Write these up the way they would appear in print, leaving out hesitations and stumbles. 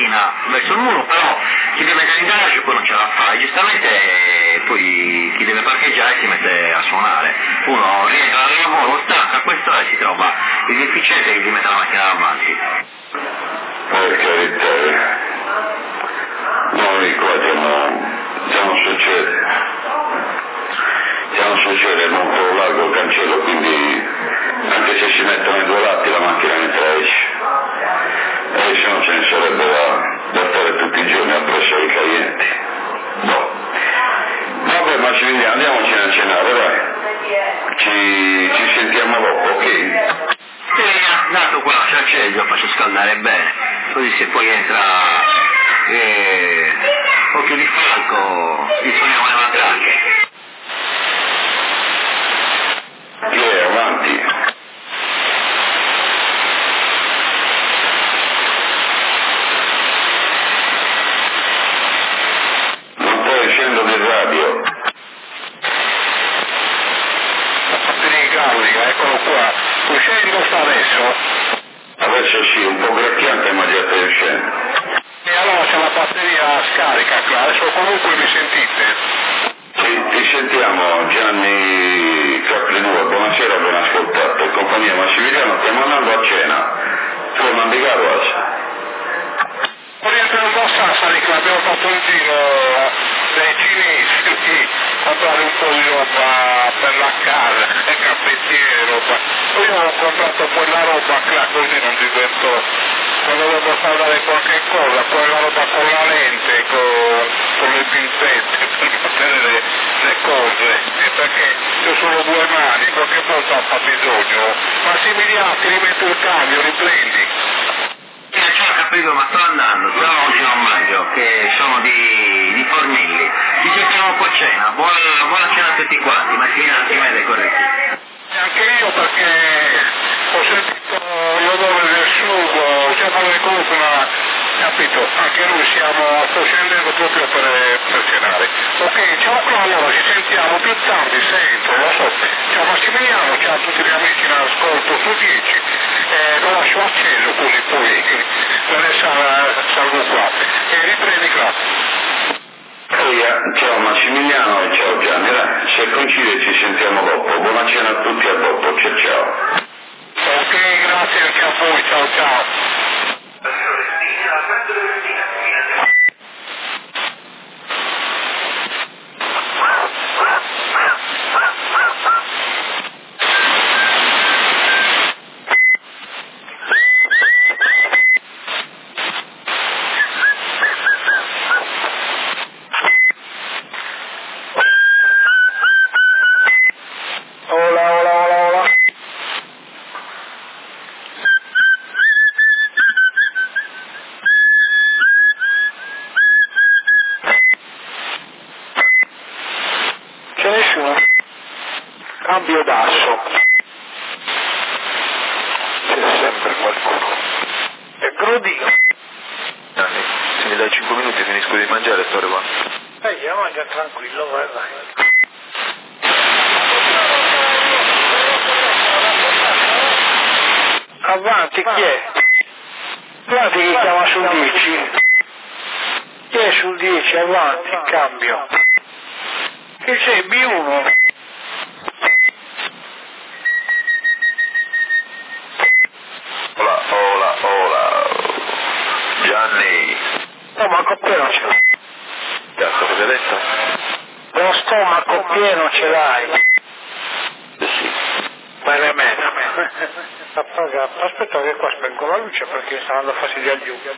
macchina verso il muro, però chi deve mettere in garage poi non ce la fa, e giustamente poi chi deve parcheggiare si mette a suonare, uno rientra dal lavoro, stacca questo e si trova il deficiente che gli mette la macchina davanti. Per carità, noi qua già non succede, è molto largo il cancello, quindi anche se si mettono i due lati la macchina entra e esce, e se no ce ne sarebbe da stare tutti i giorni appresso ai clienti. No. Vabbè, ma andiamocene a cenare, dai. Ci sentiamo dopo, ok? Sì, dato qua c'è acceso, faccio scaldare bene, così se poi entra occhio di falco, gli suoniamo le matrache. Avanti. Non stai uscendo di radio. Eccolo qua, uscendo sta adesso? Adesso sì, un po' gracchiante ma già stai uscendo. E allora c'è la batteria scarica qua, adesso comunque mi sentite? Sì, ti sentiamo Gianni Capri2, buonasera, ben ascoltato. In compagnia Massimiliano, stiamo andando a cena. Tu non di Carvas? Orientando a Sassari, che abbiamo fatto un giro dai cinesi, comprare un po' di roba per la casa, caffettiere, roba. Poi ho comprato quella roba là, così non divento, quando devo salvare qualche cosa, quella roba con la lente, con le pinzette, per mettere le cose, perché io sono due mani, qualche volta fa bisogno. Massimiliano, ti rimetto il cambio, riprendi. Ciao capito, ma sto andando, però oggi non mangio, che sono di Fornilli. Ci sentiamo poi a cena, buona cena a tutti quanti, Massimiliano si vede corretti. Anche io perché ho sentito l'odore del sugo, siamo comunque una, capito, anche noi sto scendendo proprio per cenare. Ok, ciao allora ci sentiamo più tardi, sento, lo so. Ciao Massimiliano, ciao a tutti gli amici in ascolto su 10, lo lascio acceso così poi me ne salgo qua. E riprendi qua. Ciao Massimiliano e ciao Gianni, dai, se coincide ci sentiamo dopo. Buona cena a tutti, a dopo, ciao. Ok, grazie anche a voi, ciao. Hola. C'è nessuno? Cambio d'asso. C'è sempre qualcuno. E Grodi? Gianni, se mi dai 5 minuti finisco di mangiare e sto arrivando. Io mangia tranquillo, vai. Avanti, chi è? Avanti chi chiama sul 10? Chi è sul 10? Avanti, cambio. Che sei? B1? Hola. Gianni. Stomaco pieno ce l'hai. Cazzo, cosa hai detto? Lo stomaco pieno ce l'hai. Sì. Bene, meno. Aspetta che qua spengo la luce perché mi sta dando fastidio agli occhi.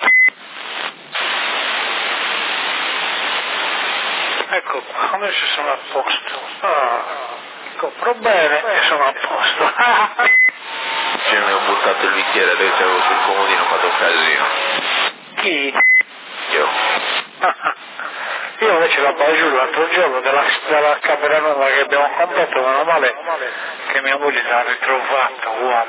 Ecco qua, adesso sono a posto. Copro bene e sono a posto. Cioè, mi ho buttato il bicchiere che c'avevo sul comodino, ma tocca casino. Chi? Io. Io invece la Bajul l'altro giorno della camera nuova che abbiamo comprato, meno male che mia moglie l'ha ritrovata, uguale.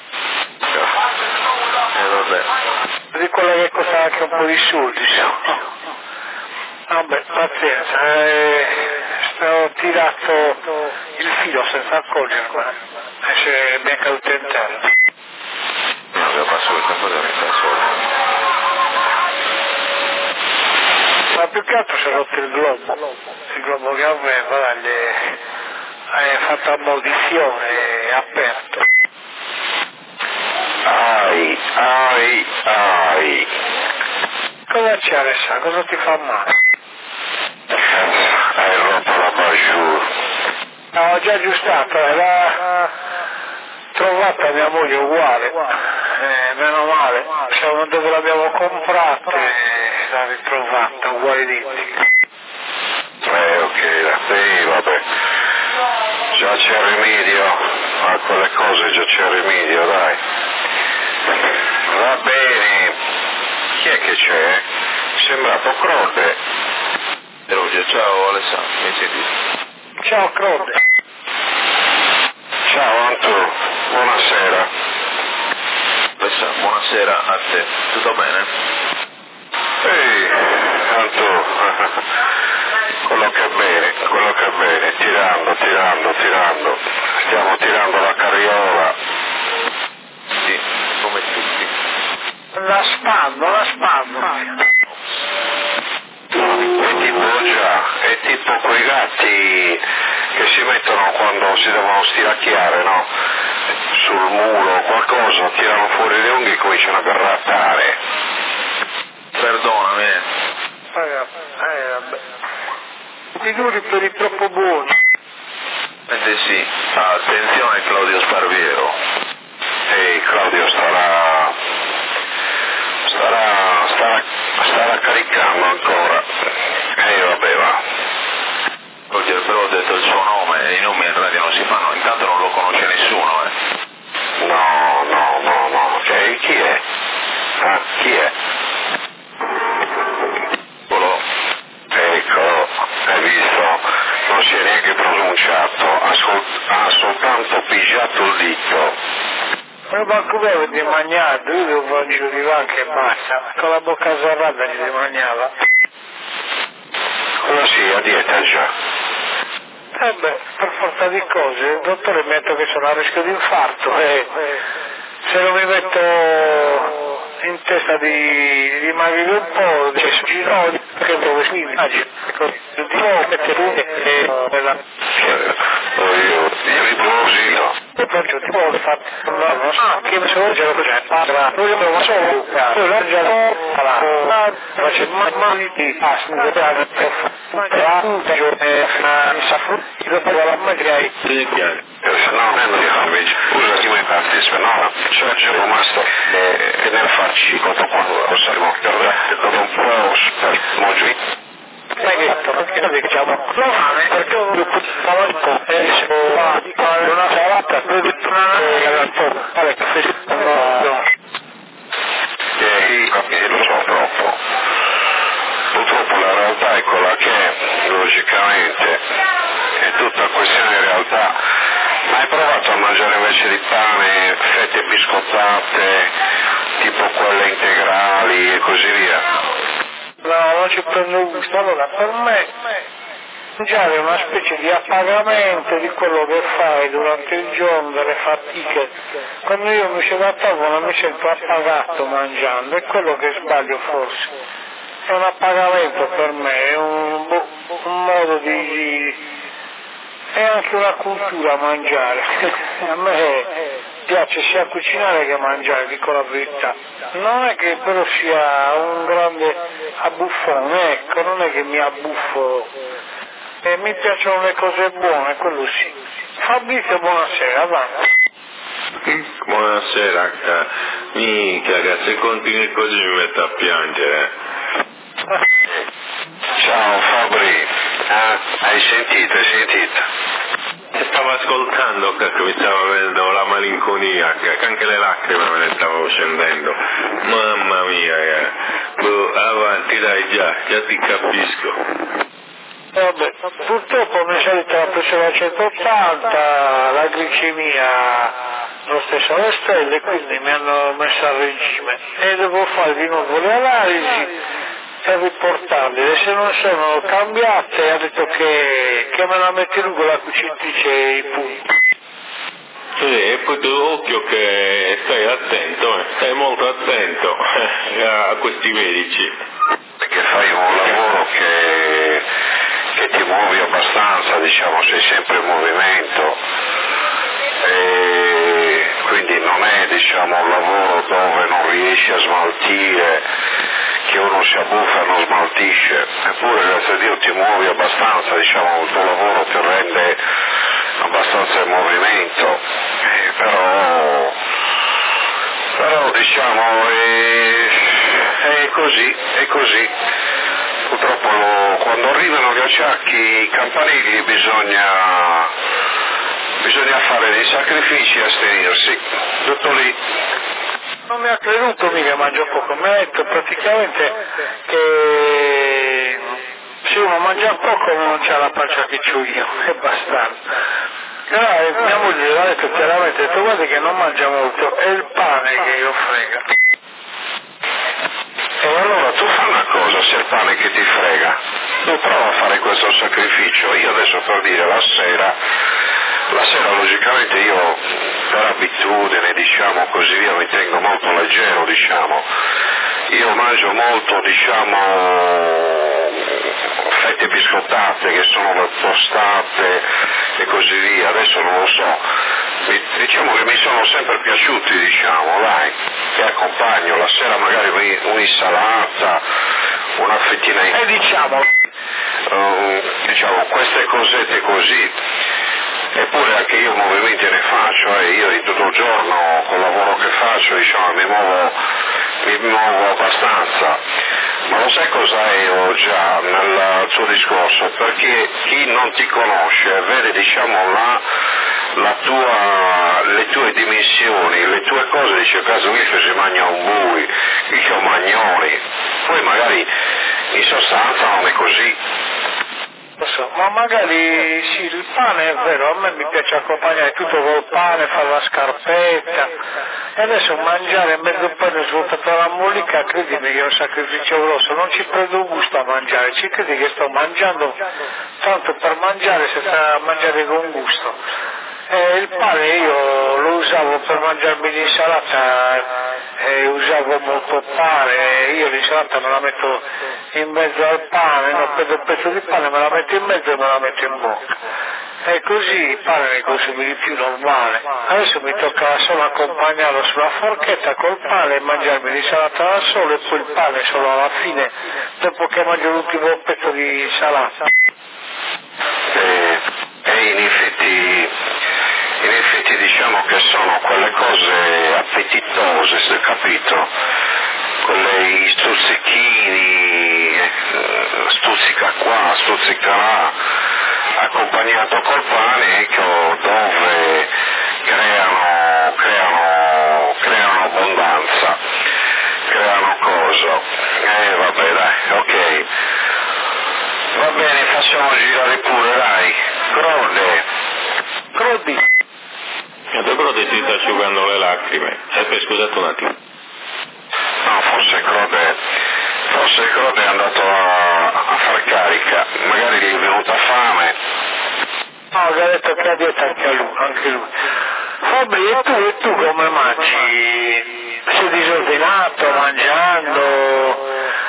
Vabbè. Di quella che costa anche un po' di soldi, Vabbè, pazienza, ho tirato il filo senza accorgermene e si è ben caduto in terra. Non avevo passato il tempo da mettere solo. Ma più che altro si è rotto il globo che aveva, hai fatto ammodizione, è aperto. Ai. Cosa c'è adesso? Cosa ti fa male? Hai rotto la bajour. Ho già aggiustato, l'ha trovata mia moglie uguale, meno male, siamo dove l'abbiamo comprata e l'ha ritrovata uguale identica. Ok, vabbè. Già c'è rimedio a quelle cose, già c'è rimedio, dai. Va bene. Chi è che c'è? Sembrato Crote. Ciao Alessandro, mi senti? Ciao Crote. Ciao Anto, buonasera. Alessandro, buonasera a te, tutto bene? Ehi, Anto, quello che è bene, tirando. Stiamo tirando la carriola. Sì, come tutti. La spanno. È tipo quei gatti che si mettono quando si devono stiracchiare, no? Sul muro o qualcosa, tirano fuori le unghie e cominciano a grattare. Perdonami. Vabbè. Ti duri per i troppo buoni. Sì, attenzione Claudio Sparviero. Ehi, Claudio starà caricando ancora. Vabbè, va. Claudio, però ho detto il suo nome e i nomi in radio non si fanno, intanto non lo conosce nessuno, No. Chi è? Chi è? Ecco, hai visto? Non si è neanche pronunciato, ha soltanto pigiato il dito. Ma come avete mangiato? Io devo fare un giro di vacca e basta. Con la bocca serrata gli si mangiava. Cosa sì, a dieta già. Per forza di cose, il dottore mi ha detto che sono a rischio di infarto e se non mi metto in testa di dimagrire un po', ginocchio, che dove si immagina, di nuovo mettere Io riposino. e perciò ti può fare che mi sono già cos'è, parla, non lo so, poi la già faccio mamma di pasta, mi sa frutto, poi la magari No, usa di mai parte, se no, c'è rimasto e nel farci quando saremo dopo un po' per moggi. sai che perché diciamo perché un gruppo di cavallo e una salata per fare caffè Lo so troppo. Purtroppo la realtà è quella che è, logicamente, è tutta questione di realtà. Ma hai provato a mangiare invece di pane, fette biscottate, tipo quelle integrali e così via? No, non ci prendo gusto. Allora, per me mangiare è una specie di appagamento di quello che fai durante il giorno, delle fatiche. Quando io mi siedo a tavola non mi sento appagato mangiando, è quello che sbaglio forse. È un appagamento per me, è un modo è anche una cultura mangiare. A me piace sia cucinare che mangiare, dico la verità. Non è che però sia un grande abbuffone, ecco, non è che mi abbuffo. Mi piacciono le cose buone, quello sì. Fabrizio, buonasera, avanti. Buonasera, minchia, se continui così mi metto a piangere. Ciao Fabri, hai sentito? Stavo ascoltando che mi stava venendo la malinconia, che anche le lacrime me ne stavano scendendo. Mamma mia, avanti dai, già ti capisco. Vabbè, purtroppo mi è salita la pressione a 180, la glicemia lo stesso alle stelle, quindi mi hanno messo a regime e devo fare di nuovo le analisi e riportarle. E se non sono cambiate ha detto che me la mette lungo la cucitrice e i punti. Sì, e poi tu occhio che stai attento, stai molto attento a questi medici. Perché fai un lavoro che ti muovi abbastanza, diciamo, sei sempre in movimento, e quindi non è, diciamo, un lavoro dove non riesci a smaltire, che uno si abbuffa e non smaltisce, eppure grazie a Dio ti muovi abbastanza, diciamo, il tuo lavoro ti rende abbastanza in movimento, però diciamo è così. Purtroppo quando arrivano gli acciacchi, i campanili, bisogna fare dei sacrifici e astenersi, tutto lì. Non mi ha creduto mica, mangio poco, mi ha detto praticamente che se uno mangia poco non c'ha la pancia che c'ho io, è bastardo. Allora mia moglie l'ha detto chiaramente, ha detto guarda che non mangia molto, è il pane che io frega. E allora tu fai una cosa, se è il pane che ti frega, tu prova a fare questo sacrificio. Io adesso, per dire, la sera logicamente io per abitudine, diciamo così via, mi tengo molto leggero, diciamo. Io mangio molto, diciamo, fette biscottate che sono tostate e così via. Adesso non lo so, diciamo che mi sono sempre piaciuti, diciamo, dai, che accompagno la sera magari un'insalata, una fettina in... diciamo queste cosette così. Eppure anche io movimenti ne faccio, io di tutto il giorno col lavoro che faccio, diciamo, mi muovo abbastanza. Ma lo sai cos'è già nel suo discorso? Perché chi non ti conosce vede, diciamo, le tue dimensioni, le tue cose, dice caso qui si mangia un bui, qui c'è un magnoni, poi magari in sostanza non è così. Ma magari sì, il pane è vero, a me mi piace accompagnare tutto col pane, fare la scarpetta, e adesso mangiare mezzo pane svuotato alla mollica, credimi che è un sacrificio grosso, non ci prendo gusto a mangiare, ci credi che sto mangiando tanto per mangiare senza mangiare con gusto. Il pane io lo usavo per mangiarmi l'insalata, usavo molto pane, io l'insalata me la metto in mezzo al pane, no, prendo un pezzo di pane, me la metto in mezzo e me la metto in bocca. E così il pane ne consumi di più normale. Adesso mi tocca solo accompagnarlo sulla forchetta col pane e mangiarmi l'insalata da solo e poi il pane solo alla fine, dopo che mangio l'ultimo pezzo di insalata. In effetti diciamo che sono quelle cose appetitose, capito? Quelle stuzzichini, stuzzica qua, stuzzica là, accompagnato col pane, ecco, dove creano abbondanza, creano cosa. Vabbè dai, ok. Va bene, facciamo girare pure, dai. Crodi. A te Crode si sta asciugando le lacrime. Scusate un attimo. No, forse Crode è andato a far carica, magari gli è venuta fame. No, gli ha detto che ha dieta anche lui. Fabri, e tu come mangi? Sei disordinato mangiando?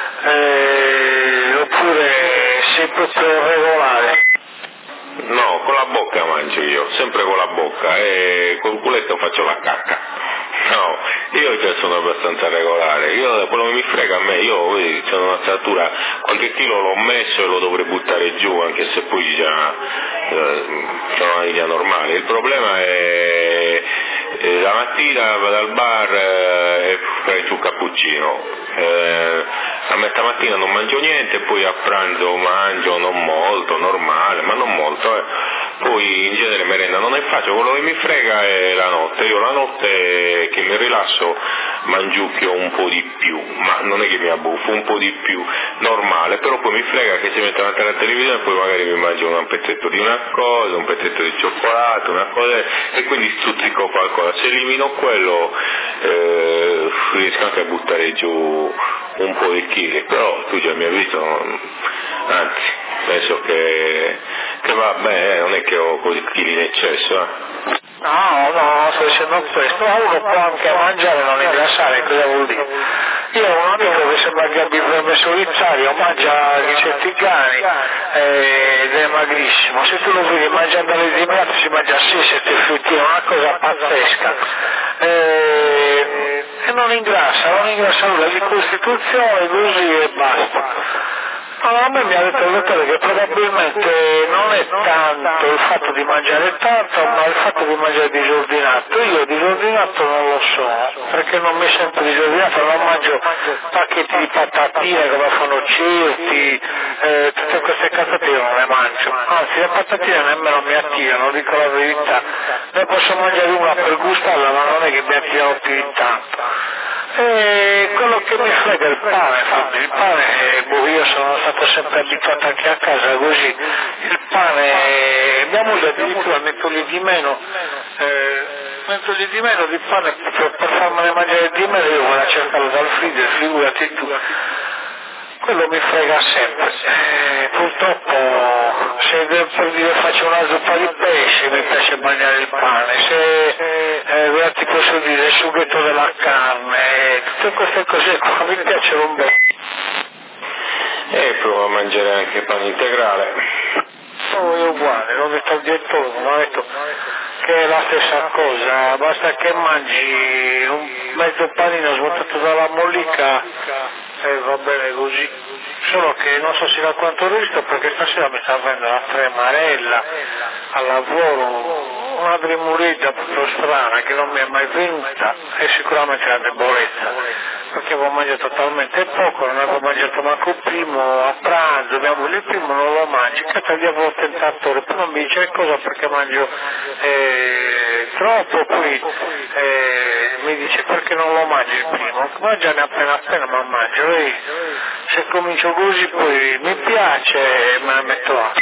Oppure sei proprio regolare? No, con la bocca mangio io, sempre con la bocca, e col culetto faccio la cacca. No, io già sono abbastanza regolare, quello che mi frega a me, io sono una statura, qualche chilo l'ho messo e lo dovrei buttare giù, anche se poi già sono una linea normale. Il problema è la mattina vado al bar e faccio un cappuccino. A me stamattina non mangio niente, poi a pranzo mangio non molto, normale, ma non molto, poi in genere merenda non ne faccio, quello che mi frega è la notte. Io la notte che mi rilasso mangiucchio un po' di più, ma non è che mi abbuffo, un po' di più, normale, però poi mi frega che si mette davanti alla televisione e poi magari mi mangio un pezzetto di una cosa, un pezzetto di cioccolato, una cosa, e quindi stuzzico qualcosa. Se elimino quello riesco anche a buttare giù un po' di chili, però tu già mi hai visto, anzi penso che va bene, non è che ho così chili in eccesso. No, sto dicendo questo, ma uno può anche mangiare e non ingrassare, cosa vuol dire? Io ho un amico che sembra che abbia il problema solitario, mangia ricetti cani ed è magrissimo. Se tu lo vedi mangiando alle zimbate si mangia 6-7 frutti, è una cosa pazzesca. E non ingrassa nulla, di costituzione così e basta. Allora, a me mi ha detto il dottore che probabilmente non è tanto il fatto di mangiare tanto, ma il fatto di mangiare disordinato. Io disordinato non lo so, perché non mi sento disordinato, non mangio pacchetti di patatine come fanno certi, tutte queste cazzate io non le mangio. Anzi, le patatine nemmeno mi attirano, dico la verità. Ne posso mangiare una per gustarla, ma non è che mi attirano più di tanto. E quello che mi frega è il pane, io sono stato sempre abituato anche a casa così, il pane, mia moglie addirittura metto lì di meno di pane per farmene mangiare di meno, io vado a cercarlo dal freezer, figurati tu. Quello mi frega sempre, purtroppo se per dire faccio una zuppa di pesce mi piace mangiare il pane, se ti posso dire il sughetto della carne, tutte queste cose qua mi piacciono un bel. E provo a mangiare anche pane integrale. Oh, io uguale, l'ho detto al direttore, mi ha detto che è la stessa cosa, basta che mangi un mezzo panino svuotato dalla mollica e va bene così. Solo che non so se da quanto ho visto, perché stasera mi sta avendo una tremarella al lavoro, una tremureggia proprio strana che non mi è mai venuta e sicuramente la debolezza, perché avevo mangiato talmente poco, non avevo mangiato manco il primo a pranzo, mia moglie il primo non lo mangi, che tagliavo il tentatore, poi non mi dice cosa perché mangio troppo, poi mi dice perché non lo mangi il primo, mangiane appena ma mangio, e se comincio così poi mi piace e me la metto a.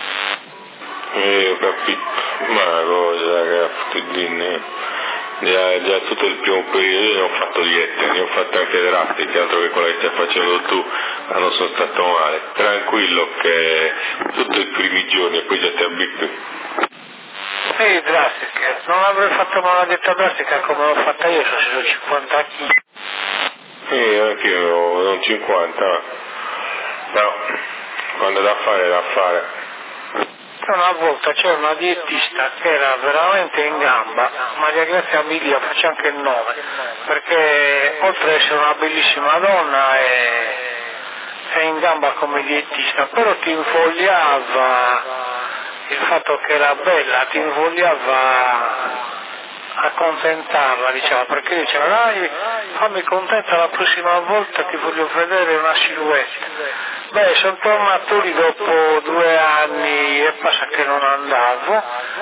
Ho capito, ma cosa che già tutto il primo periodo io ne ho fatto diete, ne ho fatte anche drastiche, altro che quella che stai facendo tu, ma non sono stato male, tranquillo che tutti i primi giorni e poi già ti abitui. Sì, drastiche, non avrei fatto mai una dieta drastica come l'ho fatta io, sono sceso 50 kg. Anch'io non 50, però quando è da fare è da fare. Una volta c'era una dietista che era veramente in gamba, Maria Grazia Milia, faccio anche il nome, perché oltre ad essere una bellissima donna è in gamba come dietista, però ti invogliava, il fatto che era bella, ti invogliava a contentarla, diceva, perché diceva dai, fammi contenta la prossima volta, ti voglio vedere una silhouette. Beh, sono tornato lì dopo 2 anni e passa che non andavo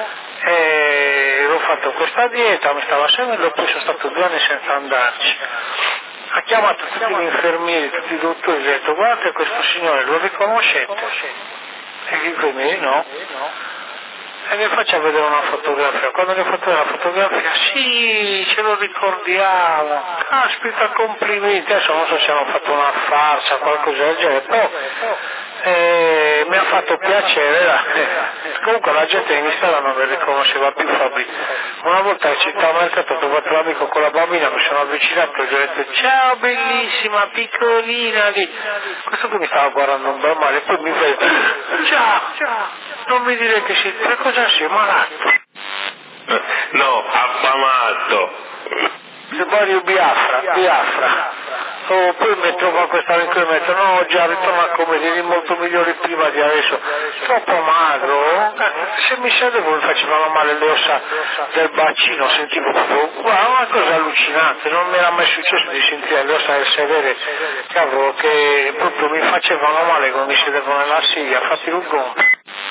e ho fatto questa dieta, mi stava seguendo, poi sono stato 2 anni senza andarci. Ha chiamato tutti gli infermieri, tutti i dottori, gli ha detto guardate questo signore, lo riconoscete? E dico no. E le faccio vedere una fotografia, quando le faccio vedere la fotografia, sì, ce lo ricordiamo, caspita, complimenti, adesso non so se hanno fatto una farsa, qualcosa del genere, però mi ha fatto piacere, comunque la gente in strada non mi riconosceva più Fabri. Una volta a Città Mercato ho trovato l'amico con la bambina, mi sono avvicinato e gli ho detto ciao bellissima, piccolina lì, questo qui mi stava guardando un bel male, poi mi vede, ciao. Non mi dire che sei, che cosa sei, malato? No, affamato. Se Mario Biafra. Oh, poi mi trovo questa amico e mi metto, no, già ritorna a come eri molto migliore prima di adesso. Troppo magro, se mi sedevo mi facevano male le ossa del bacino, sentivo proprio, guarda, una cosa allucinante, non mi era mai successo di sentire le ossa del sedere, cavolo, che proprio mi facevano male quando mi sedevo nella sedia, fatti un gomito.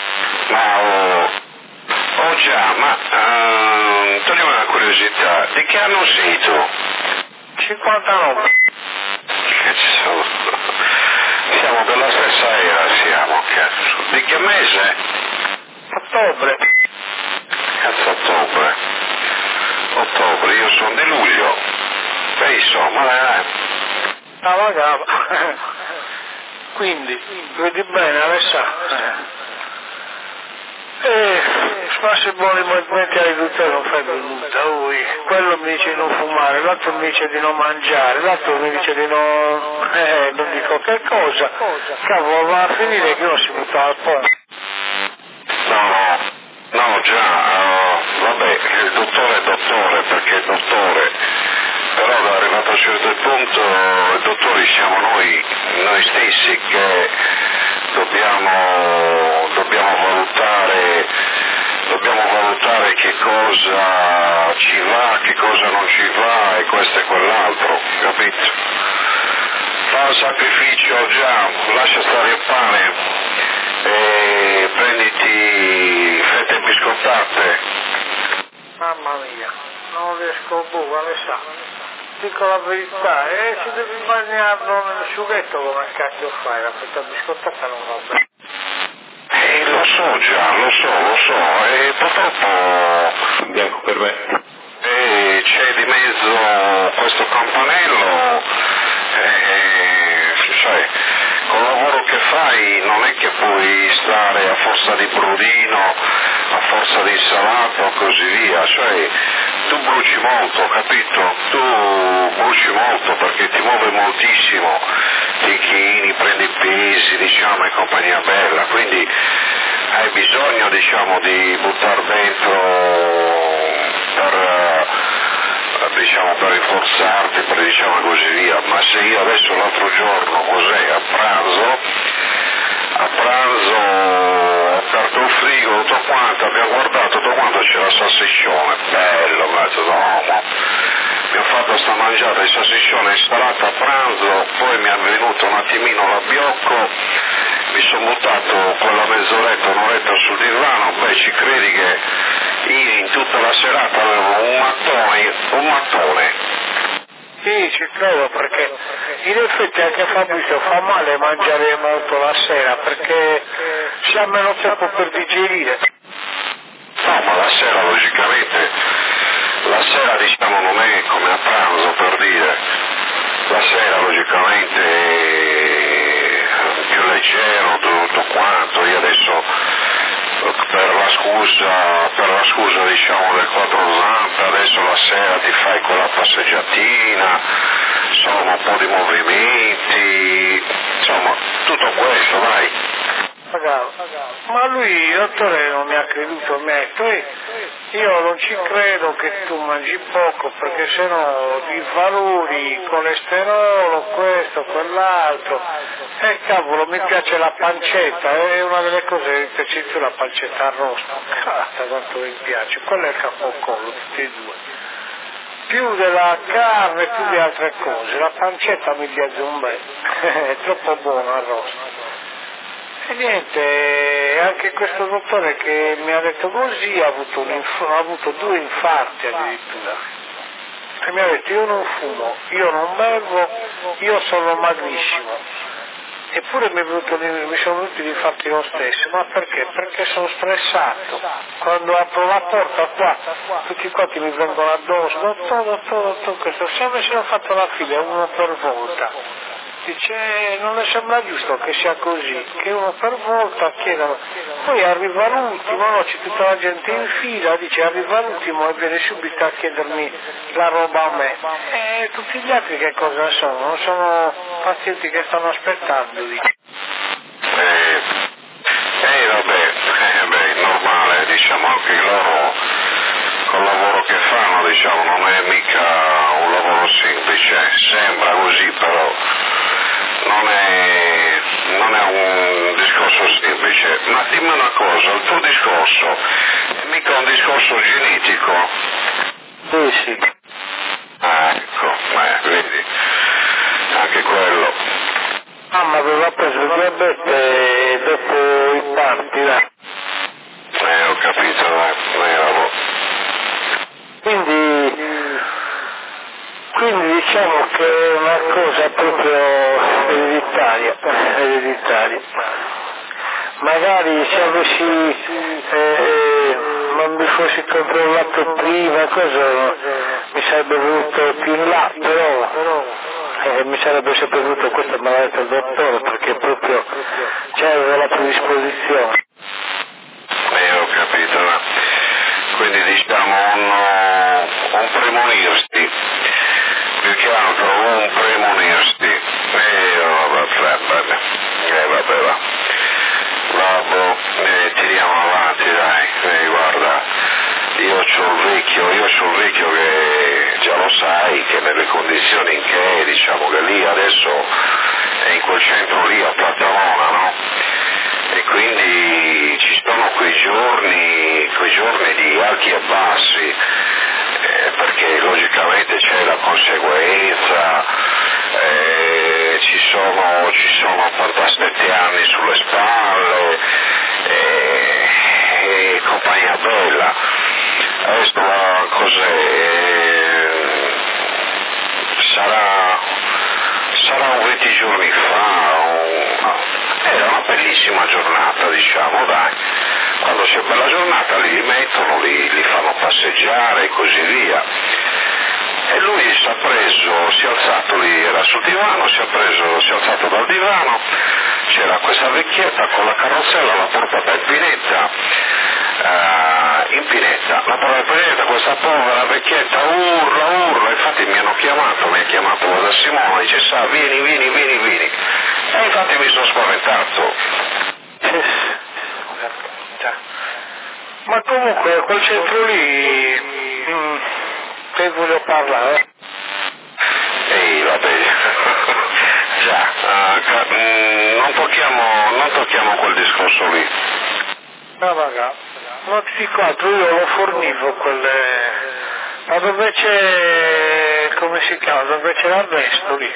Togliamo una curiosità, di che anno sei tu? 59. Cazzo, siamo della stessa era, cazzo. Di che mese? Ottobre. Cazzo, ottobre, io sono di luglio. Beh, insomma, magari. Quindi, vedi bene Alessandro. Ma se vuole metti ai tutti non fai nulla, quello mi dice di non fumare, l'altro mi dice di non mangiare, l'altro mi dice di non dico che cosa, cavolo, va a finire che uno si butta al ponte. No, già, vabbè, il dottore è dottore, perché è dottore, però arrivato a un certo punto i dottori siamo noi stessi che dobbiamo valutare che cosa ci va, che cosa non ci va e questo e quell'altro, capito? Fa un sacrificio già, lascia stare il pane e prenditi fette biscottate. Mamma mia, non riesco a bucare, sa. Dico la verità, se devi bagnarlo nell'asciugetto come cacchio fai? La fetta biscottata non va bene. Lo so già, lo so, e purtroppo bianco per me. C'è di mezzo questo campanello, sai, col lavoro che fai non è che puoi stare a forza di brudino, a forza di insalata o così via, cioè tu bruci molto, capito? Tu bruci molto perché ti muove moltissimo, ti chini, prendi pesi, diciamo, e compagnia bella, quindi hai bisogno, diciamo, di buttare dentro per rinforzarti, diciamo così via, ma se io adesso l'altro giorno, cos'è, a pranzo ho aperto il frigo, tutto quanto, abbiamo guardato tutto quanto, c'era la salsiccione, bello, mezzo d'uomo, mi ho fatto sta mangiata di salsiccione insalata a pranzo, poi mi è venuto un attimino l'abbiocco, mi sono buttato quella mezz'oretta, un'oretta sul divano, ci credi che io in tutta la serata avevo un mattone. Sì, ci credo, perché in effetti anche Fabrizio fa male mangiare molto la sera, perché si ha meno tempo per digerire. No, ma la sera logicamente, diciamo non è come a pranzo, per dire, la sera logicamente è più leggero, tutto quanto, io adesso per la scusa diciamo del 4 zampe, adesso la sera ti fai quella passeggiatina, insomma un po' di movimenti, insomma tutto questo, dai. Ma lui, il dottore, non mi ha creduto, mi ha detto, io non ci credo che tu mangi poco, perché sennò ti valori, colesterolo, questo, quell'altro. Cavolo, mi piace la pancetta, è una delle cose che mi piace di più, la pancetta arrosto. Cazzo, quanto mi piace, quello è il capocollo, tutti e due. Più della carne, più di altre cose, la pancetta mi piace un bel, è troppo buono arrosto. E niente, anche questo dottore che mi ha detto così ha avuto 2 infarti addirittura. E mi ha detto io non fumo, io non bevo, io sono magrissimo. Eppure mi sono venuti gli infarti lo stesso, ma perché? Perché sono stressato. Quando apro la porta qua, tutti quanti mi vengono addosso, dottor, questo, sempre se l'ho fatto la fila, uno per volta. Dice, non le sembra giusto che sia così, che uno per volta chiedono, poi arriva l'ultimo, no, c'è tutta la gente in fila, dice arriva l'ultimo e viene subito a chiedermi la roba a me. E tutti gli altri che cosa sono? Non sono pazienti che stanno aspettando, dice. Vabbè, normale, diciamo, anche loro col lavoro che fanno, diciamo, non è mica un lavoro semplice, sembra così, però non è un discorso semplice. Ma dimmi una cosa, il tuo discorso è mica un discorso genetico? Sì. Ecco, vedi, anche quello. Mamma aveva preso il diabete dopo i parti, dai. Ho capito, bravo. Quindi diciamo che è una cosa proprio ereditaria. Magari se avessi non mi fossi controllato prima, cosa mi sarebbe venuto più in là, però mi sarebbe sempre venuto, questo me l'ha detto il dottore, perché proprio c'era la predisposizione. Ho premunirsi, più che altro un premunirsi. Vabbè, va. Tiriamo avanti, dai, guarda, io c'ho il vecchio che già lo sai, che nelle condizioni in che è, diciamo che lì adesso è in quel centro lì a Plattamona, no? E quindi ci sono quei giorni di alti e bassi, perché logicamente c'è la conseguenza, ci sono 87 anni sulle spalle, e compagnia bella. Adesso sarà un 20 giorni fa, era una bellissima giornata, diciamo, dai. Quando c'è bella giornata li mettono, li fanno passeggiare e così via. E lui si è alzato lì, era sul divano, si è alzato dal divano, c'era questa vecchietta con la carrozzella, l'ha portata in pineta, questa povera vecchietta urla, infatti mi ha chiamato da Simone, dice sa, vieni, e infatti mi sono spaventato. Ma comunque quel centro lì, che voglio parlare? Ehi, vabbè, già, non tocchiamo quel discorso lì. No, raga, ma più che altro io lo fornivo quelle... Ma dove c'è... come si chiama? Dove c'è l'Ernesto lì?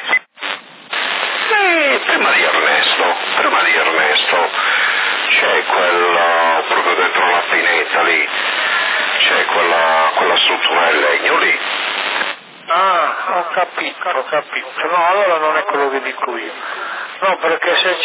Prima di Ernesto c'è quello proprio dentro la pineta lì, c'è quella struttura in legno lì. Ah, ho capito. No, allora non è quello che dico io. No, perché se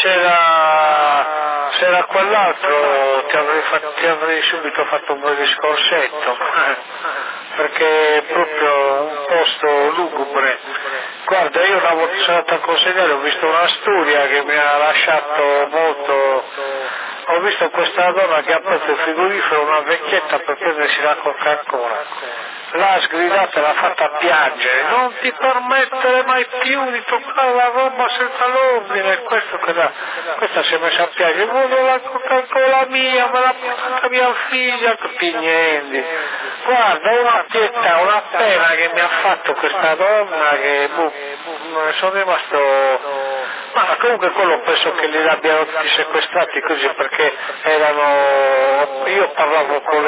c'era quell'altro ti avrei subito fatto un bel discorsetto, perché è proprio un posto lugubre. Guarda, io una volta sono andato a consegnare, ho visto una storia che mi ha lasciato molto... Ho visto questa donna che ha aperto il frigorifero, una vecchietta per prendersi la Coca-Cola. L'ha sgridata, l'ha fatta piangere, non ti permettere mai più di toccare la roba senza l'ordine. Questa si è messa a piangere, voglio la Coca-Cola mia, me l'ha portata mia figlia, tutti niente. Guarda, una pietà, una pena che mi ha fatto questa donna, che sono rimasto... Ma comunque quello penso che li abbiano tutti sequestrati così, perché io parlavo con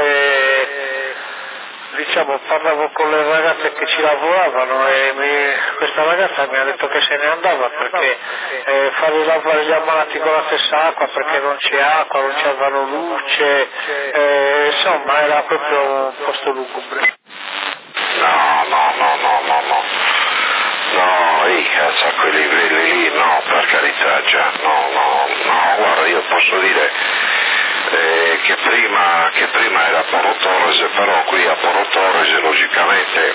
le ragazze che ci lavoravano e questa ragazza mi ha detto che se ne andava perché farli lavare gli ammalati con la stessa acqua perché non c'è acqua, non c'avevano luce, insomma era proprio un posto lugubre. No, cazzo, a quei livelli lì, no, per carità, già, no, guarda, io posso dire che prima era Porro Torres, però qui a Porro Torres logicamente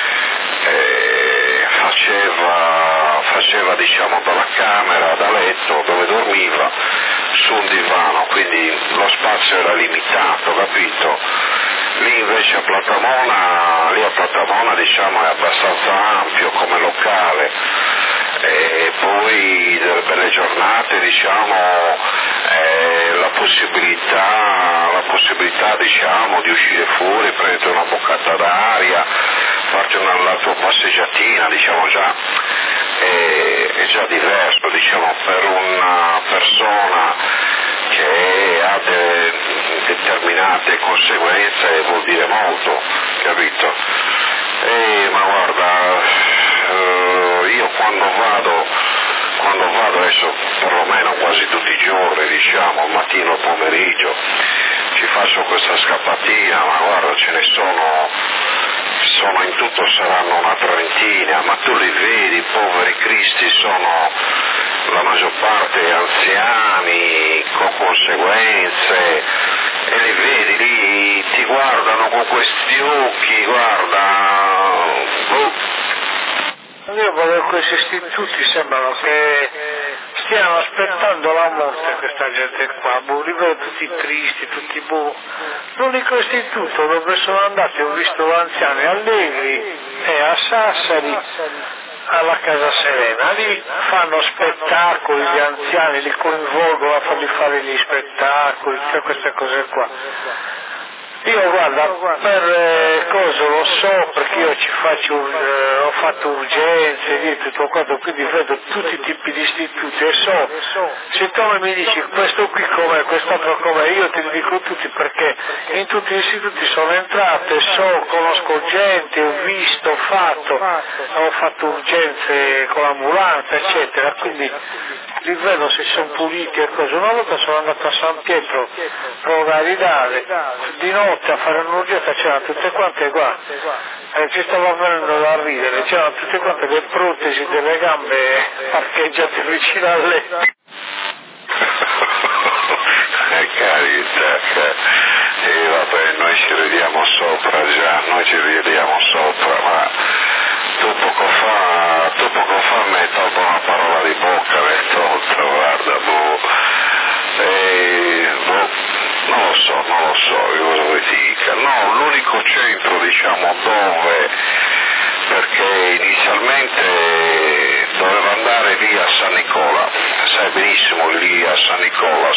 faceva diciamo dalla camera, da letto dove dormiva, su un divano, quindi lo spazio era limitato, capito? Lì invece a Plattamona diciamo è abbastanza ampio come locale, e poi delle belle giornate diciamo la possibilità diciamo di uscire fuori, prendere una boccata d'aria, farti la tua passeggiatina, diciamo già è già diverso, diciamo, per una persona che ha determinate conseguenze vuol dire molto, capito? Ma guarda, io quando vado adesso perlomeno quasi tutti i giorni, diciamo, al mattino al pomeriggio, ci faccio questa scappatina, ma guarda ce ne sono in tutto saranno una trentina, ma tu li vedi, poveri cristi, sono la maggior parte anziani, con conseguenze, e li vedi lì, ti guardano con questi occhi, guarda, Io vedo questi istituti sembrano che stiano aspettando la morte questa gente qua, li vedo tutti tristi, tutti L'unico istituto dove sono andati, ho visto anziani allegri, è a Sassari, alla Casa Serena. Lì fanno spettacoli, gli anziani li coinvolgono a fargli fare gli spettacoli, cioè queste cose qua. Io guarda, per cosa lo so, perché io ho fatto urgenze e tutto quanto, quindi vedo tutti i tipi di istituti e so, siccome mi dici questo qui com'è, quest'altro com'è, io ti dico tutti perché in tutti gli istituti sono entrato e so, conosco gente, ho visto, ho fatto urgenze con l'ambulanza, eccetera, quindi li vedo se sono puliti e cose. Una volta sono andato a San Pietro Rogaridale, di notte a fare un'urgenza, c'erano tutte quante qua, ci stava venendo da ridere, c'erano tutte quante le protesi delle gambe parcheggiate vicino al letto. Carità, vabbè, noi ci ridiamo sopra già, ma tu poco fa mi hai tolto una parola di bocca, mi hai tolto, guarda, non lo so, cosa vuoi dica. No, l'unico centro, diciamo, dove, perché inizialmente doveva andare lì a San Nicola, sai benissimo, lì a San Nicola,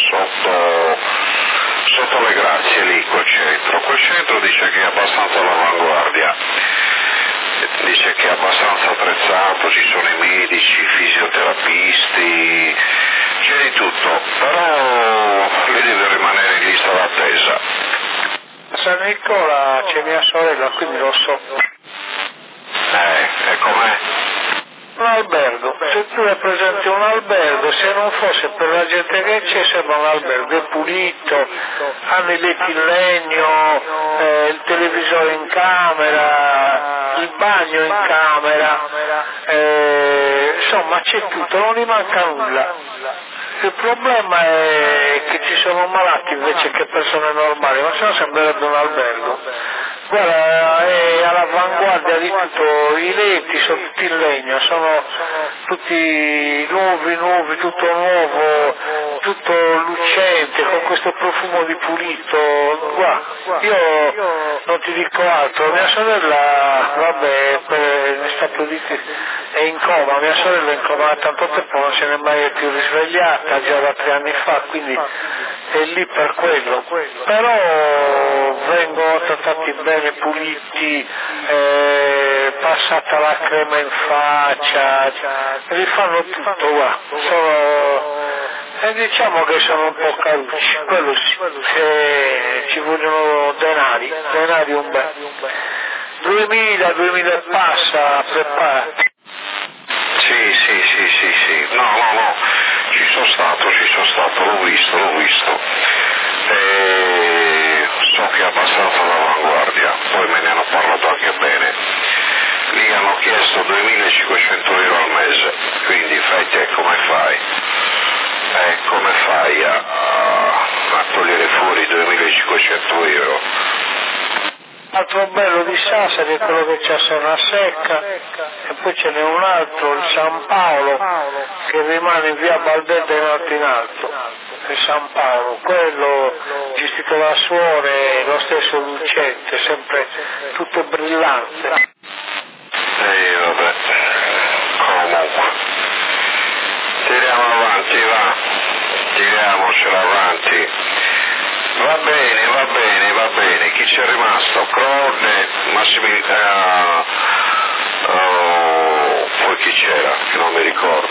sotto le Grazie, lì quel centro dice che è abbastanza all'avanguardia, dice che è abbastanza attrezzato, ci sono i medici, i fisioterapisti, c'è di tutto, però lì deve rimanere in lista d'attesa. A San Nicola c'è mia sorella, quindi lo so. E com'è? Un albergo, se tu hai presente un albergo, se non fosse per la gente che c'è, sembra un albergo, è pulito, hanno i letti in legno, il televisore in camera, il bagno in camera, insomma c'è tutto, non gli manca nulla. Il problema è che ci sono malati invece che persone normali, ma se no sembrerebbe un albergo. Guarda, è all'avanguardia di tutto, i letti sono tutti in legno, sono tutti nuovi, tutto nuovo, tutto lucente, con questo profumo di pulito. Guarda, io non ti dico altro, mia sorella, vabbè, è stato detto, è in coma, mia sorella è in coma da tanto tempo, non se ne è mai più risvegliata, già da 3 anni fa, quindi è lì per quello. Però vengono trattati bene, puliti, passata la crema in faccia, rifanno tutto, guarda, diciamo che sono un po' carucci, quello sì, ci vogliono denari un bel. 2000 e passa, preparati. Sì, no, ci sono stato, l'ho visto. So che è abbastanza all'avanguardia, poi me ne hanno parlato anche bene. Lì hanno chiesto 2.500 euro al mese, quindi fai te come fai? Come fai a togliere fuori 2.500 euro? Altro bello di Sassari è quello che c'è a Serra Secca, e poi ce n'è un altro, il San Paolo, che rimane in via Baldetta in alto, il San Paolo, quello gestito da suore, lo stesso lucente, sempre tutto brillante. Vabbè, comunque, tiriamo avanti, tiriamocela avanti. Va bene, chi c'è rimasto? Crone, Massimiliano, poi chi c'era? Che non mi ricordo.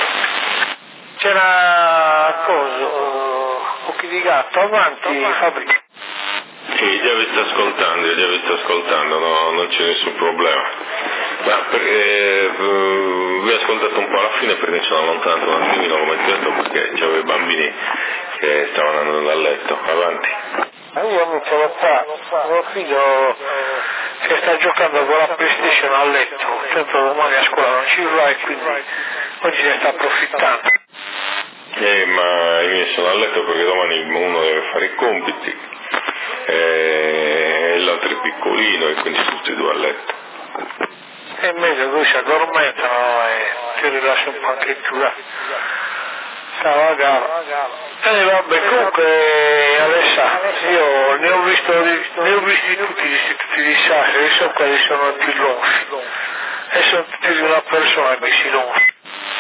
C'era Occhi di Gatto, avanti Fabrizio. Sì, già vi sto ascoltando, no, non c'è nessun problema. Ma vi ho ascoltato un po' alla fine perché sono allontanato un attimino, come ti ho detto, perché c'avevo i bambini che stavano andando dal letto. Avanti. Io non ce l'ho qua, mio figlio si sta giocando con la PlayStation a letto, certo domani a scuola non ci va e quindi oggi ne sta approfittando. Ma i miei sono a letto perché domani uno deve fare i compiti e l'altro è piccolino e quindi tutti e due a letto. E meglio lui si addormentano e ti rilascia un po' anche tu. Vabbè, comunque Alessandro, io ne ho visti tutti gli istituti di Sassari, so quali sono i più lunghi e sono tutti di una persona che si lunghi.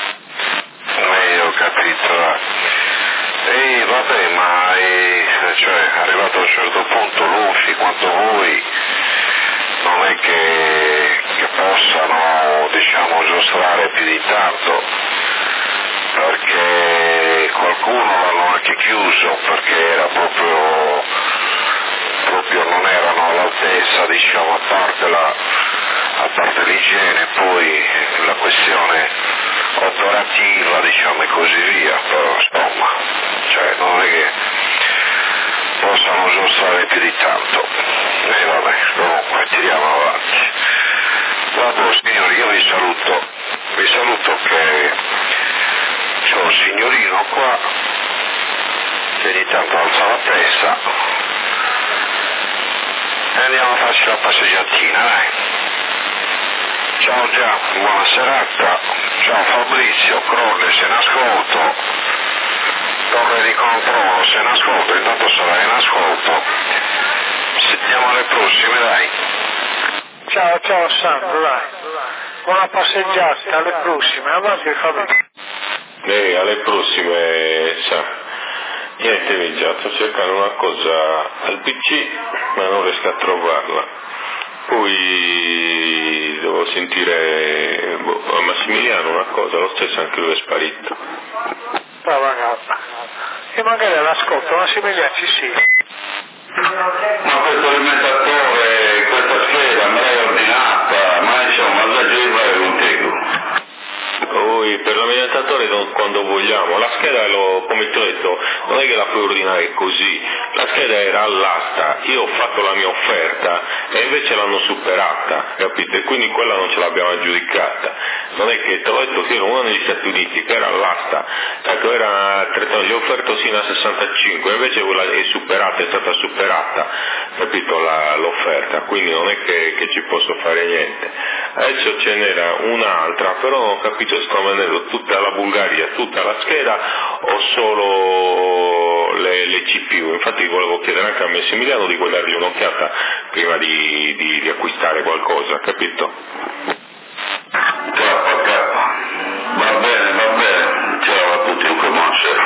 Ho capito. Vabbè, ma cioè, arrivato a un certo punto l'UFI, quanto voi, non è che possano, diciamo, giostrare più di tanto, perché qualcuno l'hanno anche chiuso, perché era proprio non erano all'altezza, diciamo, a parte l'igiene, poi la questione operativa, diciamo, e così via, però insomma, cioè non è che possano giostrare più di tanto. Vabbè, comunque tiriamo avanti. Vabbè signori, io vi saluto che c'ho un signorino qua che ogni tanto alza la testa e andiamo a farci la passeggiatina, dai. Ciao Gian, buona serata, ciao Fabrizio, Crolle se n'ascolto, Torre di Controllo se n'ascolto, intanto sarai in ascolto, sentiamo alle prossime, dai. Ciao Sandro, dai, buona passeggiata, alle prossime, avanti Fabrizio. Alle prossime, sa. Niente Migia, sto cercando una cosa al PC ma non riesco a trovarla. Poi devo sentire a Massimiliano una cosa, lo stesso anche lui è sparito. Brava gabba. E magari all'ascolto Massimiliano ci sia. Ma questo alimentatore, questa scheda me l'hai ordinata, ma insomma, da giù vai un tego. Poi per l'alimentatore quando vogliamo, la scheda come ti ho detto, non è che la puoi ordinare così, la scheda era all'asta, io ho fatto la mia offerta e invece l'hanno superata, capite? E quindi quella non ce l'abbiamo aggiudicata, non è che te l'ho detto che era uno negli Stati Uniti che era all'asta, ecco gli ho offerto sino a 65, invece quella è superata, è stata superata, capito, l'offerta, quindi non è che ci posso fare niente. Adesso ce n'era un'altra, però non ho capito se sto vendendo tutta la Bulgaria, tutta la scheda o solo le CPU, infatti volevo chiedere anche a Massimiliano di dargli un'occhiata prima di acquistare qualcosa, capito? Va bene, ciao a tutti, un conoscere.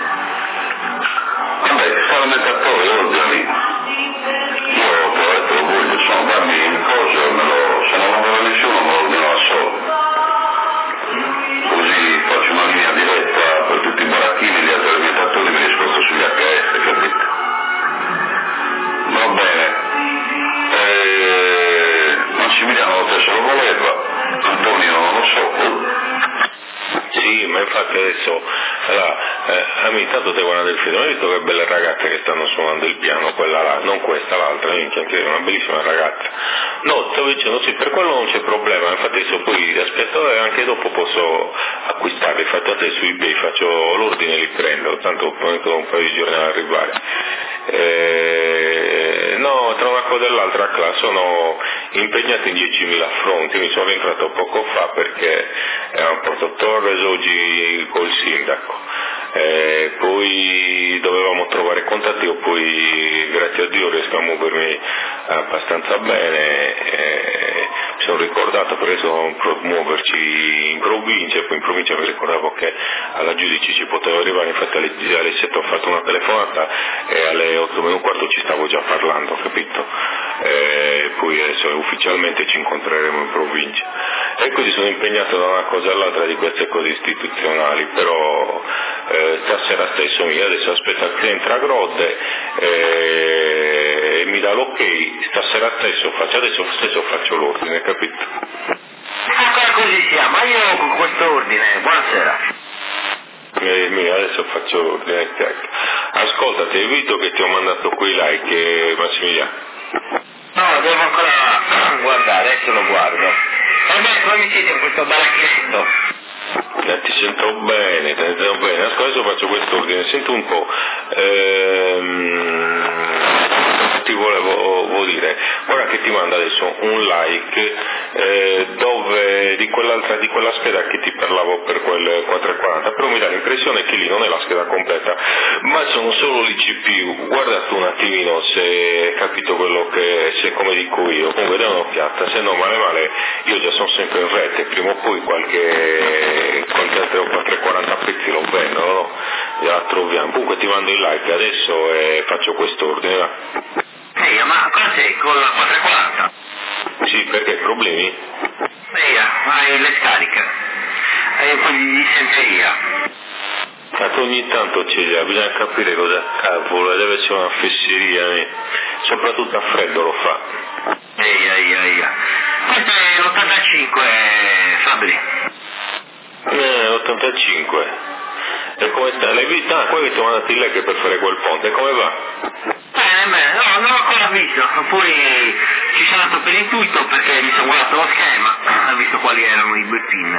Vabbè, alimentatore, ordini. Io ti ho detto, lo voglio, sono bambini, cose, se non lo vuole nessuno me lo ordino da solo. Così faccio una linea diretta per tutti i baracchini, gli altri alimentatori me li sposto sugli HS, capito? Va bene. Massimiliano lo stesso lo voleva, Antonio non lo so. Sì, ma infatti adesso, intanto te guarda del film, ho visto che belle ragazze che stanno suonando il piano, quella là, non questa, l'altra, minchia, che è una bellissima ragazza. No, stavo dicendo, sì, per quello non c'è problema, infatti adesso poi aspetto e anche dopo posso acquistarli, infatti adesso su eBay faccio l'ordine e li prendo, tanto metto un paio di giorni ad arrivare. No, tra una cosa e l'altra, sono impegnato in 10.000 fronti, mi sono rientrato poco fa perché erano portato Torres oggi col sindaco, poi dovevamo trovare contatti, io poi grazie a Dio riesco a muovermi abbastanza bene, mi sono ricordato per adesso muoverci in provincia, e poi in provincia mi ricordavo che alla giudice ci potevo arrivare, infatti alle 7 ho fatto una telefonata e alle 8:15 ci stavo già parlando, capito? Poi adesso ufficialmente ci incontreremo in provincia e così sono impegnato da una cosa all'altra di queste cose istituzionali, però stasera stesso adesso aspetta che entra Grodde e mi dà l'ok, stasera stesso faccio l'ordine, capito? Ancora così sia, ma io con questo ordine, buonasera. Adesso faccio l'ordine, ascolta, ti evito che ti ho mandato quei like, Massimiliano. No, devo ancora guardare, adesso lo guardo. Come mi siete in questo baracchetto? Ti sento bene, adesso faccio quest'ordine, sento un po'. ti volevo dire, guarda che ti manda adesso un like dove di quella scheda che ti parlavo per quel 440, però mi dà l'impressione che lì non è la scheda completa, ma sono solo l'ICP. Guarda tu un attimino se hai capito quello se come dico io, comunque dai un'occhiata, se no male io già sono sempre in rete, prima o poi qualche altro 440 pezzi lo vendono, no? La troviamo. Comunque ti mando il like adesso e faccio quest'ordine, va. Ma cosa sei con la 440? Sì, perché problemi? Hai le scariche, hai un po' di dissenteria. Ogni tanto ce li ha, bisogna capire cosa cavolo, deve essere una fesseria, soprattutto a freddo lo fa. Questo è l'85, Fabri. 85. E come sta? L'hai visto? Ah, poi ti ho mandato il like per fare quel ponte, come va? Bene, no, non l'ho ancora visto, poi ci sono andato per il tutto perché mi sono guardato lo schema, ho visto quali erano i due pin.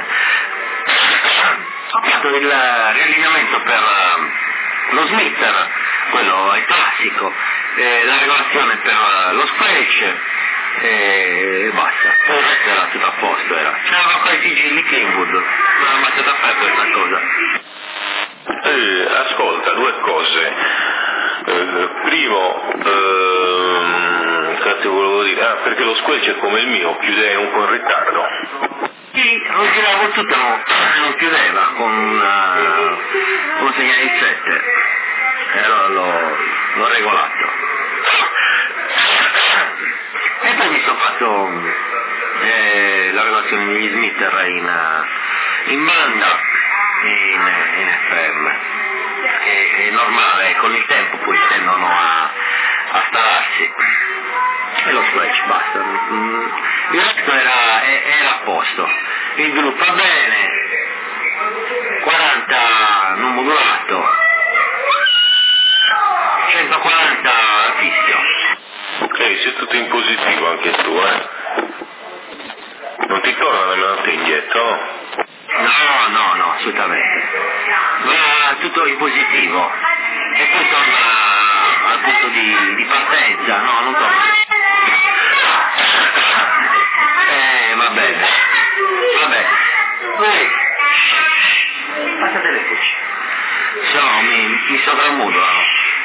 Ho fatto il riallineamento per lo smitter, quello è classico, la regolazione per lo scratch e basta. Il resto era tutto a posto, c'erano ancora i sigilli Kenwood, non ho mai fatto a fare questa cosa. Ascolta, due cose. Primo, cosa ti volevo dire? Perché lo squelch è come il mio, chiude un po' in ritardo. Sì, lo giravo tutto, non chiudeva con un segnale di 7 e allora l'ho regolato. E poi mi sono fatto la regolazione degli smitter in banda e in FM, che è normale, con il tempo poi tendono a stalarsi. E lo scratch basta. Il resto era a posto. Il gruppo va bene, 40 non modulato, 140 fischio. Ok, sei tutto in positivo anche tu, Non ti torna nemmeno te indietro? No, assolutamente. Va tutto in positivo. E poi torna al punto di partenza, no, non torna. Va bene. Vabbè. Passate le voci. Mi sovrammodulano.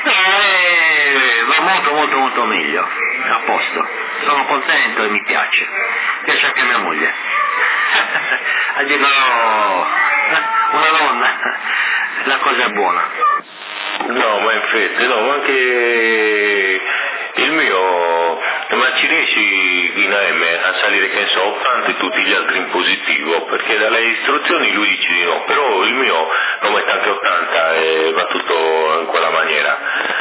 Va molto meglio. A posto. Sono contento e mi piace. Piace anche a mia moglie. A dirlo una donna, la cosa è buona. No, ma infatti, no, ma anche il mio, ma ci riesci in AM a salire, che ne so, 80 e tutti gli altri in positivo, perché dalle istruzioni lui dice di no, però il mio lo mette anche 80 e va tutto in quella maniera.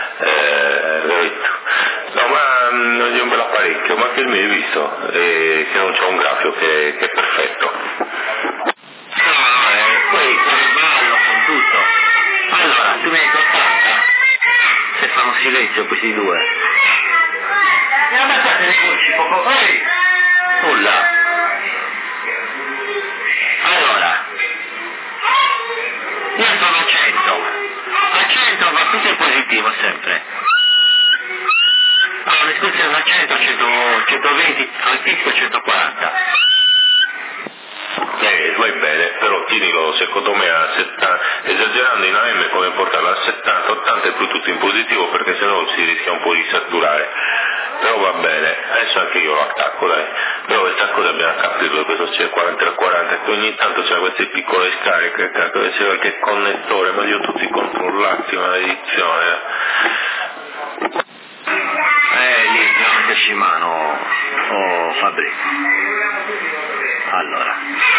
No, ma non è un bel apparecchio, ma che il mio hai visto, che non c'è un grafico che è perfetto. Poi con il ballo, con tutto. Allora, tu mi hai detto 80, se fanno silenzio questi due. Mi abbassate le voci poco. Nulla. Allora, io sono a 100. A 100 va tutto in positivo sempre. Allora, le discussioni a 100, 120, al fischio 140. Vai bene, però tienilo secondo me a 70, esagerando in AM come portarlo a 70, 80 e poi tutto in positivo, perché sennò si rischia un po' di saturare. Però va bene, adesso anche io lo attacco, dai. Però questa cosa bisogna capirlo, questo c'è 40-40, che ogni tanto c'è queste piccole scariche, deve essere qualche connettore, ma io tutti controllati, maledizione. Lì bisogna metterci in mano, Fabri. Allora.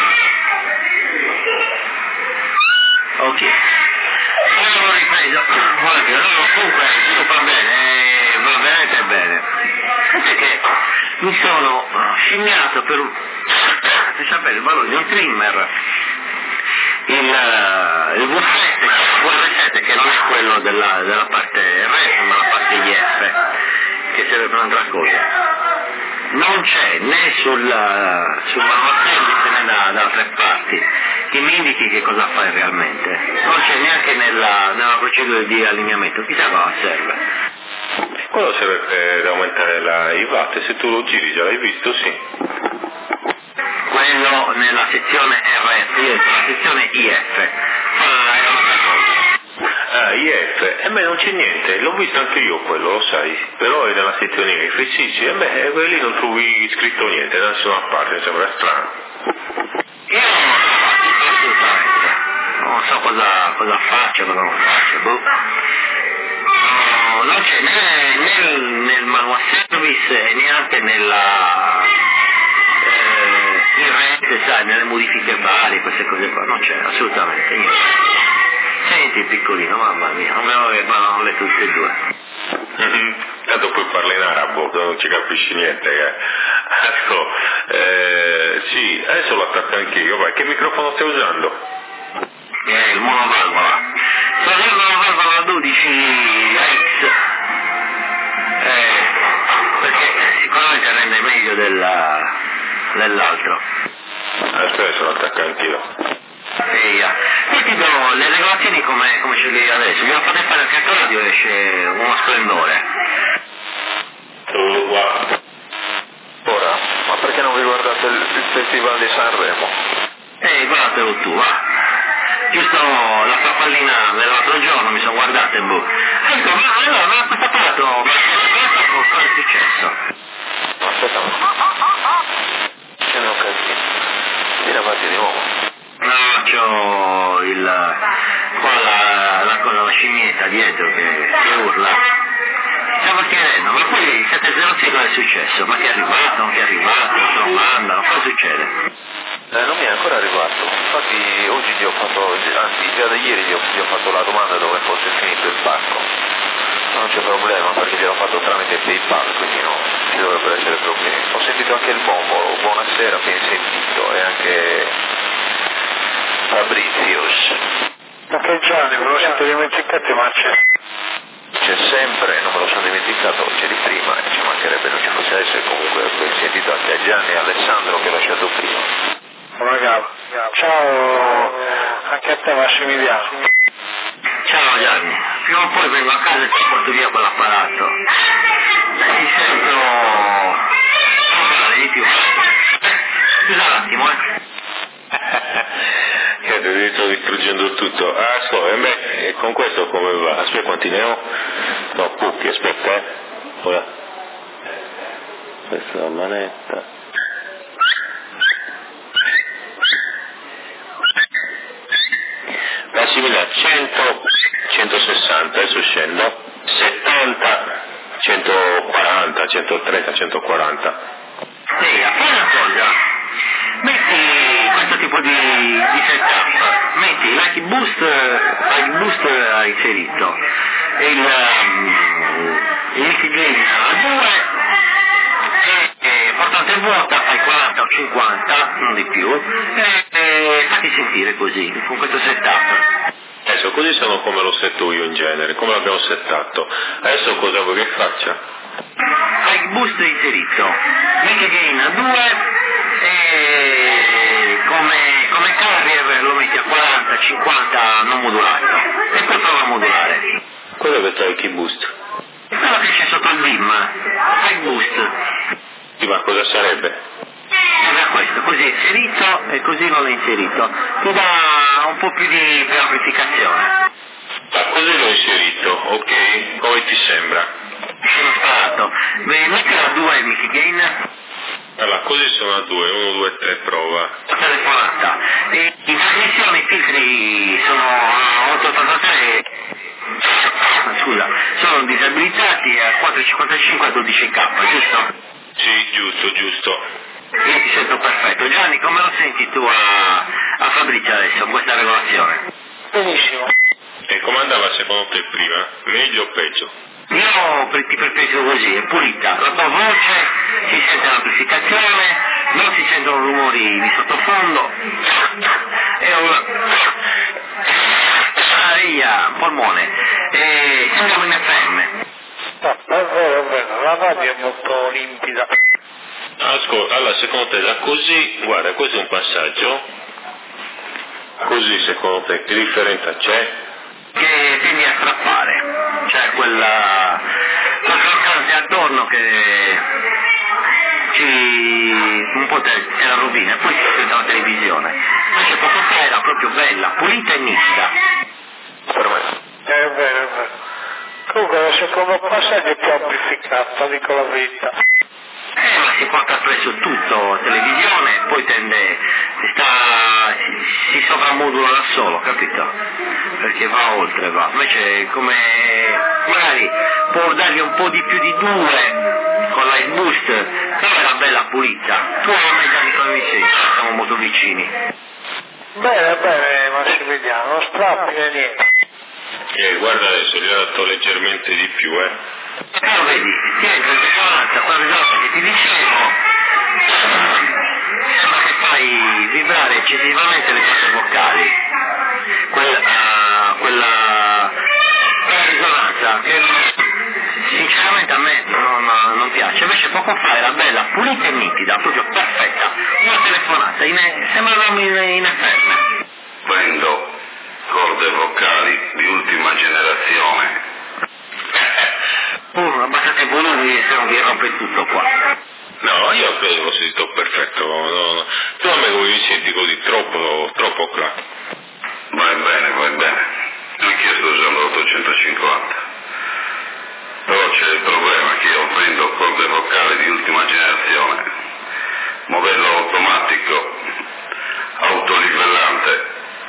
Ok. Allora ho ripreso. Comunque tutto va bene, va veramente bene. Perché mi sono scimmiato per sapere il valore di un trimmer, il V7 che non è quello della parte RF ma la parte IF, che serve per un'altra cosa. Non c'è né sul manuale né da altre parti che mi indichi che cosa fai realmente. Non c'è neanche nella procedura di allineamento, chissà cosa serve. Quello serve per aumentare i watt, se tu lo giri già l'hai visto, sì. Quello nella sezione RF, io nella sezione IF. È un'altra cosa. Ah, IF, non c'è niente, l'ho visto anche io quello, lo sai, però è nella sezione IF, sì, lì non trovi scritto niente, da nessuna parte, mi sembra strano. Io non lo so, assolutamente, non so cosa faccio, cosa non faccio, non c'è né nel manual service e neanche in rete, sai, nelle modifiche varie, queste cose qua, non c'è assolutamente niente. Senti piccolino, mamma mia, non vedo che parlano le tutte e due. Tanto poi parla in arabo, non ci capisci niente. Sì, adesso lo attacco anch'io, vai, che microfono stai usando? Il monovalvola. Sto usando una valvola 12 AX, perché sicuramente rende meglio dell'altro. Adesso lo attacco anch'io. Io ti do le regolazioni come ce le hai adesso, mi fate fare anche a radio, esce uno splendore. Guarda. Ora, ma perché non vi guardate il Festival di Sanremo? Guardatelo tu, va. Giusto la tua pallina dell'altro giorno mi sono guardate, Ecco, ma questo apparato, cosa è successo? Aspetta, che non capisco. Vieni avanti di nuovo. No, c'ho la scimmietta dietro che urla. Stavo chiedendo, ma poi 706 cosa è successo? Ma che è arrivato, non che è arrivato, lo mandano, cosa succede? Non mi è ancora arrivato, infatti oggi gli ho fatto, anzi già da ieri gli ho fatto la domanda dove fosse finito il pacco. Non c'è problema perché gliel'ho fatto tramite PayPal, quindi non ci dovrebbero essere problemi. Ho sentito anche il bombo, buonasera, ben sentito, e anche Fabrizius. Ma che Gianni, me lo siete dimenticati, ma C'è sempre, non me lo sono dimenticato, c'è di prima, e ci mancherebbe non ci fosse essere, comunque ho sentito anche a Gianni e Alessandro che ho lasciato prima. Ragazzi, ciao anche a te Massimiliano. Ciao Gianni, prima o poi vengo a casa e ti porto via quell'apparato. Ti sento... non parlare di più. Scusa un attimo, Ti sto distruggendo tutto. E con questo come va? Aspetta, quanti ne ho? No, pochi, aspetta, Ora. Questa è la manetta. Massimiliano, 100, 160, adesso scendo, 70, 140, 130, 140. Sì, fai una cosa, metti questo tipo di setup, metti l'Aki Boost ha inserito, il gain a 2, portante vuota, fai 40 o 50, non di più, e fatti sentire così, con questo setup. Adesso così sono come lo setto io in genere, come l'abbiamo settato. Adesso cosa vuoi che faccia? Fai boost inserito, mic gain a 2 e come carrier lo metti a 40, 50 non modulato e poi prova a modulare. Cosa avete il key boost? Quello che c'è sotto il beam, fai boost. Sì, ma cosa sarebbe? Era questo, così è inserito e così non è inserito. Ti dà un po' più di amplificazione. Ma così l'ho inserito, ok? Come ti sembra? Sono sparato. Metti a 2 mic gain. Allora, così sono a 2, 1, 2, 3, prova. Telefonata. E in trasmissione i filtri sono a 883. Scusa, sono disabilitati a 4,55 a 12K, giusto? Sì, giusto. Io ti sento perfetto. Gianni, come lo senti tu a Fabrizio adesso, questa regolazione? Benissimo. E come andava secondo te prima? Meglio o peggio? Io ti preferisco così, è pulita. La tua voce, si sente l'amplificazione, non si sentono rumori di sottofondo. E un polmone. E siamo in FM. No, è vero, la radio è molto limpida. Ascolta, allora secondo te da così, guarda, questo è un passaggio, così secondo te che differenza c'è? Che tendi a strappare, cioè quella giorno che un po' te la rovina, poi si sente la televisione. Invece poco fa era proprio bella, pulita e nitida. Per me. È vero. Comunque il secondo passaggio è più amplificato, dico la verità. Ma si porta presso tutto, televisione, poi si sovrammodula da solo, capito? Perché va oltre, va. Invece come magari può dargli un po' di più di 2 con Light Boost, però era bella pulita. Tu a me Gianni come mi senti? Siamo molto vicini. Bene Massimiliano, non strappi né niente. Guarda adesso, gli ho dato leggermente di più, Però vedi, ti entra in risonanza, quella risonanza che ti dicevo, sembra che fai vibrare eccessivamente le corde vocali. Quella risonanza che sinceramente a me non piace, invece poco fa era bella, pulita e nitida, proprio perfetta, una telefonata, sembravamo in FM. Prendo corde vocali di ultima generazione. Abbassate i volumi se non vi rompe tutto qua. No, io credo l'ho sentito perfetto, no. Tu a me come mi senti così, troppo qua. Vai bene. Anch'io sto usando l'850. Però c'è il problema che io prendo corde vocali di ultima generazione, modello automatico, autolivellante.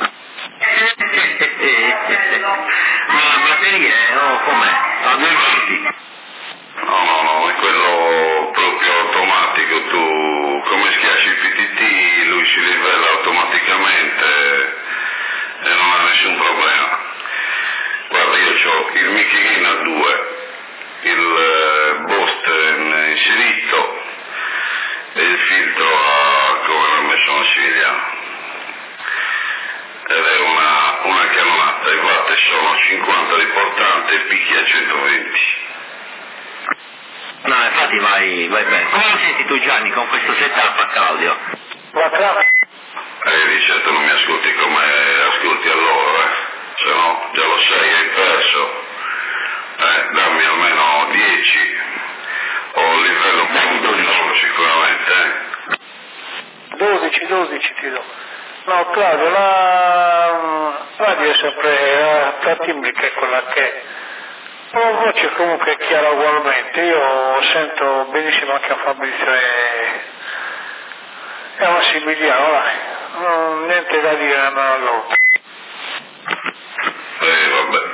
Ma la batteria com'è? A 2 volti? No, è quello proprio automatico, tu come schiacci il PTT, lui si livella automaticamente e non ha nessun problema. Guarda, io ho il Michigan a 2, il Bose inserito e il filtro come l'ho messo Massimiliano. Ed è una cannonata, i watt sono 50 di portante e picchi a 120. No, infatti vai bene. Come lo senti tu Gianni con questo setup a Claudio? Di certo non mi ascolti come ascolti a loro, se no già lo sai, hai perso. Dammi almeno 10 o il livello un po' 12 sicuramente. 12 ti do. No Claudio, la radio è sempre la timbrica è quella che è. La voce comunque è chiara ugualmente, io sento benissimo anche a Fabrizio e a Massimiliano, dai, niente da dire nemmeno a loro. Vabbè,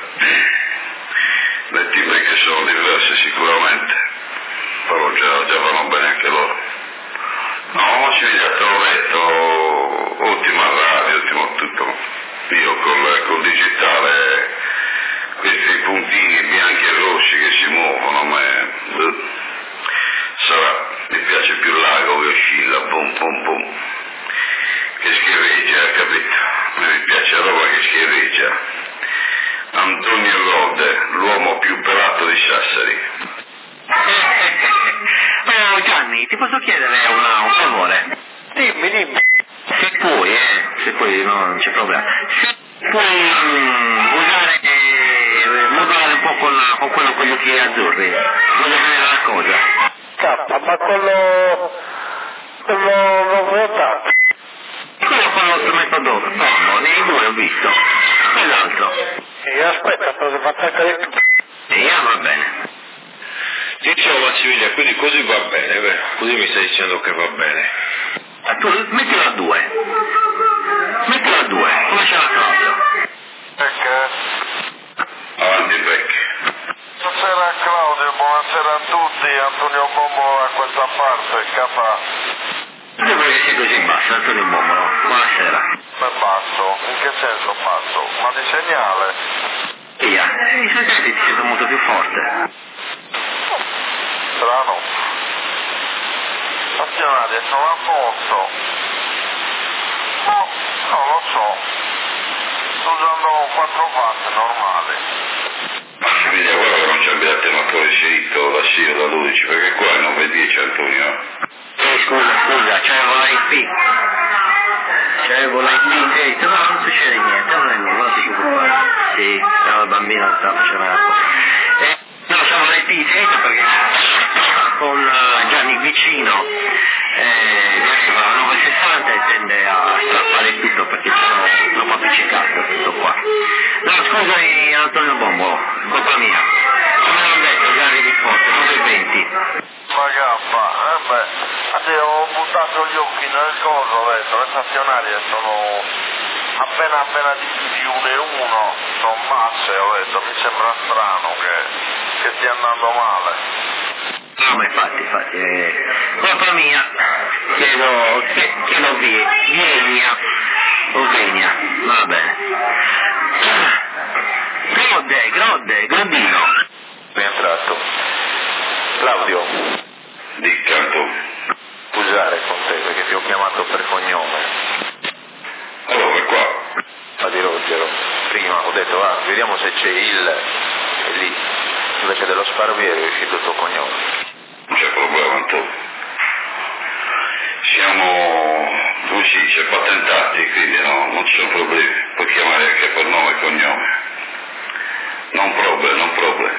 le timbriche sono diverse sicuramente, però già vanno bene anche loro. No, Massimiliano, te l'ho detto, ottima radio, ottimo tutto. Io col digitale, questi puntini bianchi e rossi che si muovono, a me sarà, mi piace più l'ago che oscilla, boom, che schiareggia, capito? Mi piace la roba che schiareggia. Antonio Lode, l'uomo più pelato di Sassari. Oh Gianni, ti posso chiedere un favore? Dimmi. Se puoi, no, non c'è problema. Se puoi modulare un po' con quello con gli occhi azzurri, voglio vedere la cosa. Ma quello l'ho votato. Quello con lo strumento dopo, nei 2 ho visto. Quell'altro. Aspetta, cosa fa attaccare tu? Va bene. Dicevo Massimiliano, quindi così va bene, vero? Così mi stai dicendo che va bene. Tu mettilo a 2. Come c'è la Claudio? Avanti Beck. Buonasera Claudio, buonasera a tutti, Antonio Bombolo a questa parte, capa. Non perché sei così basso, Antonio Bombolo. Buonasera. Ma basso? In che senso basso? Ma di segnale? Via, i suoi tempi ti sento molto più forte. Strano. Stazionaria, sono a posto. No, non lo so. Sto usando 4 watt normali. Massimiliano, guarda che non c'è il attenuatore inserito da 6 o da 12, perché qua è 910 Antonio. Scusa, c'avevo l'IP. No, non succede niente, non ti preoccupare. Sì, stava il bambino, stava facendo la cosa. No, c'avevo l'IP, perché vicino, mi arriva a 9,60 e tende a strappare tutto perché sono troppo appiccicato tutto qua. No, scusami Antonio Bombo, colpa mia, come l'ho detto, già arrivi forte, 9,20. Ma che se ho buttato gli occhi nel coso, ho detto, le stazionarie sono appena di 1,1, sono basse, ho detto, mi sembra strano che stia andando male. No, ma infatti, colpa mia, chiedo Venia, va bene. Grodino. Mi è entrato. Claudio. Dictato. Scusare con te perché ti ho chiamato per cognome. Allora, qua. Ma di Ruggero. Prima ho detto, vediamo se c'è e lì. Invece dello Sparvieri è uscito il tuo cognome. Non c'è problema, Antonio. Siamo così, c'è patentati, quindi no, non ci sono problemi. Puoi chiamare anche per nome e cognome. Non problem.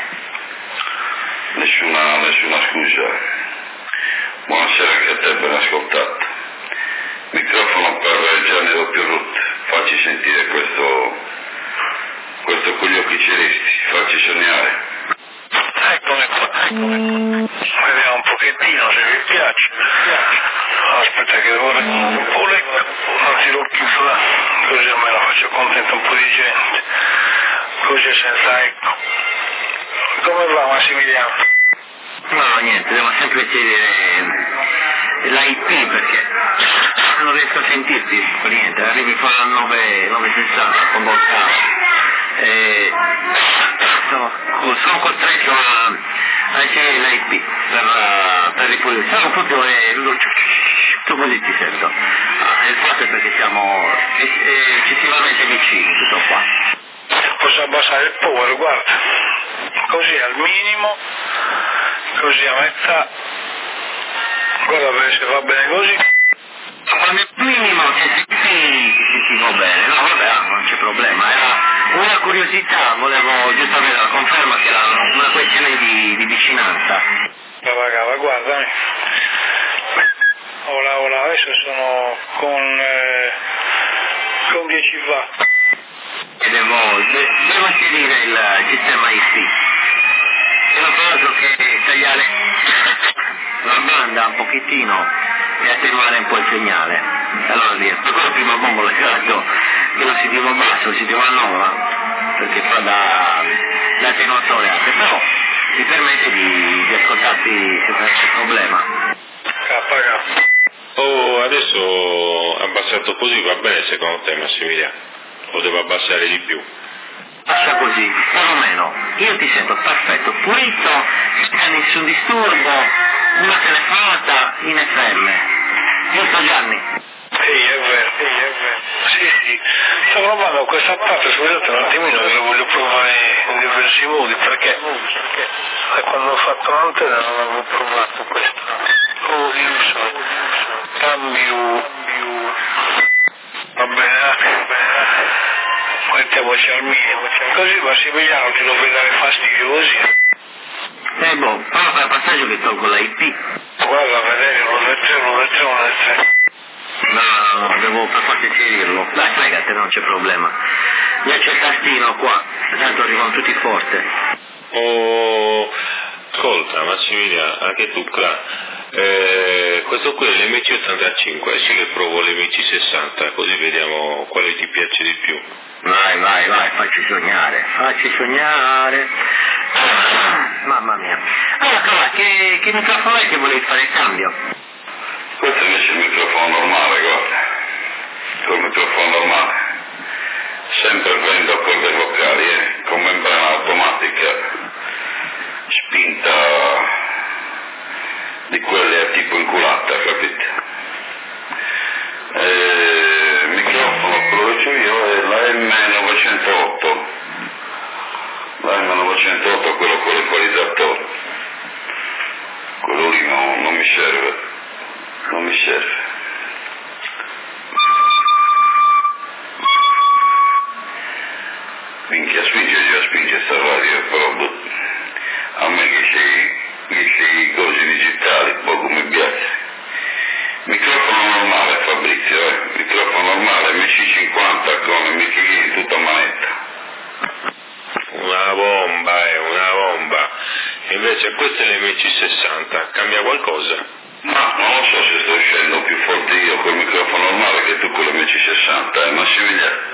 Nessuna scusa. Buonasera anche a te, ben ascoltato. Microfono per Gianni Doppio Rut. Facci sentire questo con gli occhi celesti, facci sognare. Eccomi qua. Vediamo un pochettino se vi piace. Aspetta che devo reggere un po' anzi l'ho chiuso così almeno faccio contento un po' di gente. Così senza ecco. Come va Massimiliano? No, niente, devo sempre chiedere l'IP perché non riesco a sentirti per niente, arrivi qua a 9,60 con Bolzano. Sono costretto a ricevere l'IP per ripulire, sono proprio tutto così ti sento. Il fatto è perché siamo eccessivamente vicini, tutto qua. Posso abbassare il power, guarda, così al minimo, così a metà, guarda bene se va bene così. Ma nel minimo se sentivo bene, no vabbè, non c'è problema, era una curiosità, volevo giusto avere la conferma che era una questione di vicinanza. Cava, guardami. Ora, adesso sono con 10 watt. E devo inserire il sistema IP. E non fa altro che tagliare la banda un pochettino e attenuare un po' il segnale. Allora riesco. Ancora prima bombo l'ho tirato che lo sentivo basso, lo sentivo a 9, perché fa da attenuatore anche, però mi permette di ascoltarti senza problema. K. Oh, adesso abbassato così va bene secondo te Massimiliano? O devo abbassare di più? Lascia così, perlomeno io ti sento perfetto, pulito, senza nessun disturbo, una telefonata in FM. Giusto Gianni? Sì, è vero. Sì. Sto provando questa parte, scusate un attimino che lo voglio provare in diversi modi, perché quando ho fatto l'antenna non avevo provato questo. Io so, cambio, va bene, mettiamoci al minimo, così Massimiliano ti lo puoi dare fastidio così. Boh, però per passaggio che tolgo la IP. Guarda, a vedere, 1,3. No, devo per forza inserirlo. Dai, fregate, non c'è problema. Io c'è il tastino qua, tanto arrivano tutti forte. Oh, ascolta Massimiliano, anche tu qua. Questo qui è l'MC85, sì che provo l'MC60, così vediamo quale ti piace di più. Vai, facci sognare. Mamma mia. Allora, che microfono è che volevi fare il cambio? Questo invece è il microfono normale, guarda. Col microfono normale. Sempre prendo a corde vocali, con membrana automatica. Spinta di quelle a tipo inculata, capite? Il microfono quello che ho io è la M908. La M908 quello con l'equalizzatore. Quello lì non mi serve. Minchia spinge sta radio, però a me che sei cose digitali, poco mi una bomba. Invece questo è l'MC60, cambia qualcosa? Ma non lo so se sto uscendo più forte io col microfono normale che tu con l'MC60, Massimiliano.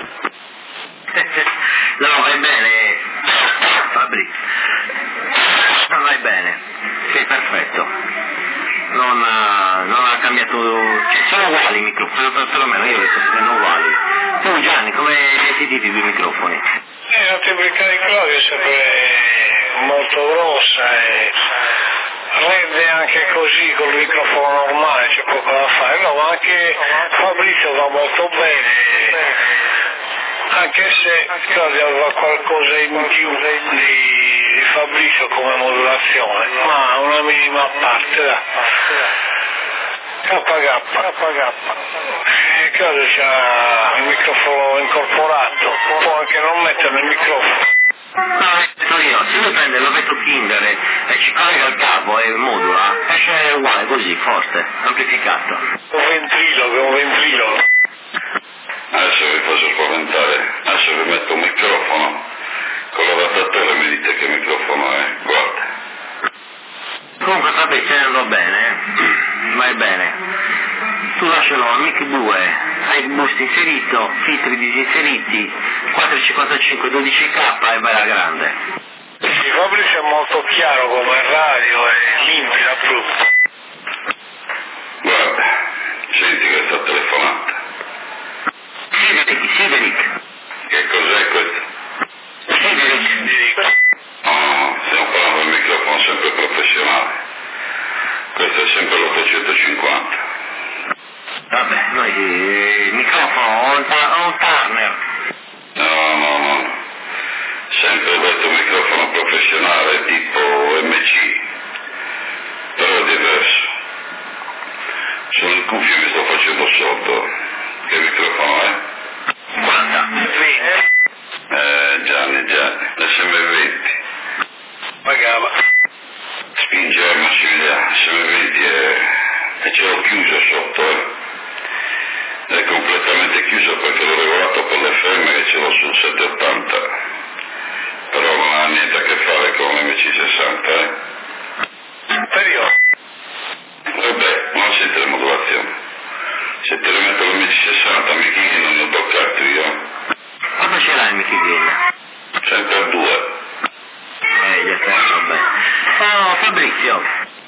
No, vai bene, Fabri. No, vai bene, sei perfetto. Non ha cambiato, cioè sono uguali i microfoni, perlomeno io li sto facendo uguali. Tu Gianni, come hai sentito i due microfoni? La teorica di Claudio è sempre molto grossa e rende anche così col microfono normale, c'è poco da fare, no, ma anche Fabrizio va molto bene, anche se Claudio aveva qualcosa in più di Fabrizio come modulazione, ma una minima parte, dai. KK. Claudio c'ha il microfono incorporato, può anche non mettere il microfono. No, io, se lui prende l'ovetto Kinder e ci collega il cavo e modula, esce uguale così, forte, amplificato. Un ventrilo. Adesso vi faccio spaventare, adesso vi metto un microfono, con l'adattatore mi dite che microfono è, guarda. Comunque Fabri, se ne andò bene, vai bene. Tu lascialo al mic 2, hai il boost inserito, filtri disinseriti, 455 12K e vai alla grande. Sì, Fabrizio è molto chiaro come radio, è limpido proprio. Guarda, senti che sta telefonata. Sideric. Che cos'è questo? Sideric. No, stiamo parlando del microfono sempre professionale. Questo è sempre l'850. Vabbè, noi il microfono un Turner. No. Sempre questo microfono professionale tipo MC. Però è diverso. Sono il cuffio che sto facendo sotto. Che microfono è? Guarda, Gianni, l'SM20. Pagava. Spinge Massimiliano, l'SM20 e ce l'ho chiuso sotto, È completamente chiuso perché l'ho regolato per l'FM e ce l'ho sul 780. Però non ha niente a che fare con l'MC60, Periodo. Vabbè, non sente le modulazioni. Se te le metto l'MC60, Michini non ne ho toccato io. quando ce l'hai Michini? Sempre a 2. Già vabbè. Oh, Fabrizio.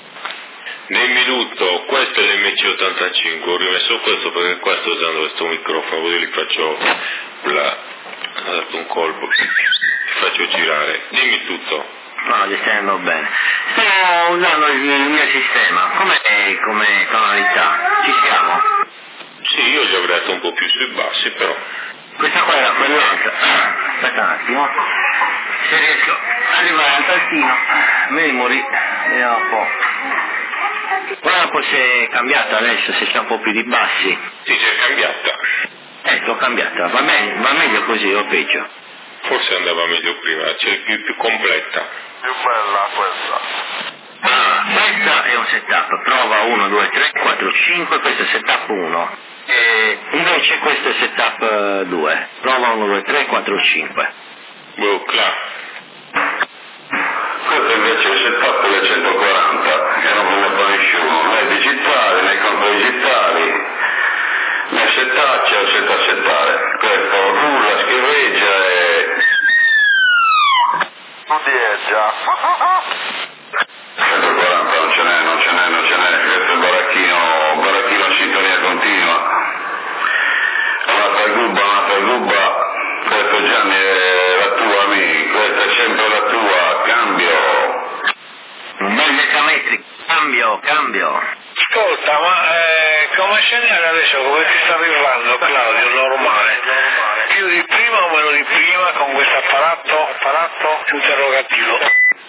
Dimmi tutto, questo è l'MC85, ho rimesso questo perché qua sto usando questo microfono, così li faccio ho dato un colpo, ti faccio girare, dimmi tutto. No, gli stai andando bene. Sto usando il mio sistema, come tonalità, ci siamo? Sì, io gli avrei dato un po' più sui bassi, però. Questa qua era quell'altra. Aspetta un attimo. Se riesco ad arrivare al tattino, memory, vediamo un po'. Guarda un po' se è cambiata adesso, se c'è un po' più di bassi. Sì, c'è cambiata. Ecco, cambiata, va meglio così o peggio? Forse andava meglio prima, c'è più completa. Più bella questa. Allora, questa è un setup, prova 1, 2, 3, 4, 5, questo è setup 1. E invece questo è setup 2, prova 1, 2, 3, 4, 5. Là. Questo invece è il setup delle 140, che non ve ne fa nessuno, né digitali, né conto digitali, né setaccia o settare. Questo rulla, schiveggia e... Studieggia. 140 non ce n'è, questo è il baracchino a sintonia continua. Un'altra gubba, questo Gianni è la tua amica, questa è sempre la tua, cambio. Un bel decametrico, cambio. Ascolta, ma come segnale adesso, come ti sta arrivando Claudio, normale? Più di prima o meno di prima con questo apparato interrogativo?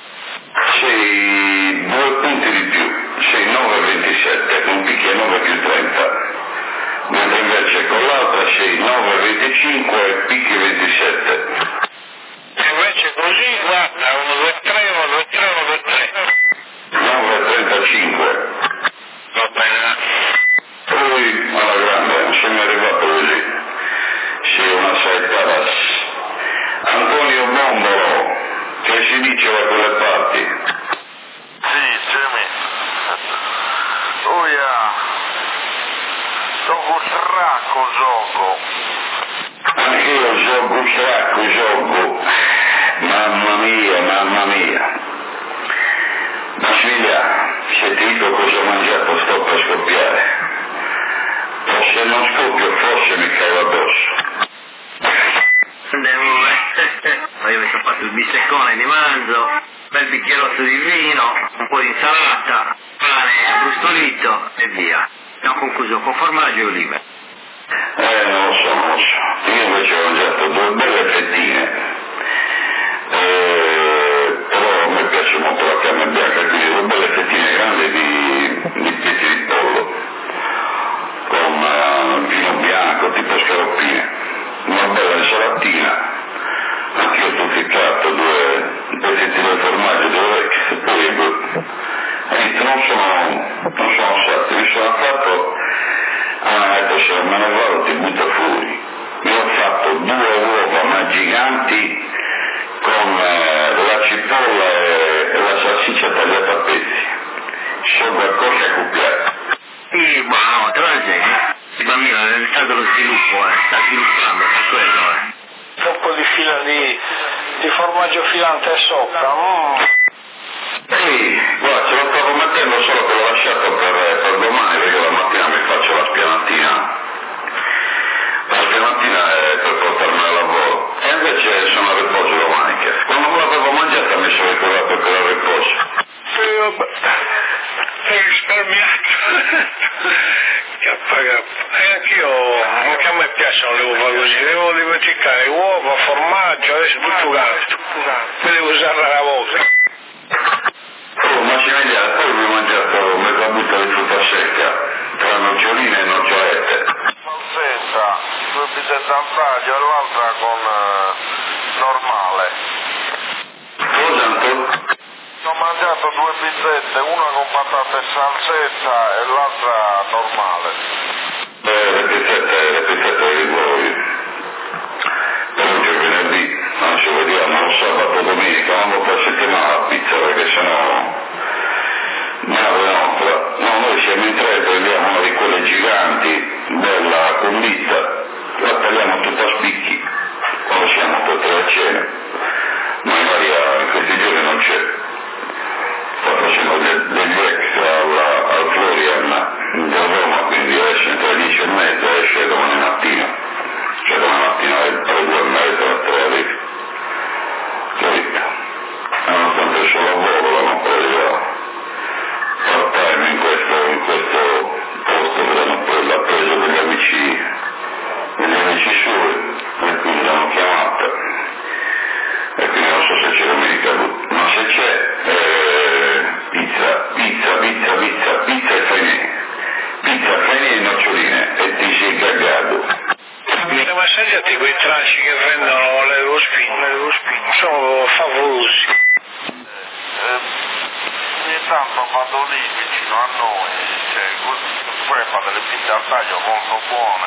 Sei 2 punti di più, sei 9,27 con picchi a 9 più 30, mentre invece con l'altra sei 9,25 e picchi 27. E invece così, guarda, 1, 2, 3, 1, 2, 3, 1, 2, 3. 9,35. Va bene. Poi alla grande, non sono arrivato così. Sì, una setta Antonio Bombolo, gioco. Anch'io gioco. Mamma mia. Massimiliano, se ti dico cosa ho mangiato sto per scoppiare. O se non scoppio forse mi cavo addosso. Ma io mi sono fatto il bisteccone di manzo, un bel bicchierotto di vino, un po' di insalata, pane abbrustolito e via. E ho concluso con formaggio e olive. Non lo so. Io invece ho mangiato 2 belle fettine. Però a me piace molto la carne bianca, quindi 2 belle fettine grandi di piedi di pollo, con vino bianco, tipo scaroppine. Una bella insalatina, anche io ho tufficato 2 pezzetti di formaggio, 2 orecchie, e poi non sono stato, mi sono fatto, ecco, se me ne vado ti butto fuori. Io ho fatto 2 uova ma giganti con la cipolla e la salsiccia tagliata a pezzi. Sono qualcosa a cucchiare. Sì, buono, te lo insegno. Il bambino è nel stato dello sviluppo, sta sviluppando per quello, Un po' di formaggio filante sopra. Sì, guarda, ce lo stavo mettendo solo che l'ho lasciato per domani, perché la mattina mi faccio la spianatina. La spianatina è per portarmi al lavoro. E invece sono a riposo domani. Quando me l'avevo mangiata mi sono ricordato che era a riposo. Sì, vabbè. Hai risparmiato. E anche a me piacciono le uova così, devo dimenticare uova, formaggio, adesso tutto gatto. Mi devo usare la volta. Oh, Massimiliano, poi mi ho mangiato mezza busta di frutta secca, tra noccioline e nocciolette. Salsetta, 2 pizzette al taglio e l'altra con normale. Cosa, Anto? Ho mangiato 2 pizzette, una con patate e salsetta e l'altra normale. Le pizzette di voi. Poi c'è venerdì, ci vediamo sabato, domenica, una volta a settimana la pizza, perché sennò no, noi siamo in 3, prendiamo una di quelle giganti, bella condita, la tagliamo tutta a spicchi, quando siamo tutti a cena, magari in questi giorni non c'è, poi facciamo degli extra al Florian di Roma, quindi esce tra le 10:30, esce domani mattina, cioè domani mattina alle 2:30, alle 3 capito? Nonostante il suo lavoro l'hanno presa part time in questo posto, l'ha preso degli amici suoi, e quindi l'hanno chiamata, e quindi non so se c'è domenica, ma se c'è pizza e fene e noccioline, e ti sei cagato. Ma assaggiate quei tranci che vendono l'Eurospin, sono favolosi. Ogni tanto vado lì vicino a noi, poi fa delle pizze al taglio molto buone.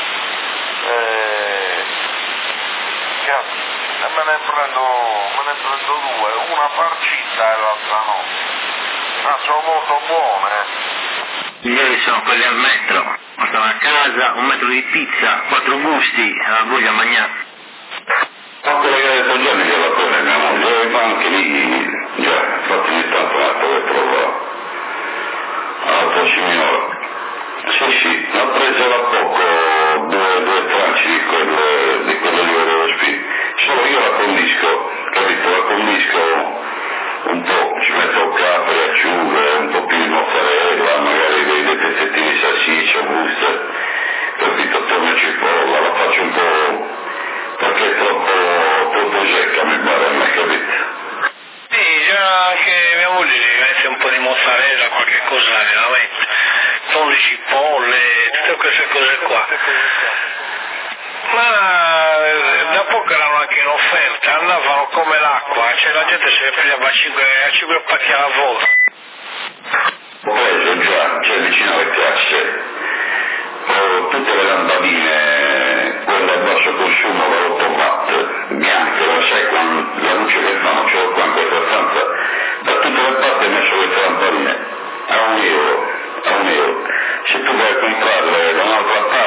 E me ne prendo 2, una farcita e l'altra no. Sono molto buone. Ieri sono quelli al metro, stavo a casa, 1 metro di pizza, 4 gusti, la voglia a mangiare. Ma quello che ha detto Gianni che la pena mia moglie, ma anche lì, già, infatti ogni tanto un attimo che trovo alla signora. Sì, ho preso da poco 2 tranci di quelle lì Eurospin, solo io la condisco, capito? La condisco un po', ci metto capre, acciughe, un po' più di mozzarella, magari dei pezzettini di salsiccia, buste, capito? Torno cipolla, la faccio un po', perché è troppo secca mi pare a me, capito? Sì, già anche mia moglie ci mette un po' di mozzarella, qualche cosa nella mette, con le cipolle, tutte queste cose qua. Ma da poco erano anche in offerta, andavano come l'acqua, cioè la gente se ne prendeva a 5 pacchi alla volta. Ho preso già, cioè vicino alle casse, ho tutte le lampadine, quelle a basso consumo da 8 watt, bianche, lo sai, la luce che fanno, ce l'ho qua in questa stanza, da tutte le parti ho messo queste lampadine, a €1. Se tu vuoi comprarle da un'altra parte,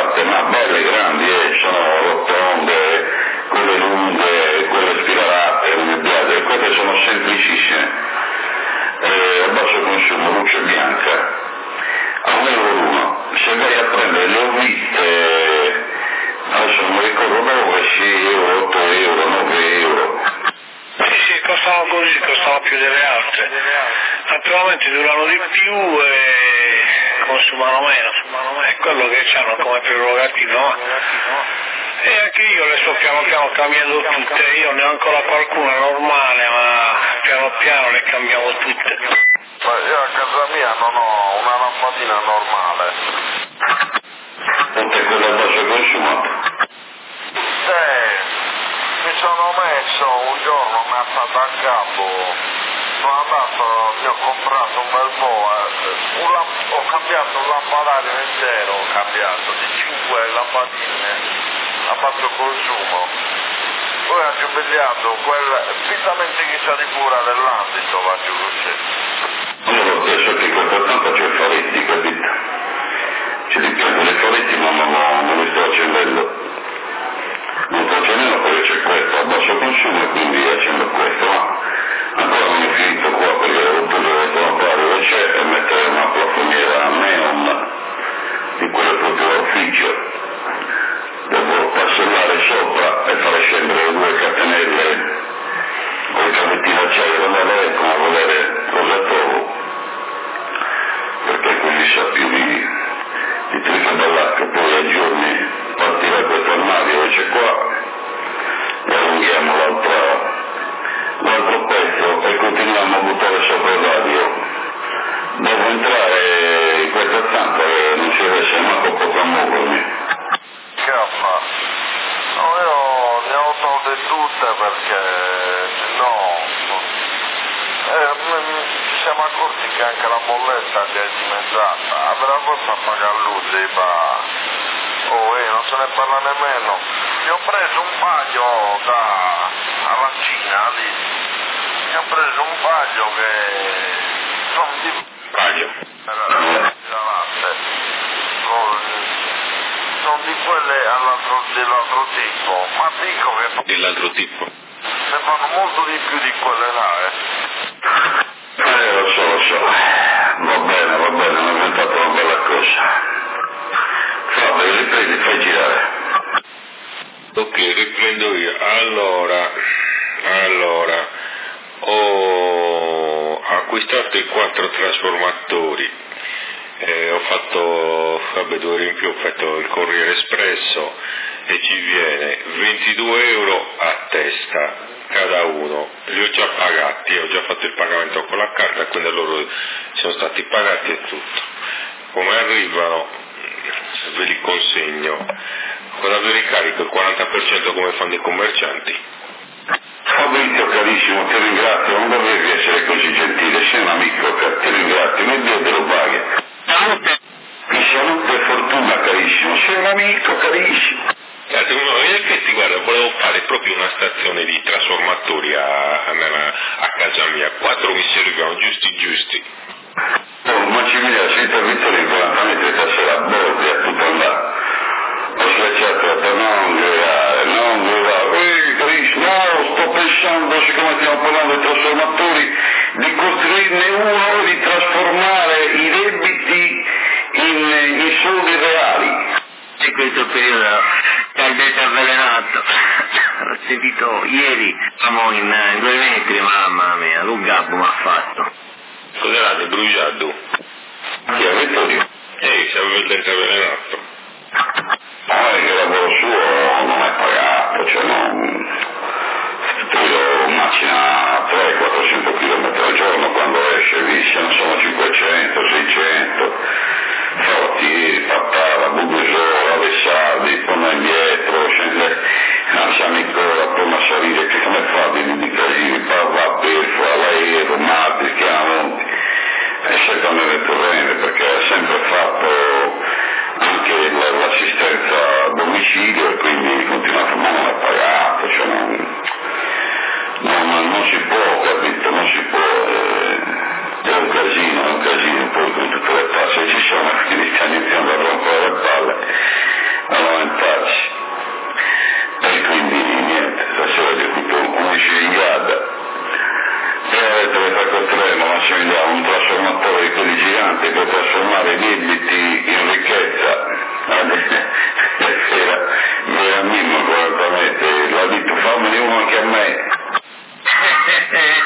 costano così, costano più delle altre. Naturalmente durano di più e consumano meno, è quello che hanno come prerogativa, no? E anche io le sto piano piano cambiando tutte, io ne ho ancora qualcuna normale, ma piano piano le cambiamo tutte. Ma io a casa mia non ho una lampadina normale. Tutte quelle a basso consumato. Mi sono messo un giorno, mi ha fatto a capo, sono andato, mi ho comprato un bel po', ho cambiato un lampadario intero, ho cambiato di 5 lampadine a basso consumo. Poi ho giubilato quel vitamente chissà di cura dell'ambito, va giù così. Io lo stesso che questa tanto c'è i faletti, capito? Ci riprendo le faletti ma non li sto accendendo. Non sto accendendo perché c'è questo a basso consumo e quindi accendo questo, ma ancora non è finito qua perché ho preso la pari dove c'è e mettere una plafoniera neon di quelle proprio d'ufficio. Devo passellare sopra e fare scendere 2 catenelle con i cavettini d'acciaio da lei come a volere cosa trovo, perché così sa più di tricaballacca. Poi a giorni partirà questo armadio che c'è qua e allunghiamo l'altro pezzo e continuiamo a buttare sopra il radio. Devo entrare in questa stanza e non si riesce manco poco a muovermi. Che fa? No, io ne ho tolte tutte perché no. Ci siamo accorti che anche la bolletta si è dimezzata. Avrà forse a pagare luce, ma non se ne parla nemmeno. Mi ho preso un paio alla Cina lì. Mi ho preso un paio che sono di Paio. Sono di quelle dell'altro tipo, ma dico che Dell'altro tipo. ne fanno molto di più di quelle là, Lo so. Va bene, mi è diventata una bella cosa. Fabio, riprendi, fai girare. Ok, riprendo io. Allora, ho acquistato i 4 trasformatori. Ho fatto, 2 ore in più, ho fatto il Corriere Espresso e ci viene 22 euro a testa cada uno. Li ho già pagati, ho già fatto il pagamento con la carta, quindi loro sono stati pagati e tutto. Come arrivano ve li consegno. Cosa vi ricarico? Il 40% come fanno i commercianti. Fabrizio carissimo, ti ringrazio, non dovevi essere così gentile, sei un amico, ti ringrazio, mi Dio te lo paghi. Salute e fortuna carissimo, sei un amico carissimo. In effetti guarda, volevo fare proprio una stazione di trasformatori a casa mia, 4 mi servivano giusti. Ma ci viene il servizio di 40 metri stasera a bordi a tutto andare. Ho schiacciato, ho detto non guardare, carissimo, no, sto pensando, siccome stiamo parlando di trasformatori, di costruirne uno e di trasformare i debiti in soldi reali. E questo periodo caldete avvelenato. Ho sentito ieri, siamo in 2 metri, mamma mia, lo gabbo mi ha fatto. Cosa l'hai bruciato? Chi ha detto io? Se avevo il dente avvelenato. Che il lavoro suo non è pagato, cioè io macchina 300-400 km al giorno quando esce, via, non sono 500, 600, forti, pattava, Bugusola, Vessardi, poi indietro, scende, lasciami ancora, poi a salire, che come fa di casini, va per l'aereo, Marti, chiamo, e secondo me torrente, perché ha sempre fatto anche l'assistenza a domicilio e quindi continuato, ma non è pagato, cioè non si può, capito, non si può, è un casino, poi con tutte le tasse ci sono, quindi stiamo iniziando a rompere le palle, a lamentarci. E quindi niente, stasera ho detto una sciringata. E ho detto che per costruire ma ci vediamo un trasformatore di quelli giganti per trasformare i debiti in ricchezza. Era Mimmo correttamente, l'ha detto fammene uno anche a me.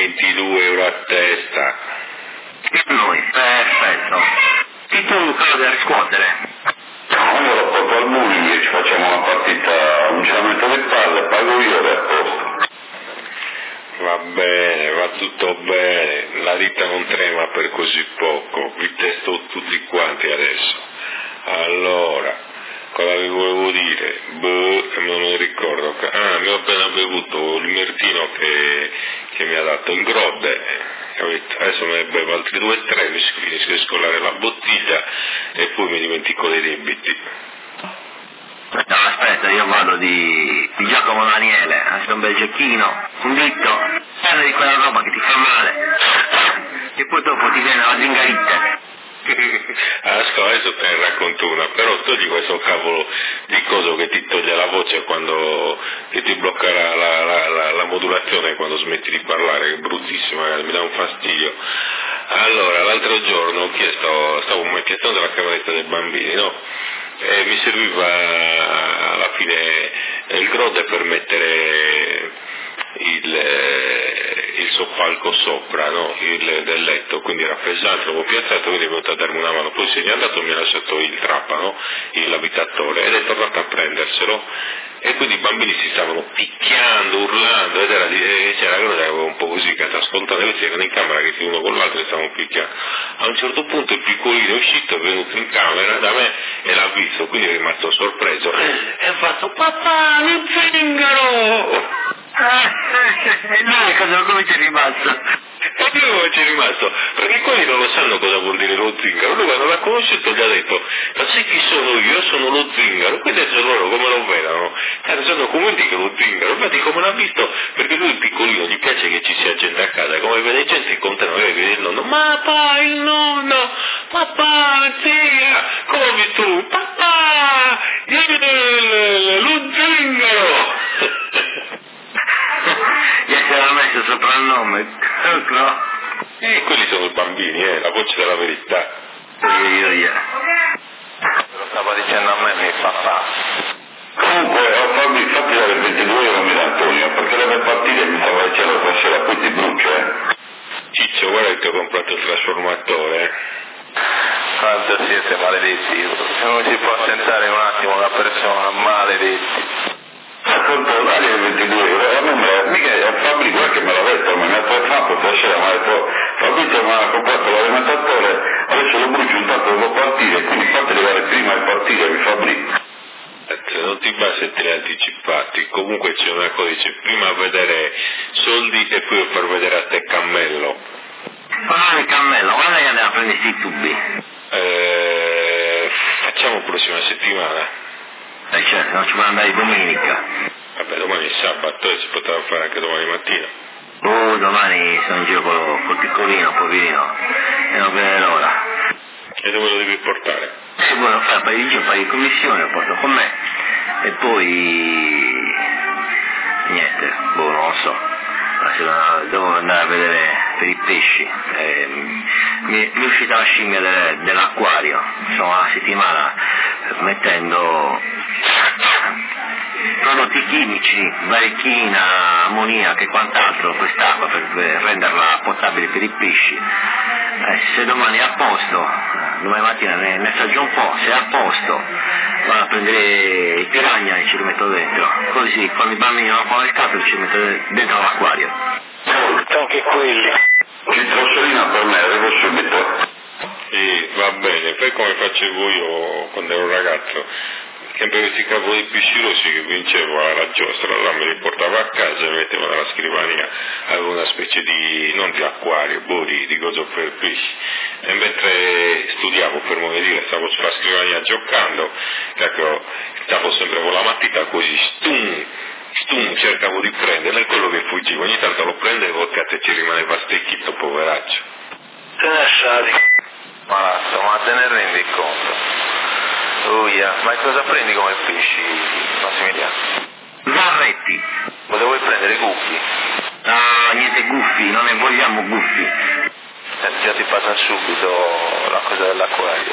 22 € a testa. E noi, perfetto. E tu cosa devi riscuotere? Allora porto al bowling e ci facciamo una partita, un giramento di palle, pago io e a posto. Va bene, va tutto bene, la ditta non trema per così poco, vi testo tutti quanti adesso. Allora, cosa vi volevo dire? Non mi ricordo. Mi ho appena bevuto il mertino che mi ha dato il Grode, capito? Adesso me ne bevo altri 2 o 3, mi finisco di scolare la bottiglia e poi mi dimentico dei debiti. No, aspetta, io vado di Giacomo Daniele, anche un bel giochino, un dito, prendi di quella roba che ti fa male, e poi dopo ti viene la zingarite. Ascolta, adesso te ne racconto una, però togli questo cavolo di coso che ti toglie la voce quando che ti blocca la modulazione quando smetti di parlare, che è bruttissimo, mi dà un fastidio. Allora, l'altro giorno stavo macchiattando la cameretta dei bambini, no? E mi serviva alla fine il Grode per mettere il soppalco sopra, no? Del letto, quindi era pesante, l'avevo piazzato, quindi è venuto a darmi una mano, poi se ne è andato mi ha lasciato il trapano, l'abitatore, ed è tornato a prenderselo, e quindi i bambini si stavano picchiando, urlando, ed c'era quello che aveva un po' così, che ti ascoltava, questi erano in camera che uno con l'altro si stavano picchiando. A un certo punto il piccolino è uscito, è venuto in camera da me e l'ha visto, quindi è rimasto sorpreso e ha fatto: papà, lo zingaro! E noi come ci è rimasto? E io come ci è rimasto? Perché quelli non lo sanno cosa vuol dire lo zingaro. Lui quando l'ha conosciuto gli ha detto: ma sai chi sono io? Sono lo zingaro. Quindi adesso loro come lo vedono? Sono convinti che lo zingaro. Infatti come l'ha visto, perché lui il piccolino gli piace che ci sia gente a casa, come vede gente contano, vede il nonno: ma papà, il nonno, papà, zia, come ho visto lui? Papà, lo zingaro! Gli aveva messo soprannome, no? E quelli sono i bambini, la voce della verità. Lo stava dicendo a me mio papà. Comunque, fatti dare 22 € mi da Antonio, perché deve partire mi stava dicendo stasera, poi ti brucia. Ciccio, guarda che ti ho comprato il trasformatore. Quanto siete maledetti, non si può assentare un attimo una persona, maledetti. Ascolta, dai 22 €, a me mica è Fabrizio che me l'ha detto, mi ha fatto stasera, mi ha detto: Fabrizio mi ha comprato l'alimentatore, adesso lo brucio, intanto devo partire, quindi fate arrivare prima e partire, mi Fabrizio. Non ti basta essere anticipati, comunque c'è una cosa, dice prima vedere soldi e poi far vedere a te cammello. Parlare il cammello, guarda che andiamo a prendersi i tubi. Facciamo prossima settimana. Certo, non ci può andare domenica. Vabbè, domani è sabato e si poteva fare anche domani mattina. Domani sono in giro col piccolino, poverino, e non vede l'ora. E dove lo devi portare? Voglio fare un paio di commissione, lo porto con me, e poi niente, non lo so. Devo andare a vedere per i pesci, mi è uscita la scimmia dell'acquario, sono una settimana mettendo prodotti chimici, varechina, ammoniaca e quant'altro in quest'acqua per renderla potabile per i pesci. Se domani è a posto, domani mattina ne assaggio un po', se è a posto vado a prendere i piragna e ci li metto dentro, così quando i bambini non fanno il caso ci li metto dentro l'acquario. Anche quelli. Citrosolina per me, arrivo subito. Sì, va bene, poi come facevo io quando ero ragazzo, sempre questi cavoli di pesci rossi che vincevo alla giostra, allora me li portavo a casa e li mettevo nella scrivania, avevo una specie di, non di acquario, di coso per pesci, e mentre studiavo, per modo di dire, stavo sulla scrivania giocando, ecco, stavo sempre con la matita così, cercavo di prenderlo, e quello che fuggivo, ogni tanto lo prendevo e cazzo ci rimaneva stecchito, poveraccio. Te ne assadi. Malazzo, ma te ne rendi conto? Ma cosa prendi come pesci, Massimiliano? Zarretti. Cosa vuoi prendere, guffi? Ah, niente guffi, non ne vogliamo guffi. Già ti passa subito la cosa dell'acquario.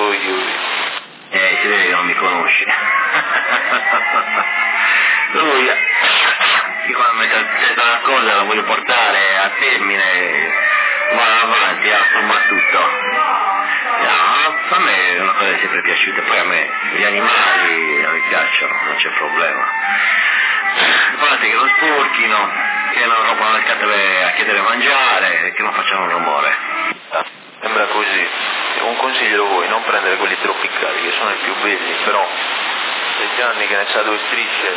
Si vede che non mi conosci. siccome se una cosa la voglio portare a termine, vado avanti, insomma tutto. A me è una cosa che è sempre piaciuta, poi a me gli animali mi piacciono, non c'è problema. Guardate che non sporchino, che non rompano le scatole a chiedere mangiare e che non facciano rumore. Sembra così. Un consiglio lo vuoi, non prendere quelli tropicali che sono i più belli, però se Gianni che ne sa 2 strisce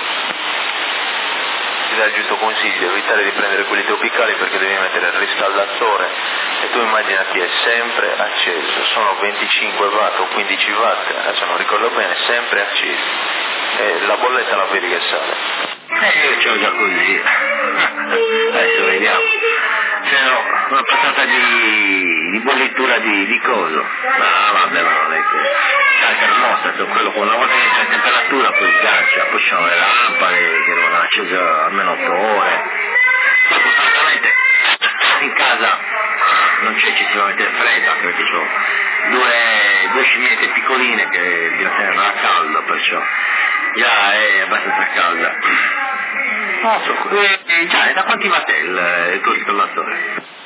ti dà il giusto consiglio, evitare di prendere quelli tropicali perché devi mettere il riscaldatore e tu immaginati è sempre acceso, sono 25 watt o 15 watt, adesso non ricordo bene, sempre accesi e la bolletta la vedi che sale. Io ce l'ho già così, adesso vediamo, se no una passata di bollitura di coso, vabbè ma non è che il termostato, quello con una volta che c'è temperatura poi sgancia, poi ci sono le lampade che devono accese almeno 8 ore, ma fortunatamente in casa non c'è eccessivamente freddo, anche perché ho due scimmiette piccoline che devono tenere a caldo, perciò già è abbastanza calda. Non so, già, da quanti watt è il tuo riscaldatore?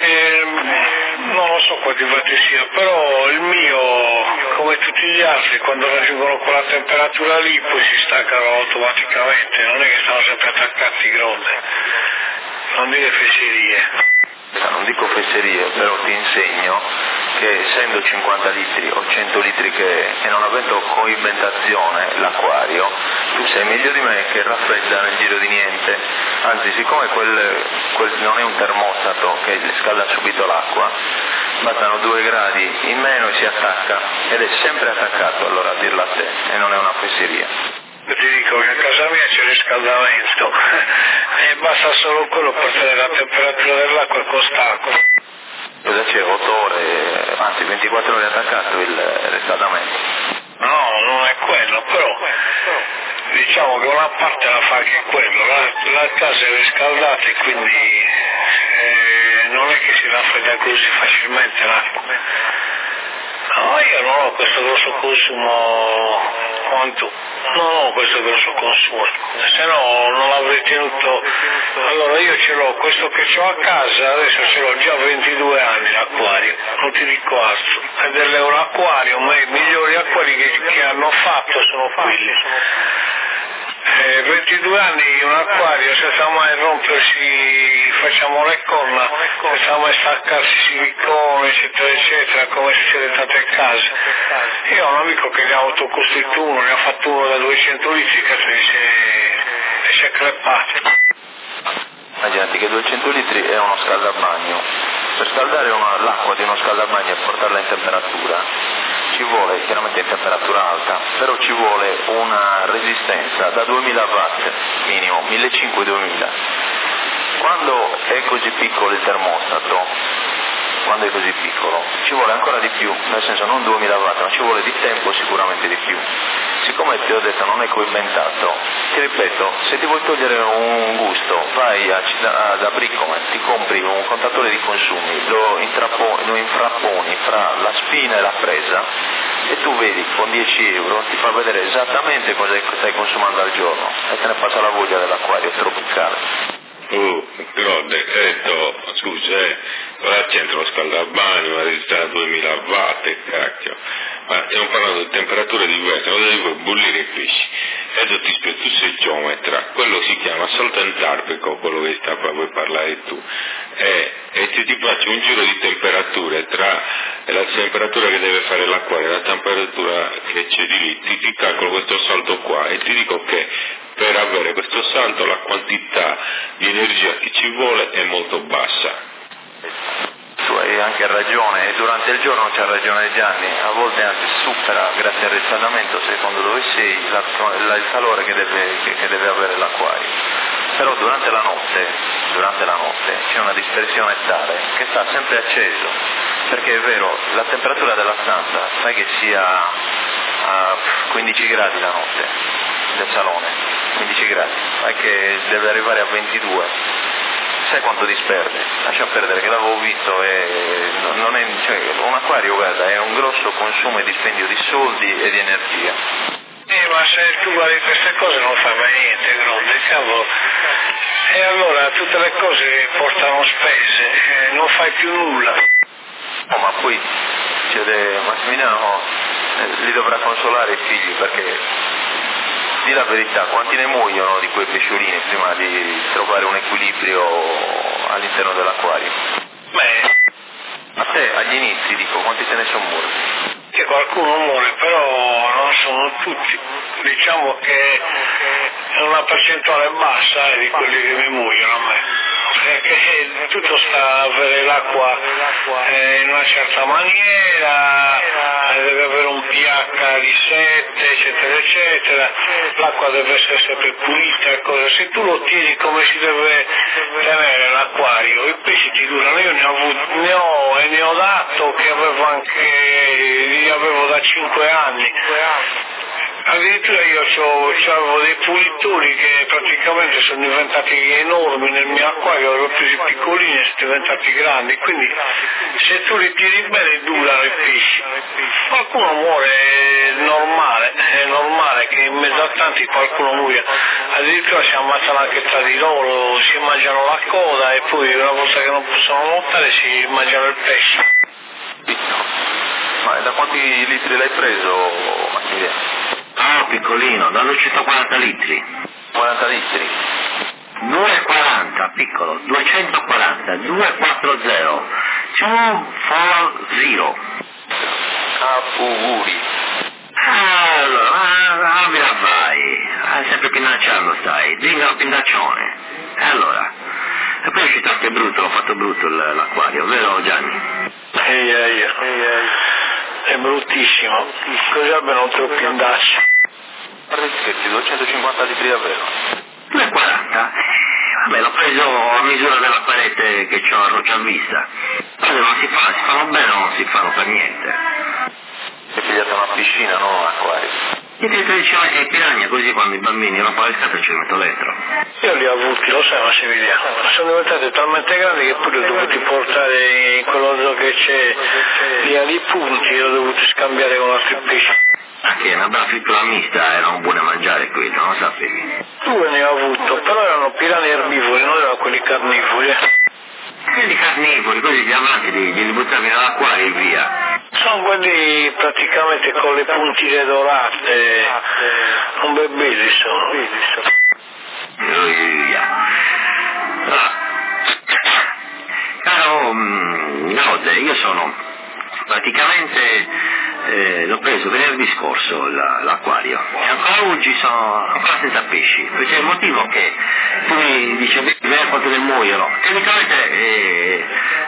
Non lo so quanti watt sia, però il mio, come tutti gli altri, quando raggiungono quella temperatura lì poi si staccano automaticamente, non è che stanno sempre attaccati gronde, non dire fesserie. Non dico fesserie, però ti insegno che essendo 50 litri o 100 litri e non avendo coibentazione l'acquario, tu sei meglio di me che raffredda nel giro di niente, anzi siccome quel non è un termostato che scalda subito l'acqua, bastano 2 gradi in meno e si attacca, ed è sempre attaccato, allora a dirla a te, e non è una fesseria. Io ti dico che a casa mia c'è riscaldamento e basta solo quello per tenere la temperatura dell'acqua costante. Cosa c'è? 8 ore, anzi 24 ore attaccato il riscaldamento? No, non è quello, però diciamo che una parte la fa anche quello, la casa è riscaldata e quindi non è che si raffredda così facilmente l'acqua. No, io non ho questo grosso consumo quanto, non ho questo grosso consumo, se no non l'avrei tenuto. Allora io ce l'ho, questo che ho a casa, adesso ce l'ho già 22 anni l'acquario, non ti dico altro, ed è un acquario, ma i migliori acquari che hanno fatto sono quelli. 22 anni un acquario senza mai rompersi, facciamo le corna, senza mai staccarsi silicone eccetera eccetera, come succede in tante case. Io ho un amico che ne ha autocostruito uno, ne ha fatto uno da 200 litri che si è crepato. Immaginati che 200 litri è uno scaldabagno. Per scaldare l'acqua di uno scaldabagno e portarla in temperatura ci vuole, chiaramente in temperatura alta, però ci vuole una resistenza da 2000 watt minimo, 1500-2000. Quando è così piccolo il termostato, quando è così piccolo, ci vuole ancora di più, nel senso non 2000 watt, ma ci vuole di tempo sicuramente di più. Siccome ti ho detto non è coibentato, ti ripeto, se ti vuoi togliere un gusto, vai da Bricoman, ti compri un contatore di consumi, lo infrapponi fra la spina e la presa e tu vedi con 10 euro ti fa vedere esattamente cosa stai consumando al giorno e te ne passa la voglia dell'acquario tropicale. Però detto, scusa, là c'entra lo scaldabagno, la resistenza a 2000 watt, cacchio. Ma stiamo parlando di temperature diverse, non devi bollire i pesci. Adesso ti spiego, tu sei geometra, quello si chiama salto antarpico, quello che vuoi parlare tu. E se ti faccio un giro di temperature tra la temperatura che deve fare l'acquario e la temperatura che c'è di lì, ti calcolo questo salto qua e ti dico che per avere questo salto la quantità di energia che ci vuole è molto bassa. Tu hai anche ragione, e durante il giorno c'ha ragione Gianni, a volte anzi supera, grazie al riscaldamento, secondo dove sei, il calore che deve avere l'acquario. Però durante la notte c'è una dispersione tale che sta sempre acceso, perché è vero, la temperatura della stanza, sai che sia a 15 gradi la notte, del salone, 15 gradi, sai che deve arrivare a 22. Sai quanto disperde? Lascia perdere che l'avevo visto e non è, cioè, un acquario, guarda, è un grosso consumo e dispendio di soldi e di energia. Ma se tu guardi queste cose non fai mai niente, Gronde, cavolo. E allora tutte le cose portano spese, non fai più nulla. Oh, ma poi Massimiliano li dovrà consolare i figli, perché di la verità, quanti ne muoiono di quei pesciolini prima di trovare un equilibrio all'interno dell'acquario? Beh, A te, agli inizi, dico, quanti te ne sono morti? che qualcuno muore, però non sono tutti. Diciamo che è una percentuale bassa di quelli che mi muoiono a me. Perché tutto sta a avere l'acqua in una certa maniera, deve avere un pH di 7, eccetera, eccetera, l'acqua deve essere sempre pulita, cosa. Se tu lo tieni come si deve tenere l'acquario, i pesci ti durano. Io ne ho dato che li avevo da 5 anni. Addirittura io avevo dei pulitori che praticamente sono diventati enormi nel mio acquario, avevo presi piccolini e sono diventati grandi, quindi se tu li tiri bene durano i pesci. Qualcuno muore, è normale che in mezzo a tanti qualcuno muoia, addirittura si ammazzano anche tra di loro, si mangiano la coda e poi una volta che non possono nuotare si mangiano il pesce. Ma da quanti litri l'hai preso, Massimiliano? Ah, piccolino, da 240 litri. 40 litri? 240, piccolo, 240, 240, 240. Auguri. Allora, vai, sempre pinacciando stai, dinga pindaccione. Allora, e poi è uscito anche brutto, l'ho fatto brutto l'acquario, vero Gianni? È bruttissimo, così almeno te lo pindacci. Guarda scherzi, 250 litri davvero? 240? Vabbè, l'ho preso a misura della parete che c'ho a Rocciavista. Allora non si fanno bene o non si fanno per niente. Hai pigliato una piscina, non un acquario? Siete 13 metri di piranha, così quando i bambini rompano le scatole ci metto dentro. Io li ho avuti, lo sai Massimiliano, sono diventati talmente grandi che poi li ho dovuti portare in quello che c'è via di Punti, li ho dovuti scambiare con altri pesci. Ma che una bella frittura mista, erano buone a mangiare quelli, non lo sapevi? 2 ne ho avuto, però erano piranha erbivori, non erano quelli carnivori. Quelli carnivori, così gli amanti li buttavi nell'acquario e via. Sono quelli praticamente con le puntine dorate, un bel belli sono. Caro Node, io sono praticamente l'ho preso venerdì scorso l'acquario e ancora oggi sono ancora senza pesci, perché il motivo che tu mi dicevi quanto ne muoiono, tecnicamente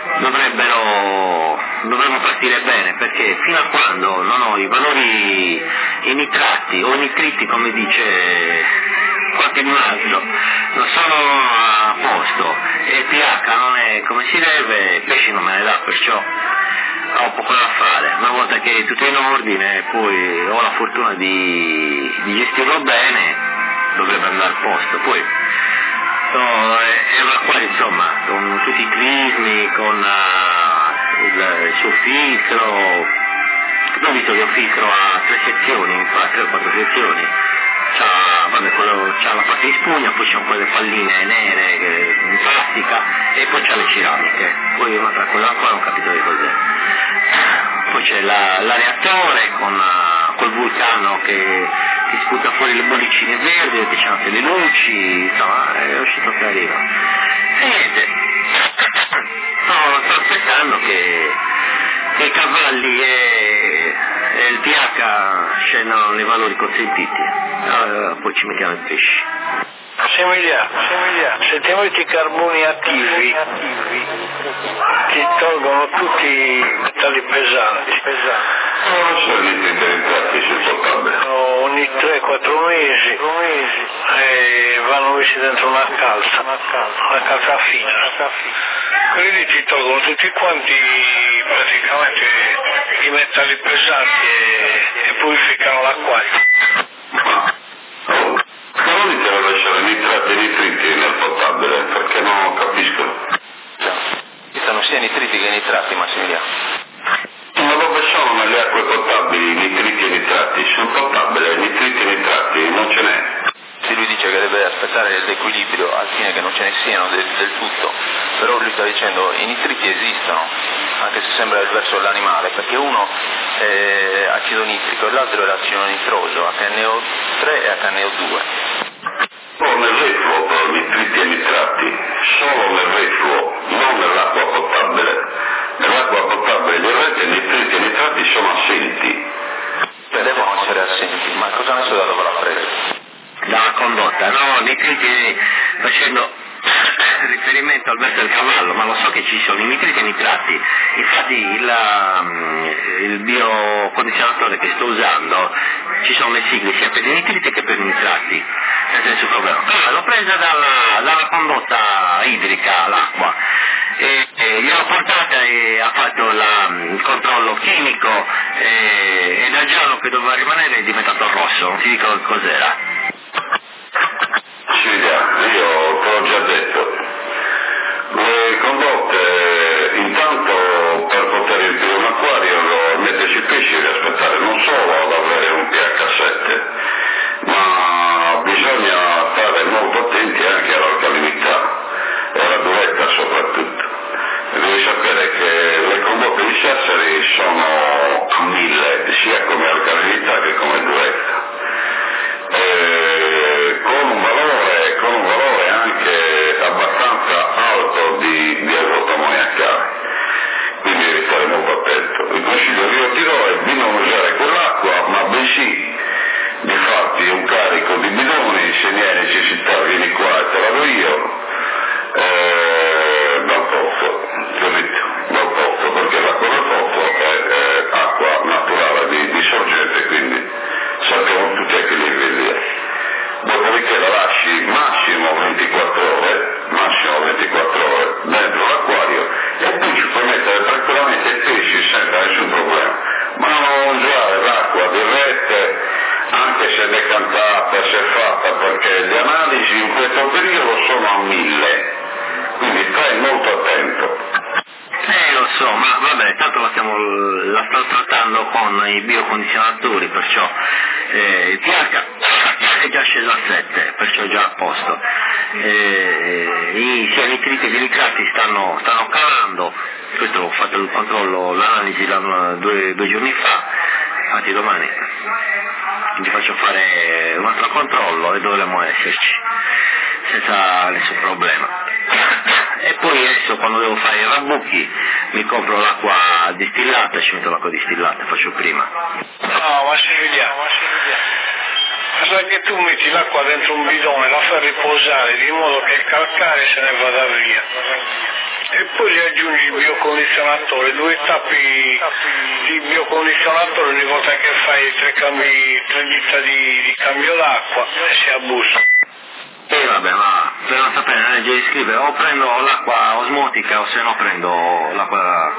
dovremmo partire bene, perché fino a quando non ho i valori i nitrati o i nitriti, come dice qualche altro, non sono a posto e il pH non è come si deve, i pesci non me ne dà, perciò ho poco da fare. Una volta che è tutto in ordine, poi ho la fortuna di gestirlo bene, dovrebbe andare a posto. Poi è un acquario, insomma, con tutti i crismi, con il suo filtro. Ho visto che ho filtro a 3 sezioni, 3 o 4 sezioni. C'ha la parte di spugna, poi c'è un po' le palline nere in plastica e poi c'ha le ceramiche. Poi un'altra cosa ancora non ho capito che cos'è. Poi c'è l'areatore col vulcano che sputa fuori le bollicine verdi, che c'hanno anche le luci, insomma è uscito carino. E niente, sto aspettando che i cavalli e il pH scendano nei valori consentiti, poi ci mettiamo il pesce. Massimiliano, se ti metti i carboni attivi ti tolgono tutti i metalli pesanti. Ogni 3-4 mesi vanno messi dentro una calza fina. Quelli lì ti tolgono tutti quanti praticamente i metalli pesanti e purificano l'acquario. Non intendo lasciare nitrati e nitriti nel potabile, perché non capisco. Ci stanno sia nitriti che nitrati, Massimiliano. Ma dove sono nelle acque potabili nitriti e nitrati? Sul potabile nitriti e nitrati non ce n'è. Se lui dice che deve aspettare cercare l'equilibrio al fine che non ce ne siano del tutto, però lui sta dicendo i nitriti esistono, anche se sembra verso dell'animale, perché uno è acido nitrico e l'altro è l'acido nitroso, HNO3 e HNO2. Nel refluo per nitriti e nitrati, solo nel refluo, non nell'acqua potabile. Nell'acqua potabile del rete i nitriti e nitrati sono assenti. Devono essere assenti, ma cosa ne so da dove l'ha preso? Dalla condotta, no, nitriti facendo riferimento al verso del cavallo, ma lo so che ci sono i nitriti e i nitrati, infatti il biocondizionatore che sto usando ci sono le sigle sia per i nitriti che per i nitrati, senza nessun problema. L'ho presa dalla condotta idrica, l'acqua, e gliel'ho portata e ha fatto il controllo chimico e da giallo che doveva rimanere è diventato rosso, non ti dico cos'era. Silvia, io te l'ho già detto, le condotte intanto per poter riempire un acquario lo metterci i pesci devi aspettare non solo ad avere un pH 7, ma bisogna stare molto attenti anche all'alcalinità e alla durezza soprattutto. Devi sapere che le condotte di Sassari sono a 1000 sia come alcalinità che come durezza. Con un valore anche abbastanza alto di azoto ammoniacale, quindi devi stare molto attento. Il consiglio che io ti do è di non usare quell'acqua, ma bensì di farti un carico di bidoni, se ne hai necessità vieni qua e te la do io, dal pozzo, perché l'acqua del pozzo è acqua naturale di sorgente, quindi sappiamo tutti a che livelli. Dopodiché la lasci massimo 24 ore dentro l'acquario e poi ci puoi mettere tranquillamente i pesci senza nessun problema, ma non usare l'acqua di rete anche se decantata, se fatta, perché le analisi in questo periodo sono a 1000, quindi stai molto attento. Lo so, ma vabbè, tanto la sto trattando con i biocondizionatori, perciò il pH è già sceso a 7, perciò è già a posto. Sia i nitriti che i nitrati stanno calando, questo ho fatto il controllo, l'analisi due giorni fa, infatti domani ti faccio fare un altro controllo e dovremmo esserci, senza nessun problema. E poi adesso quando devo fare i rabbucchi mi compro l'acqua distillata e ci metto l'acqua distillata, faccio prima. No, ma Silvia, sai che tu metti l'acqua dentro un bidone, la fai riposare di modo che il calcare se ne vada via. E poi gli aggiungi il biocondizionatore, 2 tappi di biocondizionatore ogni volta che fai 3 dita di cambio d'acqua e si abusa. Vabbè, ma per non sapere la legge di scrivere o prendo l'acqua osmotica o se no prendo l'acqua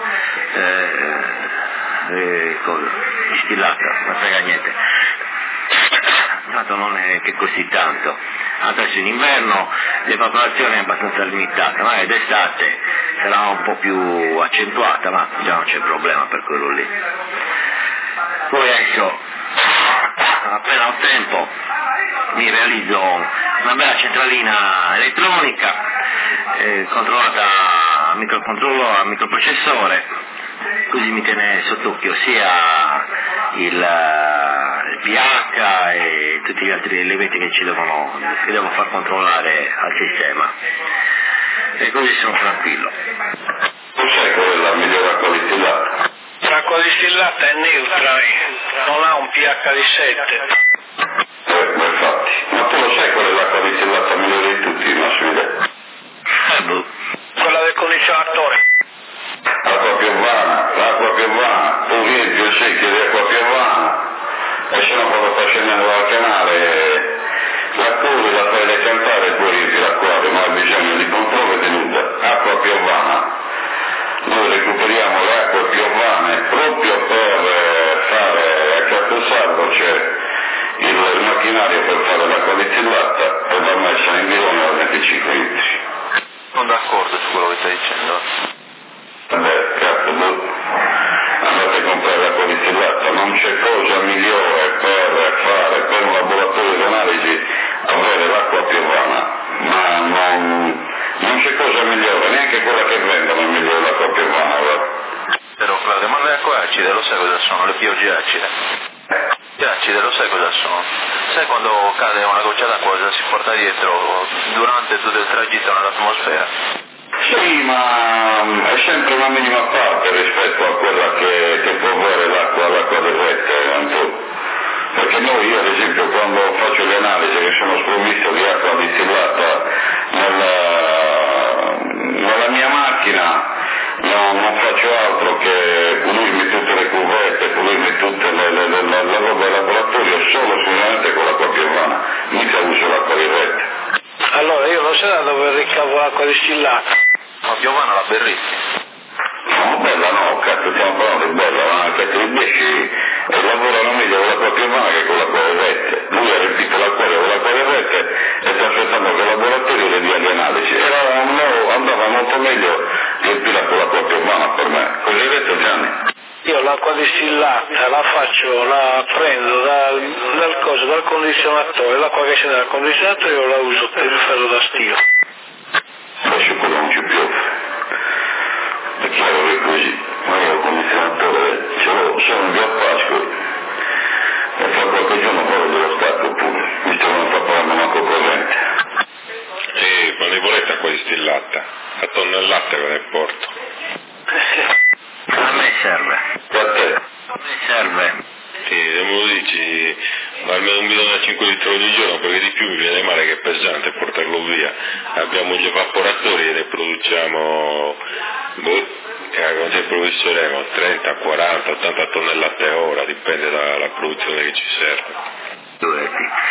distillata, non frega niente. Tanto non è che costi tanto. Adesso in inverno l'evaporazione è abbastanza limitata, ma d'estate sarà un po' più accentuata, ma già non c'è problema per quello lì. Poi adesso, appena ho tempo, mi realizzo una bella centralina elettronica controllata a microcontrollo, a microprocessore, così mi tiene sott'occhio sia il pH e tutti gli altri elementi che devo far controllare al sistema, e così sono tranquillo. Cos'è quella migliore acqua distillata? L'acqua distillata è neutra, non ha un pH di 7. Infatti, ma tu lo sai qual è l'acqua distillata migliore di tutti, Massimo? Quella del condizionatore. L'acqua piovana, tu riempi il secchio di acqua piovana e se no quando sta scendendo dal canale la curi, la fai decantare e poi riempi l'acquario, ma ha bisogno di controllo e tenuta. Acqua piovana, noi recuperiamo le acque piovane proprio per fare a Castellsalvo, c'è il macchinario per fare l'acqua distillata e va messa in bidone a 25 litri. Sono d'accordo su quello che stai dicendo. sai cosa sono? Le piogge acide. Acide, lo sai cosa sono? Sai quando cade una goccia d'acqua cosa si porta dietro durante tutto il tragitto nell'atmosfera? Sì, ma è sempre una minima parte rispetto a quella che può avere l'acqua terrestre, perché io ad esempio quando faccio le analisi che sono sprovvisto di acqua distillata nella mia macchina, non faccio altro che pulirmi tutte le cuvette, pulirmi tutte la roba del laboratorio solo solamente con l'acqua piovana, mica uso l'acqua di rete. Allora io non so da dove ricavo l'acqua distillata. Ma piovana la berresti? No, bella no, cazzo, stiamo parlando di bella, ma che ti riesci e lavorano meglio con l'acqua piovana che con l'acqua di rete. Lui ha riempito l'acquario con l'acqua di rete e sta aspettando che il laboratorio le dia le analisi. Andava molto meglio riempirla con l'acqua piovana per me. Cosa hai detto, Gianni? Io l'acqua distillata la prendo dal condizionatore, l'acqua che c'è dal condizionatore io la uso per il ferro da stiro. Adesso quello non ci piove. È chiaro che è così, ma io il condizionatore ce l'ho solo in via Pascoli e fra qualche giorno poi dello stacco pure, visto che non sta parlando manco corrente. Ma ne volete acqua distillata? A tonnellate ve ne porto. A me serve. A te? A me serve. Sì, se me lo dici, almeno un bidone da 5 litri ogni giorno, perché di più mi viene male che è pesante portarlo via. Abbiamo gli evaporatori e ne produciamo, non ci produrremo 30, 40, 80 tonnellate a ora, dipende dalla produzione che ci serve.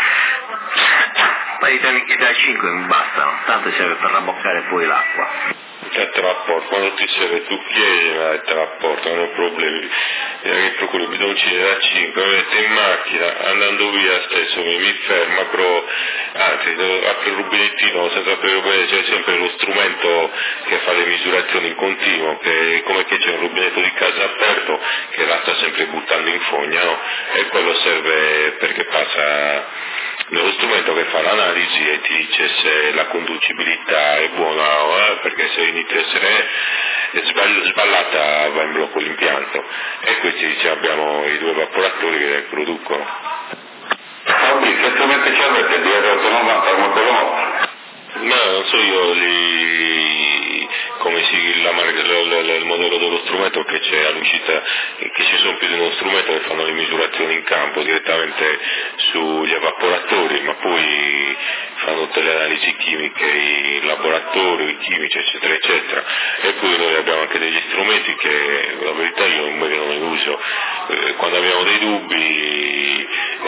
Ma i temi che da 5 mi bastano, tanto serve per rabboccare poi l'acqua. Te la porto, quando ti serve tu chiedi, te la porto, non ho problemi. Che procuro i bidoncini da 5, mi metto in macchina, andando via stesso mi fermo, anzi apro il rubinettino senza aprire il rubinetto, c'è sempre lo strumento che fa le misurazioni in continuo, che come che c'è un rubinetto di casa aperto che la sta sempre buttando in fogna, no? E quello serve perché passa nello strumento che fa l'analisi e ti dice se la conducibilità è buona, perché se inizia a essere sballata va in blocco l'impianto, e questi abbiamo i 2 evaporatori che ne producono. Fabri, che strumenti ci avete di R890 come quello nostro? Ma non so io come si il modello dello strumento, che c'è all'uscita, che ci sono più di uno strumento che fanno le misurazioni in campo direttamente sugli evaporatori, ma poi fanno tutte le analisi chimiche, i laboratori, i chimici, eccetera, eccetera. E poi noi abbiamo anche degli strumenti che la verità io non li uso. Quando abbiamo dei dubbi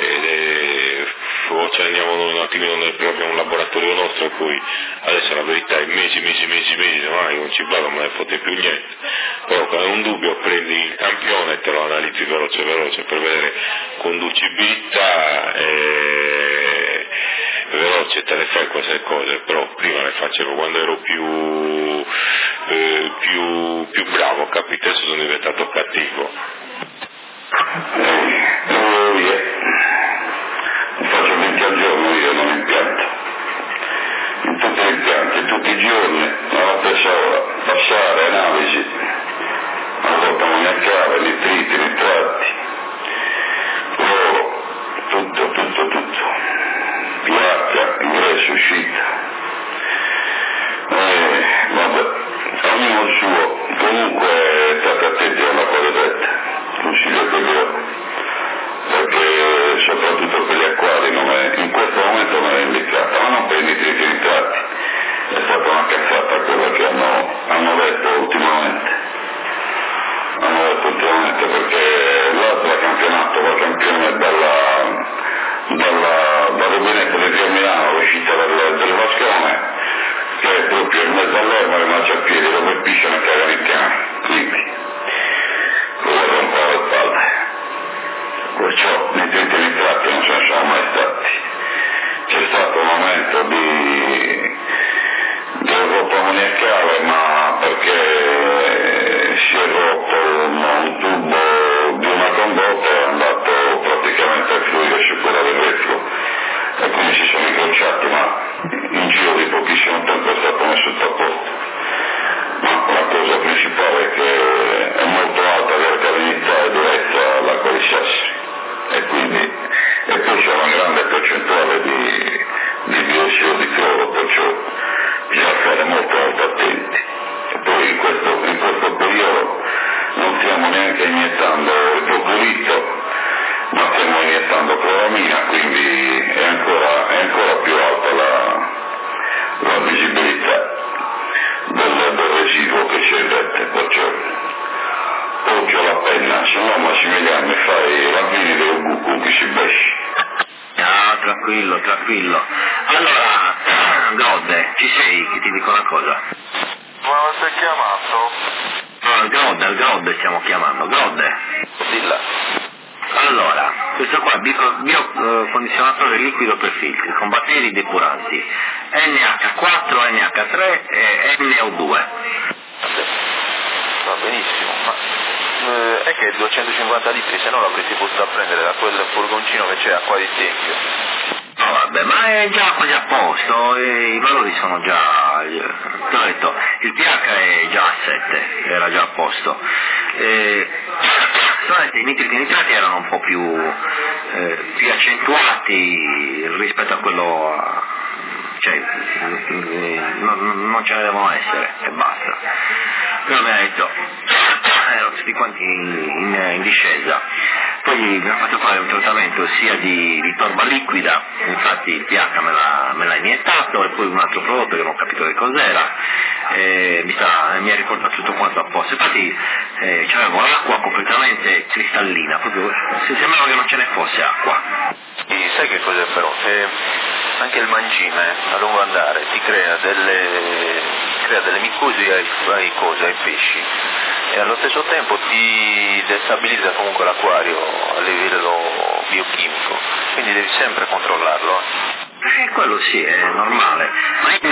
ci andiamo noi un attimino, noi abbiamo un laboratorio nostro, e poi adesso la verità è mesi, io non ci vado, non me ne fotte più niente. Però quando hai un dubbio prendi il campione e te lo analizzi veloce per vedere conducibilità veloce, te le fai queste cose, però prima le facevo quando ero più bravo, capite? Adesso sono diventato cattivo. Faccio 20 al giorno io non impianto, in tutti gli impianti, tutti i giorni, alla stessa ora, passare, analisi, ascolta ammoniacale, nitriti, nitratti, cloro, tutto, pH, ingresso, uscita, vabbè, ognuno il suo, comunque state attenti alla qualità. tranquillo. Allora, Grodde, ci sei? Che ti dico una cosa. Ma lo stai chiamando? No, il Grodde stiamo chiamando, Grodde. Dilla. Allora, questo qua biocondizionatore liquido per filtri, con batteri depuranti, NH4, NH3 e NO2. Va benissimo, ma è che 250 litri, se no l'avresti potuto prendere da quel furgoncino che c'è a qua di Tempio. No vabbè, ma è già quasi a posto, i valori sono già, ti ho detto, il pH è già a 7, era già a posto. I nitrati erano un po' più accentuati rispetto a quello, cioè non ce ne devono essere e basta. Però mi ha detto, erano tutti quanti in discesa. Poi mi ha fatto fare un trattamento sia di torba liquida, infatti il pH me l'ha iniettato, e poi un altro prodotto che non ho capito che cos'era, mi ha riportato tutto quanto a posto. Infatti c'avevo l'acqua completamente cristallina, proprio si sembrava che non ce ne fosse acqua. E sai che cos'è però? Anche il mangime a lungo andare ti crea delle micosi ai pesci, e allo stesso tempo ti destabilizza comunque l'acquario a livello biochimico, quindi devi sempre controllarlo. Quello sì, è normale, ma io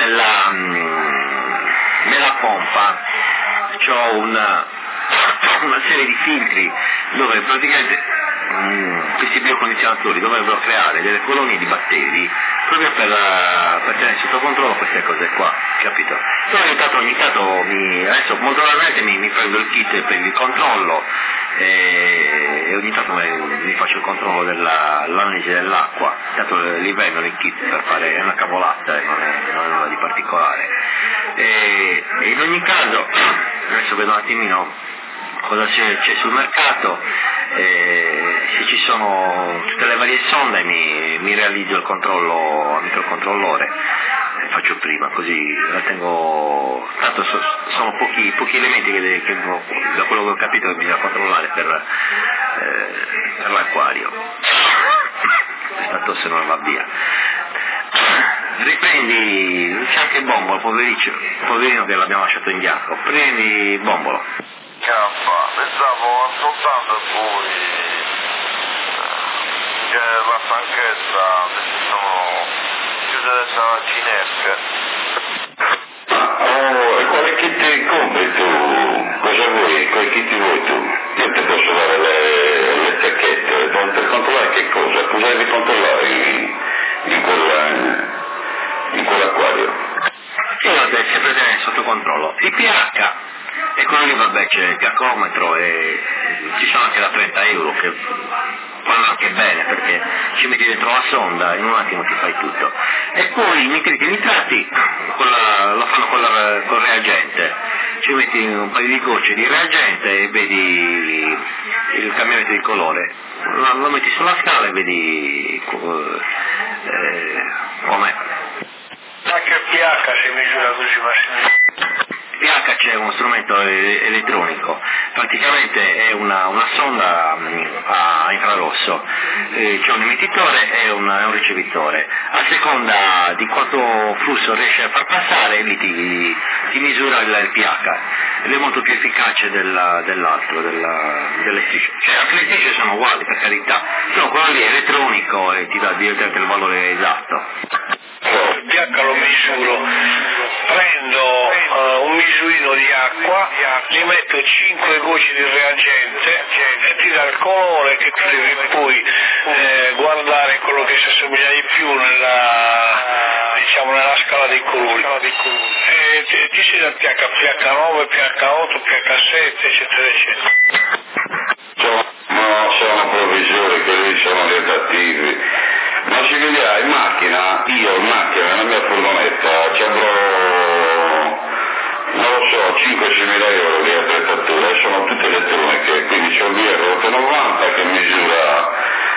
nella pompa c'ho una serie di filtri dove praticamente questi biocondizionatori dovrebbero creare delle colonie di batteri proprio per tenere sotto controllo queste cose qua, capito? Però ogni tanto adesso molto raramente mi prendo il kit per il controllo e ogni tanto mi faccio il controllo dell'analisi dell'acqua, tanto li vendono i kit per fare una cavolata, non è nulla di particolare. E in ogni caso, adesso vedo un attimino cosa c'è sul mercato, se ci sono tutte le varie sonde mi realizzo il controllo a microcontrollore, faccio prima, così la tengo, tanto sono pochi elementi che da quello che ho capito che bisogna controllare per l'acquario. Questa tosse non va via. Riprendi, c'è anche Bombolo, poverino che l'abbiamo lasciato in bianco, prendi Bombolo. Pensavo ascoltando e poi che la stanchezza ci sono chiuse adesso la cinesca. E quale kit compri tu? Cosa vuoi? Quali kit vuoi tu? Io ti posso dare le sacchette, per controllare che cosa? Cosa devi controllare in quell'acquario? Io lo devo sempre tenere sotto controllo. Il pH, e quello lì vabbè c'è il pH-ometro e ci sono anche da 30 euro che fanno anche bene perché ci metti dentro la sonda e in un attimo ti fai tutto. E poi i nitrati lo fanno col reagente, ci metti un paio di gocce di reagente e vedi il cambiamento di colore, lo metti sulla scala e vedi com'è. Anche il pH si misura così, ma pH c'è uno strumento elettronico, praticamente è una sonda a infrarosso, c'è un emettitore e un ricevitore, a seconda di quanto flusso riesce a far passare lì ti misura il pH, ed è molto più efficace dell'altro, delle strisce, cioè anche le strisce sono uguali per carità, però quello lì è elettronico e ti dà direttamente il valore esatto. il pH lo misuro, prendo un misurino di acqua, gli metto 5 gocce di reagente e ti dà il colore che tu devi poi guardare quello che si assomiglia di più nella scala dei colori. E ti si dà pH9, pH8, pH7, eccetera, eccetera. Sono provvisori, quelli sono redattivi. Ma ci vedrà in macchina, nella mia furgonetta ci avrò, non lo so, 5-6 mila euro di attrezzatura e sono tutte elettroniche, quindi c'è un VR890 che misura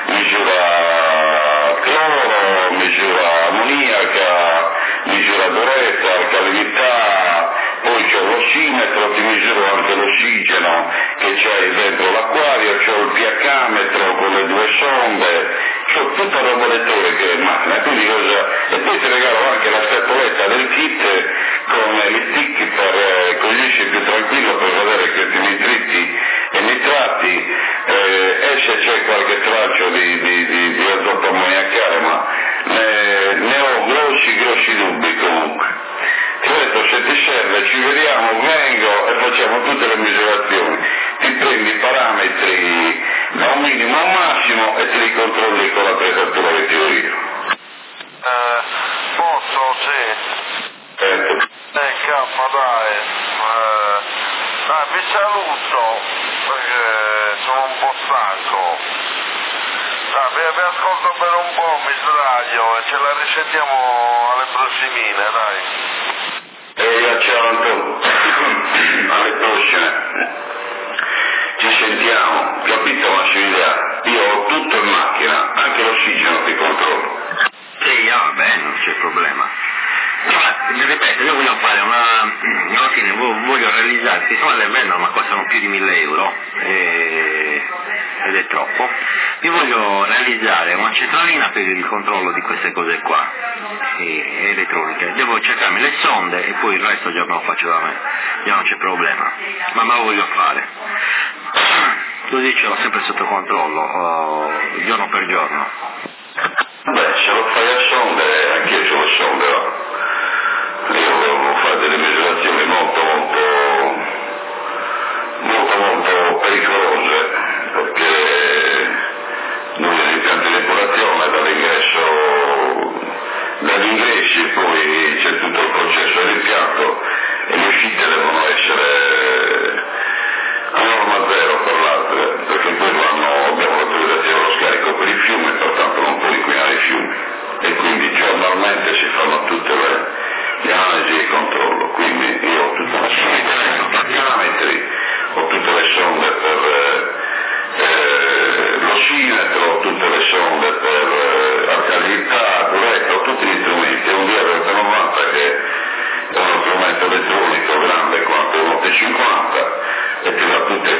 cloro, misura ammoniaca, misura durezza, alcalinità, poi c'è l'ossimetro, ti misuro anche l'ossigeno che c'è dentro l'acquario, c'ho il pH-metro con le due sonde, c'ho tutta roba elettronica, macchina, quindi e poi ti regalo anche la scatoletta del kit con gli stick con gli usci più tranquillo per vedere questi nitriti e nitrati, e se c'è qualche traccio di azoto ammoniacale, ma ne ho grossi dubbi comunque. Certo, se ti serve ci vediamo, vengo e facciamo tutte le misurazioni, ti prendi i parametri da un minimo a un massimo e ti li controlli con l'attrezzatura che ti ho io. Posso, sì. Certo. Campo, dai. Vi saluto perché sono un po' stanco. Vi ascolto per un po', mi sdraio e ce la risentiamo alle prossimine, dai. Ciao Antonio, alle prossime. Ci sentiamo, capito Massimiliano? Io ho tutto in macchina, anche l'ossigeno ti controllo. Sì, vabbè, non c'è problema. No, ripeto, io voglio fare alla fine voglio realizzare, che sono le vendano ma costano più di 1.000 euro ed è troppo. Io voglio realizzare una centralina per il controllo di queste cose qua, elettroniche. Devo cercarmi le sonde e poi il resto già me lo faccio da me, già non c'è problema, ma me lo voglio fare. Così ce l'ho sempre sotto controllo, giorno per giorno. Beh, se lo fai a sonde, anch'io ce lo sonderò. Io devo fare delle misurazioni molto pericolose, perché noi gli impianti di depurazione dagli ingressi poi c'è tutto il processo dell'impianto e le uscite devono essere a norma zero per l'altra, perché poi abbiamo l'autorizzazione allo scarico per i fiumi e pertanto non può inquinare i fiumi, e quindi giornalmente si fanno tutte le analisi di controllo, quindi io ho tutta una serie di parametri, ho tutte le sonde per l'ossimetro, ho tutte le sonde per alcalinità, corretto, ho tutti gli strumenti, è un DR90 che è uno strumento elettronico grande quanto un 850 e ti dà tutte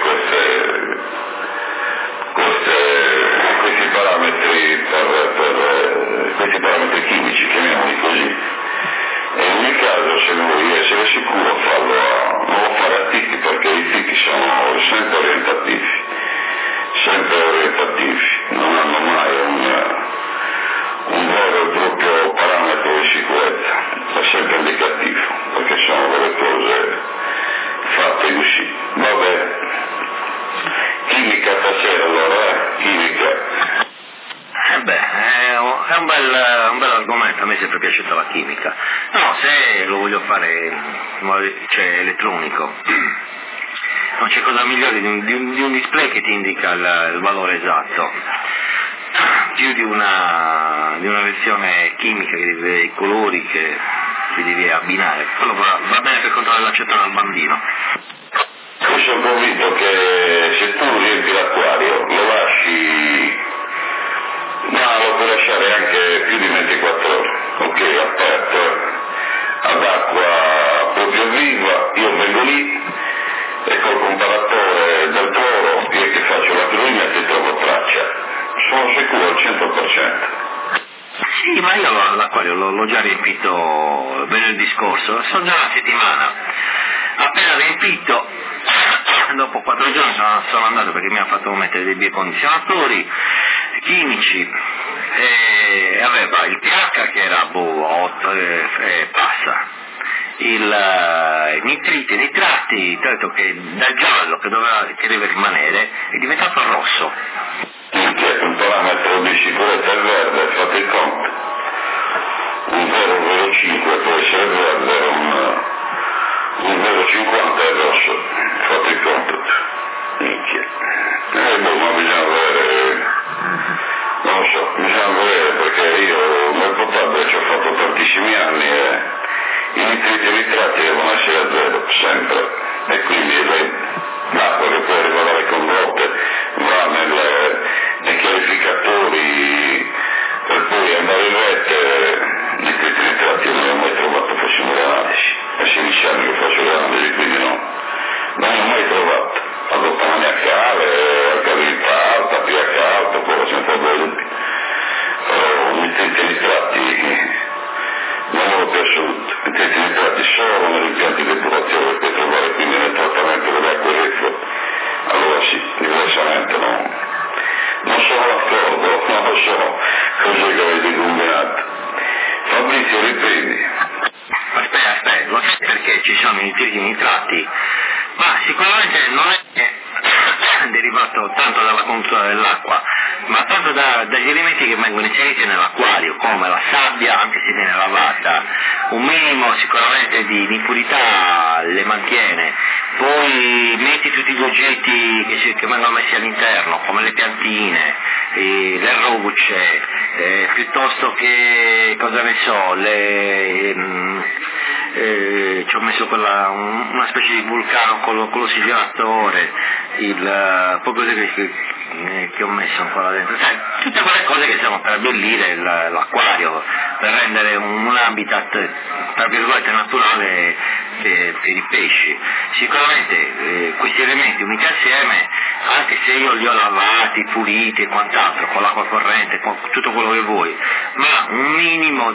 questi parametri questi parametri chimici, chiamiamoli così. E in ogni caso, se vuoi essere sicuro, non lo fare a ticchi, perché i ticchi sono sempre orientativi, non hanno mai un vero e proprio parametro di sicurezza, è sempre indicativo, perché sono delle cose fatte così. Vabbè, chimica stasera allora, chimica. È un bel argomento, a me è sempre piaciuta la chimica. No, se lo voglio fare elettronico, non c'è cosa migliore di un display che ti indica il valore esatto, più di una versione chimica che deve i colori che devi abbinare. Quello va bene per controllare l'accettone al bambino. Io sono convinto che se tu riempi l'acquario, lo lasci, ma lo puoi lasciare anche più di 24 ore, ok, aperto, ad acqua proprio viva, io vengo lì e col comparatore del cloro, io che faccio la crudina ti trovo traccia, sono sicuro al 100%. Sì, ma io l'acquario l'ho già riempito venerdì scorso, sono già una settimana, appena riempito, dopo 4 giorni sono andato perché mi ha fatto mettere dei biocondizionatori chimici e aveva il pH che era 8 e passa, i nitrati, detto che da giallo che deve rimanere è diventato rosso. Un parametro di sicurezza è verde, fate il conto, un 0,05 può essere verde, un 0,50 è rosso, fate il conto. Minchia. Ma bisogna vedere, non lo so, bisogna vedere, perché io nel potabile ci ho fatto tantissimi anni e i nitriti e i nitratti devono essere a zero, sempre, e quindi l'acqua che poi arriva dalle condotte va nei chiarificatori per poi andare in rete. Nitriti e nitratti non ho mai trovato, facciamo le analisi, è 16 anni che faccio le analisi, quindi non ho mai trovato azoto ammoniacale, alcalinità alta, pH alta, quello senza dubbi. Nitriti e nitratti sicuramente non è derivato tanto dalla condizione dell'acqua, ma tanto dagli elementi che vengono inseriti nell'acquario, come la sabbia, anche se viene lavata, un minimo sicuramente di impurità le mantiene, poi metti tutti gli oggetti che vengono messi all'interno, come le piantine, le rocce, piuttosto che, cosa ne so, ci ho messo una specie di vulcano con l'ossigenatore, poi cose che ho messo ancora dentro, sai, tutte quelle cose che servono per abbellire l'acquario, per rendere un habitat tra virgolette naturale per i pesci. Sicuramente questi elementi uniti assieme, anche se io li ho lavati, puliti e quant'altro, con l'acqua corrente, con tutto quello che vuoi, ma un minimo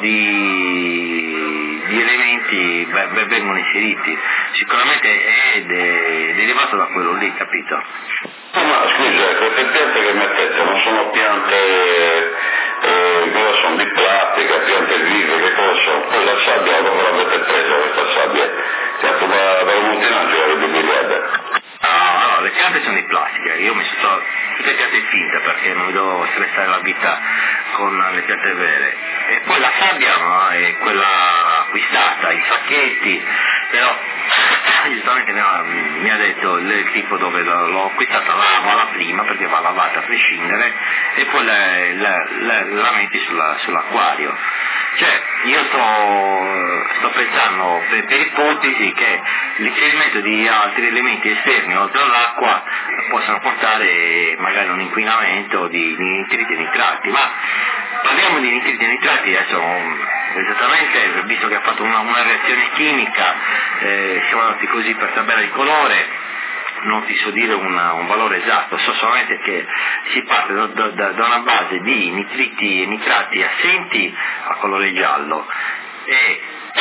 di elementi vengono inseriti, sicuramente è derivato da quello lì, capito? Ma scusa, queste piante che mettete non sono piante, cosa sono, di plastica, piante vive, che cosa sono? Poi la sabbia, dove l'avete presa questa sabbia? Che dal montinaggio era di biliardo. No, le piante sono di plastica, io ho messo tutte le piante finte perché non mi devo stressare la vita con le piante vere. E poi la sabbia, no, è quella acquistata, i sacchetti, però giustamente mi ha detto il tipo dove l'ho acquistata, lavala prima perché va lavata a prescindere e poi la metti sull'acquario. Cioè io sto pensando per ipotesi che l'inserimento di altri elementi esterni oltre all'acqua possano portare magari un inquinamento di nitriti e nitrati, ma parliamo di nitriti e nitrati adesso esattamente, visto che ha fatto una reazione chimica, siamo andati così per tabella di colore, non ti so dire un valore esatto, so solamente che si parte da una base di nitriti e nitrati assenti a colore giallo e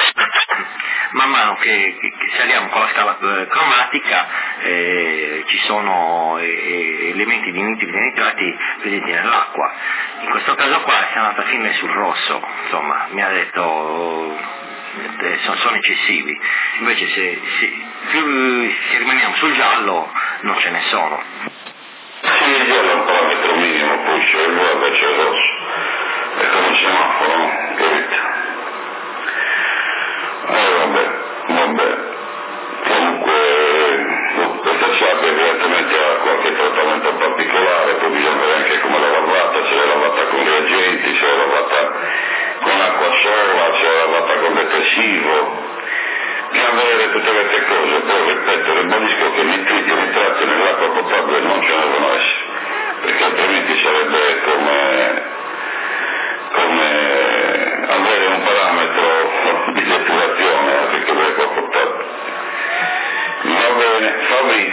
man mano che saliamo con la scala cromatica ci sono elementi di nitriti e nitrati presenti nell'acqua. In questo caso qua si è andata a finire sul rosso, insomma mi ha detto sono eccessivi, invece se rimaniamo sul giallo non ce ne sono. Sì, il giallo è un parametro minimo, poi c'è il verde, c'è il rosso, è come un semaforo, no? Capito? Vabbè, comunque questa sabbia evidentemente ha qualche trattamento particolare, poi bisogna vedere anche come l'è lavata, se l'è lavata con reagenti, se l'è lavata con acqua sola, se l'è lavata con detersivo, bisogna vedere tutte queste cose, poi ripeto, ribadisco che nitriti e nitrati nell'acqua potabile non ce ne devono essere, perché altrimenti sarebbe come avere un parametro di depurazione anche dell'acqua potabile. Va bene, Fabi?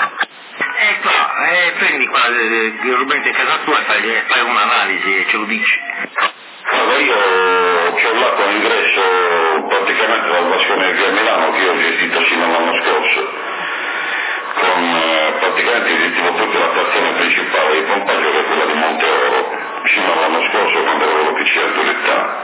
Prendi qua il rubamento in casa tua e fai un'analisi e ce lo dici. Allora io ho l'acqua in ingresso praticamente dal vascone via Milano che io ho gestito sino all'anno scorso, con praticamente gestivo tutta la stazione principale di pompaggio che è quella di Monte Oro, fino all'anno scorso quando avevo l'officina autorità.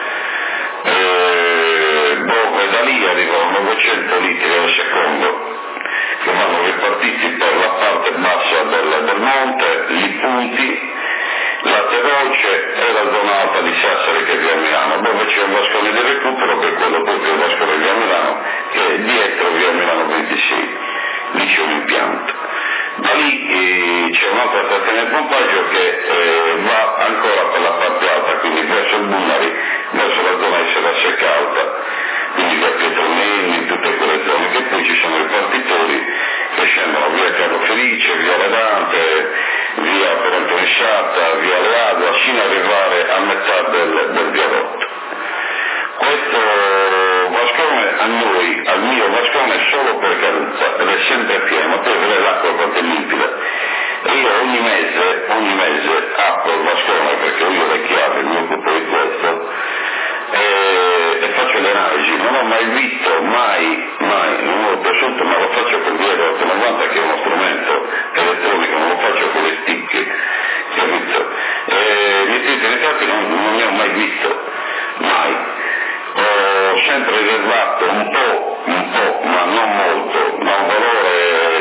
E da lì arrivano 900 litri al secondo che vanno ripartiti per la parte bassa del monte, i punti, latte dolce e la zona alta di Sassari che è via Milano, dove c'è un vascone di recupero che è quello proprio il vascone via Milano che è dietro via Milano 26, lì c'è un impianto. Da lì c'è un'altra stazione di pompaggio che va ancora per la parte alta, quindi verso il Bunari, verso la zona di Serasecca Alta, quindi via Pietronelli, tutte quelle zone, che poi ci sono i partitori che scendono via Carlo Felice, via Levante, via Perentonissata, via Leagua, fino ad arrivare a metà del viadotto. Questo vascone a noi, al mio vascone, è solo per cadenza ed è sempre pieno, per vedere l'acqua quanto è limpida. E io ogni mese apro il vascone perché io ho le chiavi, mi occupo di questo e faccio le analisi. Non ho mai visto, non ho piaciuto, ma lo faccio con DL890 che è uno strumento elettronico, non lo faccio con le stick, capito? Nitriti e nitrati non ne ho mai visto, mai. Ho sempre riservato un po', ma non molto, ma un valore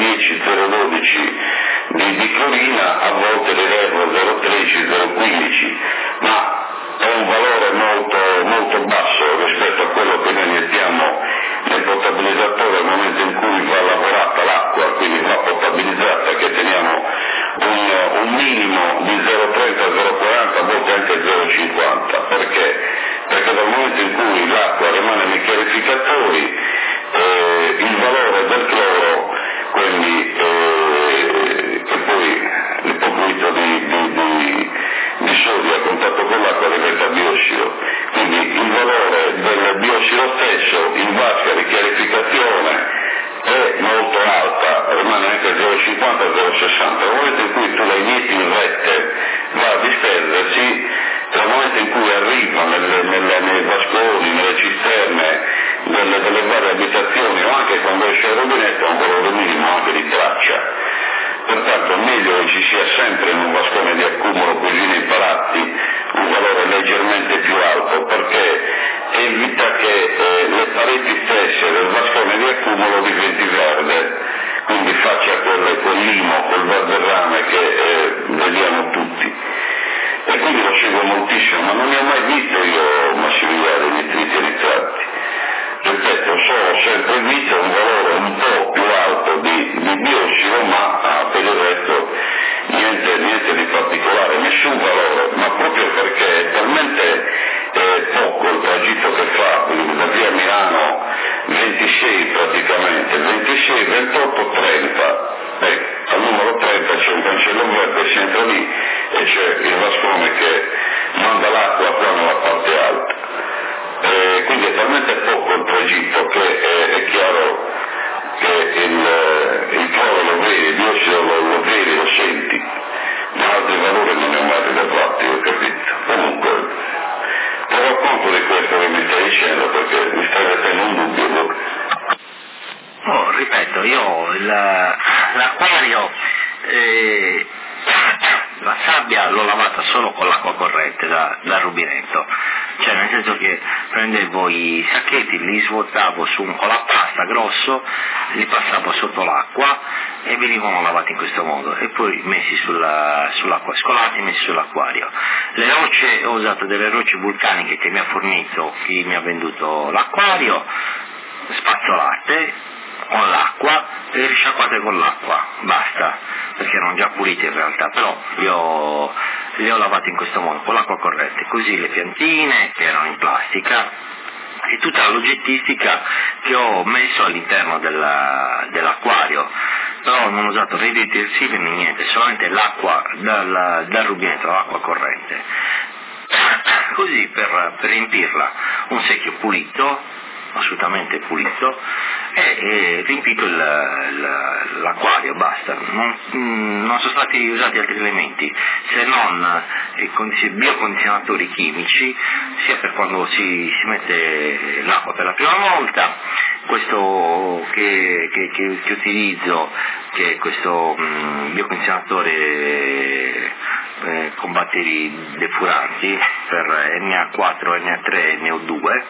0,10, 0,12 di clorina, a volte rilevo 0,13, 0,15, ma è un valore molto, molto basso rispetto a quello che noi mettiamo nel potabilizzatore al momento in cui va lavorata l'acqua, quindi va potabilizzata, che teniamo un minimo di 0,30, 0,40, a volte anche 0,50. Perché? Perché dal momento in cui l'acqua rimane nei chiarificatori, il valore del cloro, quindi che poi l'ipoclorito di sodio a contatto con l'acqua diventa biossido, quindi il valore del biossido stesso in vasca di chiarificazione è molto alta, rimane anche 0,50, 0,60. Nel momento in cui tu la inietti in rete va a disperdersi, nel momento in cui arriva nei vasconi, nelle cisterne delle varie abitazioni, o anche quando esce il rubinetto, ha un valore minimo anche di traccia. Pertanto è meglio che ci sia sempre in un vascone di accumulo così nei palazzi un valore leggermente più alto, perché evita che le pareti stesse del vascone di accumulo diventi verde, quindi faccia quel limo, quel verde rame che vediamo tutti. E quindi lo seguo moltissimo, ma non ne ho mai visto io, Massimiliano, di nitriti e nitratti. Ripeto, ho sempre visto un valore un po' più alto di biossido, ma per il resto niente di particolare, nessun valore, ma proprio perché è talmente poco il tragitto che fa, quindi da via Milano 26 praticamente, 26, 28, 30, al numero 30 c'è un cancello verde, si entra lì e c'è il vascone che manda l'acqua qua nella parte alta. Quindi è talmente poco il tragitto che è chiaro che il cloro lo vedi, il biossido lo vedi, lo senti, ma altri valori non ne ho mai rilevati, ho capito. Comunque, terrò conto di questo che mi stai dicendo, perché mi stai mettendo un dubbio. Ripeto, io l'acquario, la sabbia l'ho lavata solo con l'acqua corrente dal rubinetto, cioè nel senso che prendevo i sacchetti, li svuotavo con la pasta grosso, li passavo sotto l'acqua e venivano lavati in questo modo e poi messi sull'acqua, scolati e messi sull'acquario. Le rocce, ho usato delle rocce vulcaniche che mi ha fornito chi mi ha venduto l'acquario, spazzolate con l'acqua e risciacquate con l'acqua, basta, perché erano già pulite in realtà, però le ho lavate in questo modo, con l'acqua corrente, così le piantine che erano in plastica e tutta la logistica che ho messo all'interno dell'acquario, però non ho usato né detersivi né niente, solamente l'acqua dal rubinetto, l'acqua corrente, così per riempirla, un secchio pulito, assolutamente pulito, e riempito l'acquario, basta, non sono stati usati altri elementi se non biocondizionatori chimici, sia per quando si mette l'acqua per la prima volta, questo che utilizzo, che è questo biocondizionatore con batteri depuranti per Na4, Na3 e NO2,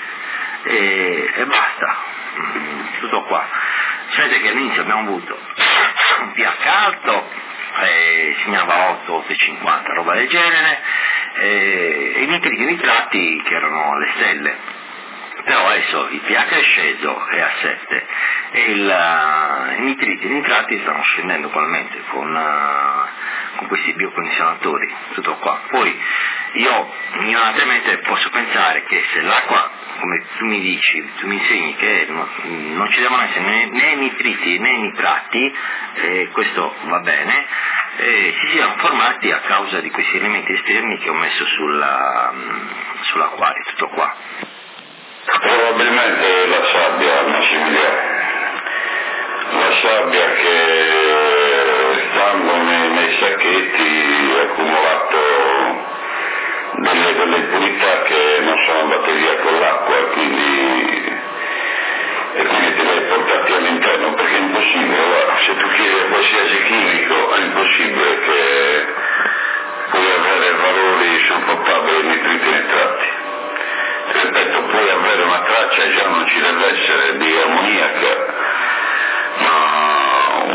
e basta, tutto qua. Sapete che all'inizio abbiamo avuto un pH alto, segnava 8, 8,50, roba del genere, e i nitriti e i nitratti che erano alle stelle, però adesso il pH è sceso, è a 7 e i nitriti e i nitratti stanno scendendo ugualmente con questi biocondizionatori, tutto qua. Poi io ignorantemente posso pensare che se l'acqua, come tu mi dici, tu mi insegni che non ci devono essere né nitriti né nitratti, questo va bene, si siano formati a causa di questi elementi esterni che ho messo sull'acquario, tutto qua. Probabilmente la sabbia, Massimiliano, la sabbia che stando nei sacchetti ha accumulato delle impurità che non sono andate via con l'acqua e quindi te le hai portate all'interno, perché è impossibile, se tu chiedi a qualsiasi chimico è impossibile che puoi avere valori sopportabili di nitriti e nitratti. Ripeto, puoi avere una traccia, già non ci deve essere, di ammoniaca, ma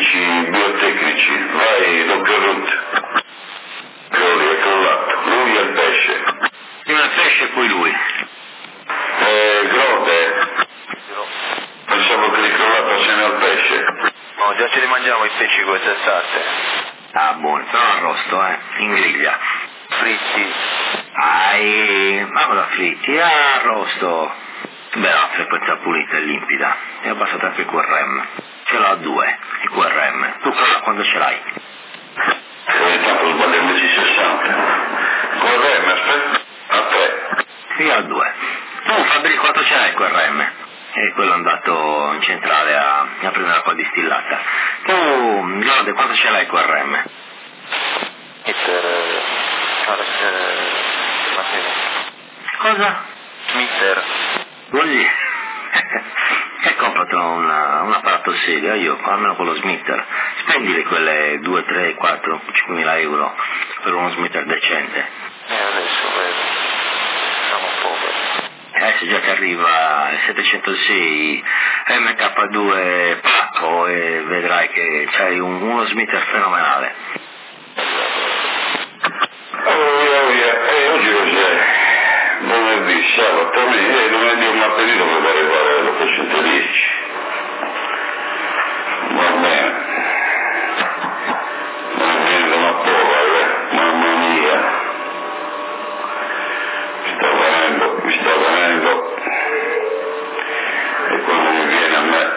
tecnici, biotecnici, vai doppio route. Crolli è crollato, lui e il pesce. Prima il pesce e poi lui. Grote. Pensavo che ricrollato assieme al pesce. No, già ce li mangiamo i pesci quest'estate. Ah, buono, però arrosto, in griglia. Fritti. Ma cosa fritti? Arrosto. Beh, la frequenza pulita e limpida. È abbastanza anche il QRM. Ce l'ho a 2, il QRM. Tu quando ce l'hai? Intanto sbaglio invece 60. QRM, aspetta. A 3. Io a 2. Tu Fabri quanto ce l'hai il QRM? E quello è andato in centrale a prendere l'acqua distillata. Tu, Glode, quanto ce l'hai il QRM? Cosa? Mister. Così. E comprati un apparato serio, io, almeno con lo smitter. Spendili quelle 2, 3, 4, 5.000 euro per uno smitter decente. Adesso vedo. Siamo poveri. Adesso già ti arriva il 706 MK2 pacco e vedrai che c'hai uno smitter fenomenale. Oggi cos'è? Lunedì, sabato, lunedì o martedì dovrebbe arrivare l'810. Va bene. Una povera, mamma mia. Mi sta venendo. E quando mi viene a me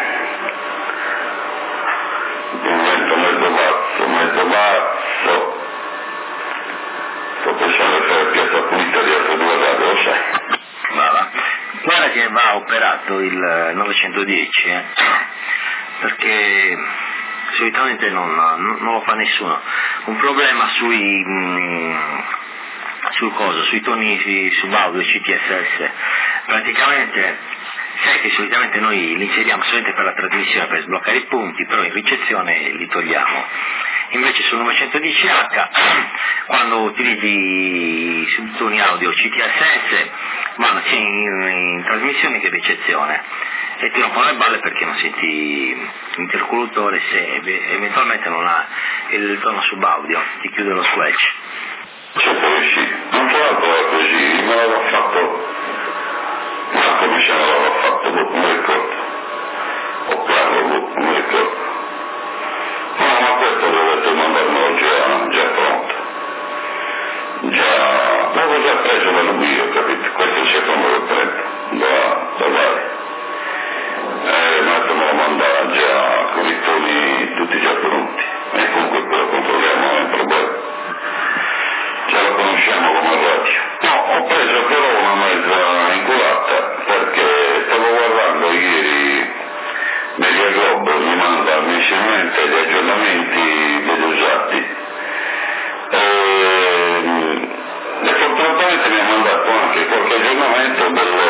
divento mezzo pazzo. Sto pensando di fare piazza pulita di altre 2 date, lo sai. Guarda che va operato il 910, perché solitamente non lo fa nessuno. Un problema sui toni subaudio CTSS, praticamente sai che solitamente noi li inseriamo solamente per la trasmissione, per sbloccare i punti, però in ricezione li togliamo. Invece sul 910H, quando utilizzi subtoni audio CTSS, vanno sia in trasmissione che in ricezione e ti rompono le balle perché non senti l'interlocutore, se eventualmente non ha il tono subaudio, ti chiude lo switch. Non tra l'altro così, me l'aveva fatto, ma come se me l'aveva fatto, non mi ricordo, o Carlo, non mi ricordo. No, ma questo dovete mandarmelo già pronto. L'avevo già preso da Lubio, capito? Questo è il secondo che prendo, da Vari. Ma me lo mandava già con i toni tutti già pronti. E comunque quello controlliamo, non è un problema. Ce lo conosciamo come radio. No, ho preso però una mezza inculata perché stavo guardando ieri Media Globo, mi manda mensilmente gli aggiornamenti degli usati e fortunatamente mi ha mandato anche qualche aggiornamento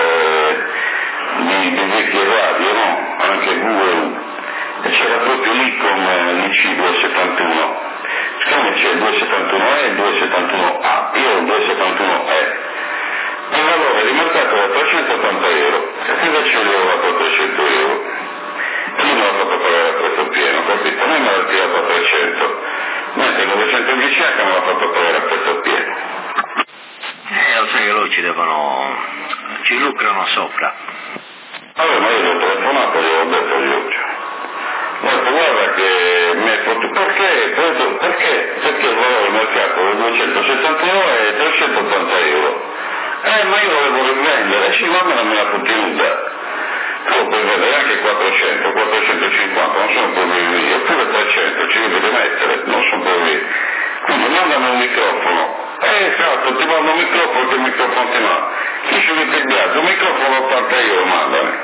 di vecchie radio, no? Anche Google, e c'era proprio l'ICOM l'IC271. Siccome c'è il 271E e il 271A, io ho il 271E, e il valore di mercato è 380 euro, e invece io ho dato 300 euro, e lui me l'ha fatto pagare a prezzo pieno, capito? A me me l'ha tirato a 300, mentre il 910H me l'ha fatto pagare a prezzo pieno. Lo sai che loro ci lucrano sopra. Allora, ma io gli ho telefonato e gli ho detto guarda che mi hai fatto perché il valore del mercato è 271 e 380 euro. Ma io volevo rivendere, sì, ma me la contenuta. Tu puoi vendere anche 400, 450, non sono problemi, oppure 300, ci devi mettere, non sono problemi. Quindi mandami un microfono. Esatto, ti mando un microfono, che microfono ti mando? Chi sono impegnato? Un microfono 80 euro, mandami.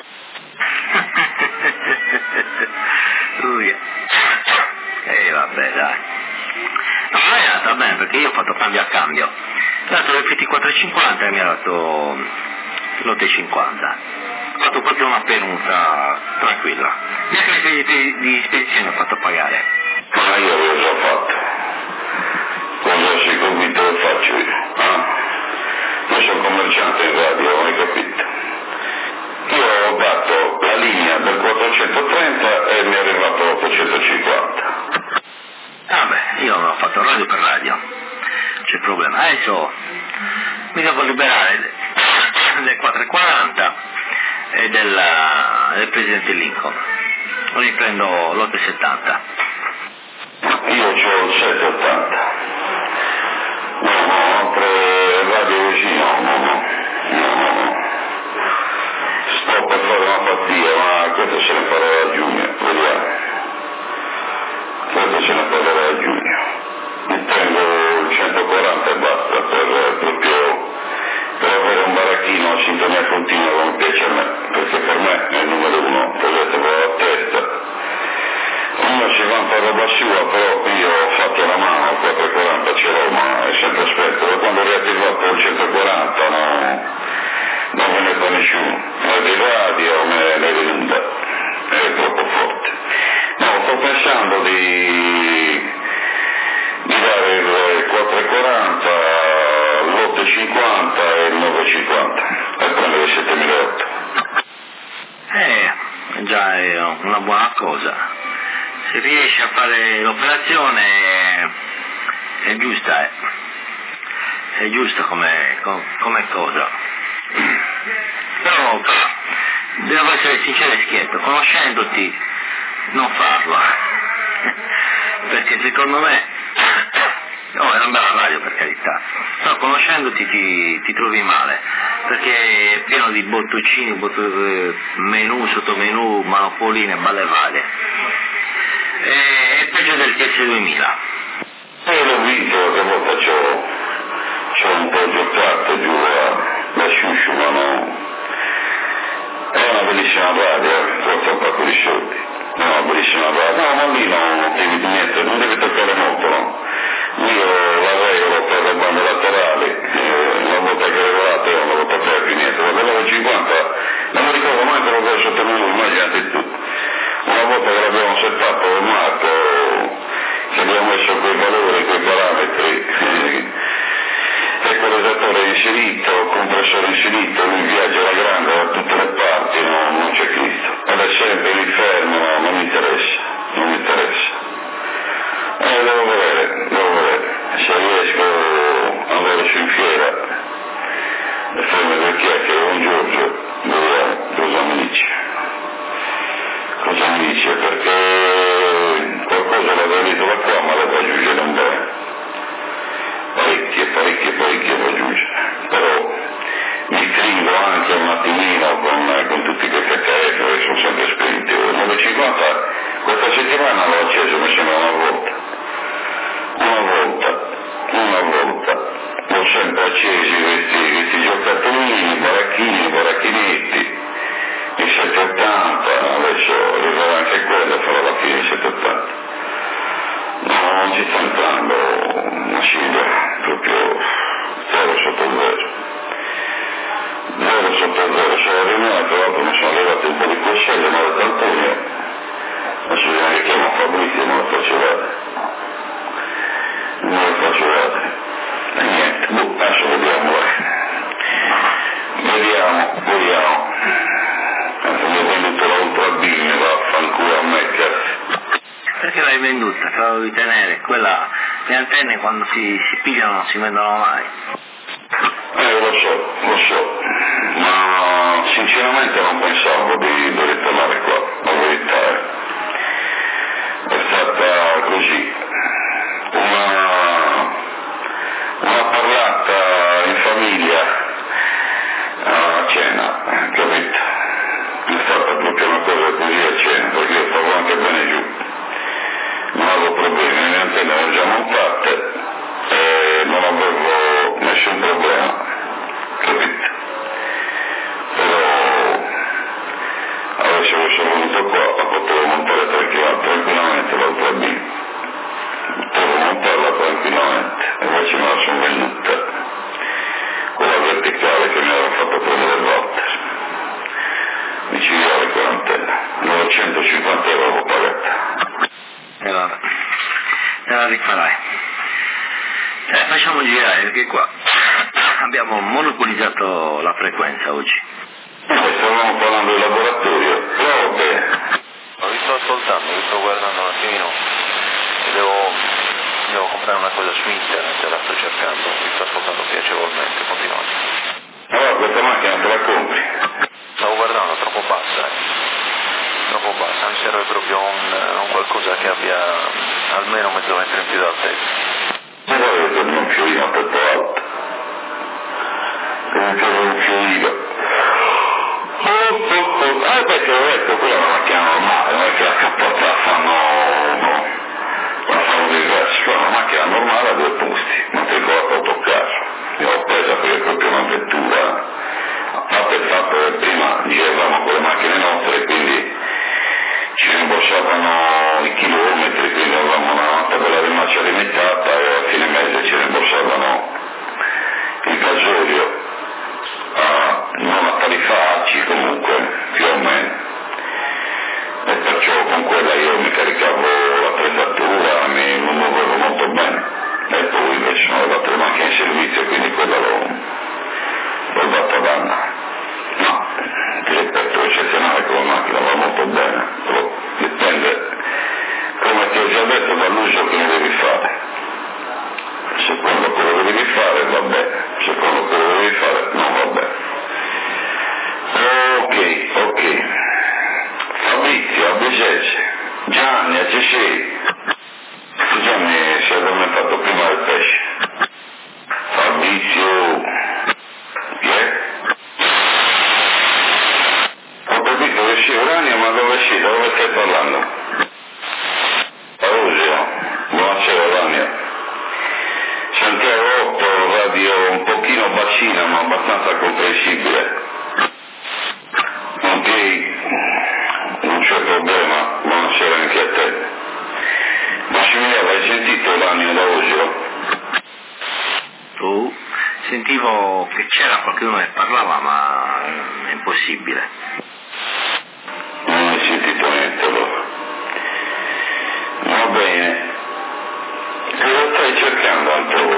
Vabbè, dai. No, è andata bene perché io ho fatto cambio a cambio. Mi ha dato l'FT450 e mi ha dato l'850. Ho fatto proprio una penuta tranquilla. Neanche le di spedizione ho fatto pagare. Ma io l'ho già fatto. Cosa sei convinto che faccio io? Io sono commerciante in radio, hai capito? Io ho dato la linea del 430 e mi è arrivato l'850. adesso mi devo liberare del 4,40 e del presidente Lincoln, riprendo l'8,70. Io ho il 7,80. No, altre radio vicino, no. Sto per fare una pazzia, ma questo se ne parlerà a giugno, vediamo. Questo se ne parlerà a giugno. Mi tengo il 140 e basta per avere un baracchino a sintonia continua come piace a me, perché per me è il numero uno, toglietelo la testa. Uno si vanta roba sua, però io ho fatto la mano, il 440 ce l'ho, ma è sempre aspetto, e quando ho riattivato il 140 non me ne fa nessuno, né di radio né di onda, è troppo forte. No, sto pensando di dare il 440, l'850 e il 950 e prendere 7.800. Già è una buona cosa. Se riesci a fare l'operazione è giusta, è giusta come cosa. Però devo essere sincero e schietto, conoscendoti non farlo, perché secondo me, no, è una bella radio per carità, però conoscendoti ti trovi male, perché è pieno di bottoncini, menù, sottomenù, manopoline, balle varie. È peggio del TS2000. L'ho visto, che volta c'ho un po' giocato giù da Sciusciu, ma no. È una bellissima radio, costa un pacco di soldi. È una bellissima radio. No, ma lì non devi niente, non devi toccare molto, no. Io la regolo per le bande laterali, una volta che regolate io non devo toccare più niente. La della 50, non mi ricordo mai che l'avevo sottomenuto, immaginate tu. Una volta che l'abbiamo settato il Marco, che abbiamo messo quei valori, quei parametri, equalizzatore inserito, compressore inserito, lui viaggia alla grande da tutte le parti, non c'è Cristo. Ed è sempre lì fermo, no, non mi interessa. Devo vedere, se riesco ad andare su in fiera e farmi due chiacchiere con Giorgio, vediamo cosa mi dice. Perché qualcosa l'avevo detto da qua, ma devo aggiungere un bene. Parecchie da aggiungere. Però mi stringo anche un attimino con tutti questi HF che sono sempre spenti. Il 950 questa settimana l'ho acceso, mi sembra una volta. L'ho sempre accesi questi giocattolini, baracchinetti. Il 780, adesso arriverà anche quello, farò la fine il 780. No, non ci sta entrando una sigla, proprio 0 sotto 0. 0 sotto 0, sono arrivato, tra l'altro mi sono arrivati un po' di consigli, ma da Antonio, adesso bisogna che chiamo Fabrizio, non lo facevate. E niente, adesso vediamo. Mi ho venduto la Ultra B, mi vaffanculo a me. Perché l'hai venduta? Te la devi tenere, le antenne quando si pigliano non si vendono mai. Lo so, ma sinceramente non pensavo di ritornare qua, la verità è stata così, una parlata in famiglia a cena, capito? È stata proprio una cosa così a cena, perché io stavo anche bene giù, non avevo problemi, le mie antenne erano già montate e non avevo nessun problema, capito? Però adesso che sono venuto qua la potevo montare tranquillamente l'altra B, potevo montarla tranquillamente, invece me la sono venuta quella verticale che mi aveva fatto prendere il Walter. Micidiale quell'antenna, 950 euro l'ho pagata. E vabbè, te la rifarai. Facciamo girare, perché qua abbiamo monopolizzato la frequenza oggi. Stavamo parlando del laboratorio, però bene. Vi sto ascoltando, vi sto guardando un attimino, devo comprare una cosa su internet, la sto cercando, mi sto ascoltando piacevolmente, continuate. Allora questa macchina te la compri? Stavo guardando, troppo bassa, troppo bassa, mi serve proprio un qualcosa che abbia almeno mezzo metro in più d'altezza. Ma volete un fiorino petto alto? Come piove un fiorino? Perché ho detto, quella è una macchina normale, non è che la cappotta la fanno diversi, fa una macchina normale a 2 posti, non ti ricordo toccare. Io l'ho presa perché è proprio una vettura, a parte il fatto che prima giravamo con le macchine nostre, quindi ci rimborsavano i chilometri, quindi avevamo una tabella di marcia limitata e a fine mese ci rimborsavano il gasolio, non a tariffa ACI comunque, più o meno, e perciò con quella io mi caricavo l'attrezzatura, mi muovevo molto bene, e poi invece sono arrivate le macchine in servizio, quindi quella l'ho data danna. No, ti ripeto, eccezionale come macchina, va molto bene, però dipende, come ti ho già detto, dall'uso che ne devi fare. Secondo quello che devi fare va bene, secondo quello che devi fare non va bene. Ok. Fabrizio, a Bisese, Gianni, a Cesci. Gianni si è addormentato prima del pesce. Fabrizio, chi è? Ho capito che sei Urania, ma dove sei? Da dove stai parlando? Arusio, buonasera Urania. Santiago 8, radio un pochino bacina ma abbastanza comprensibile. Non c'è problema, buonasera anche a te. Massimiliano, hai sentito l'anno da Osio? Sentivo che c'era qualcuno che parlava, ma è impossibile. Non hai sentito niente allora. Va bene. Cosa stai cercando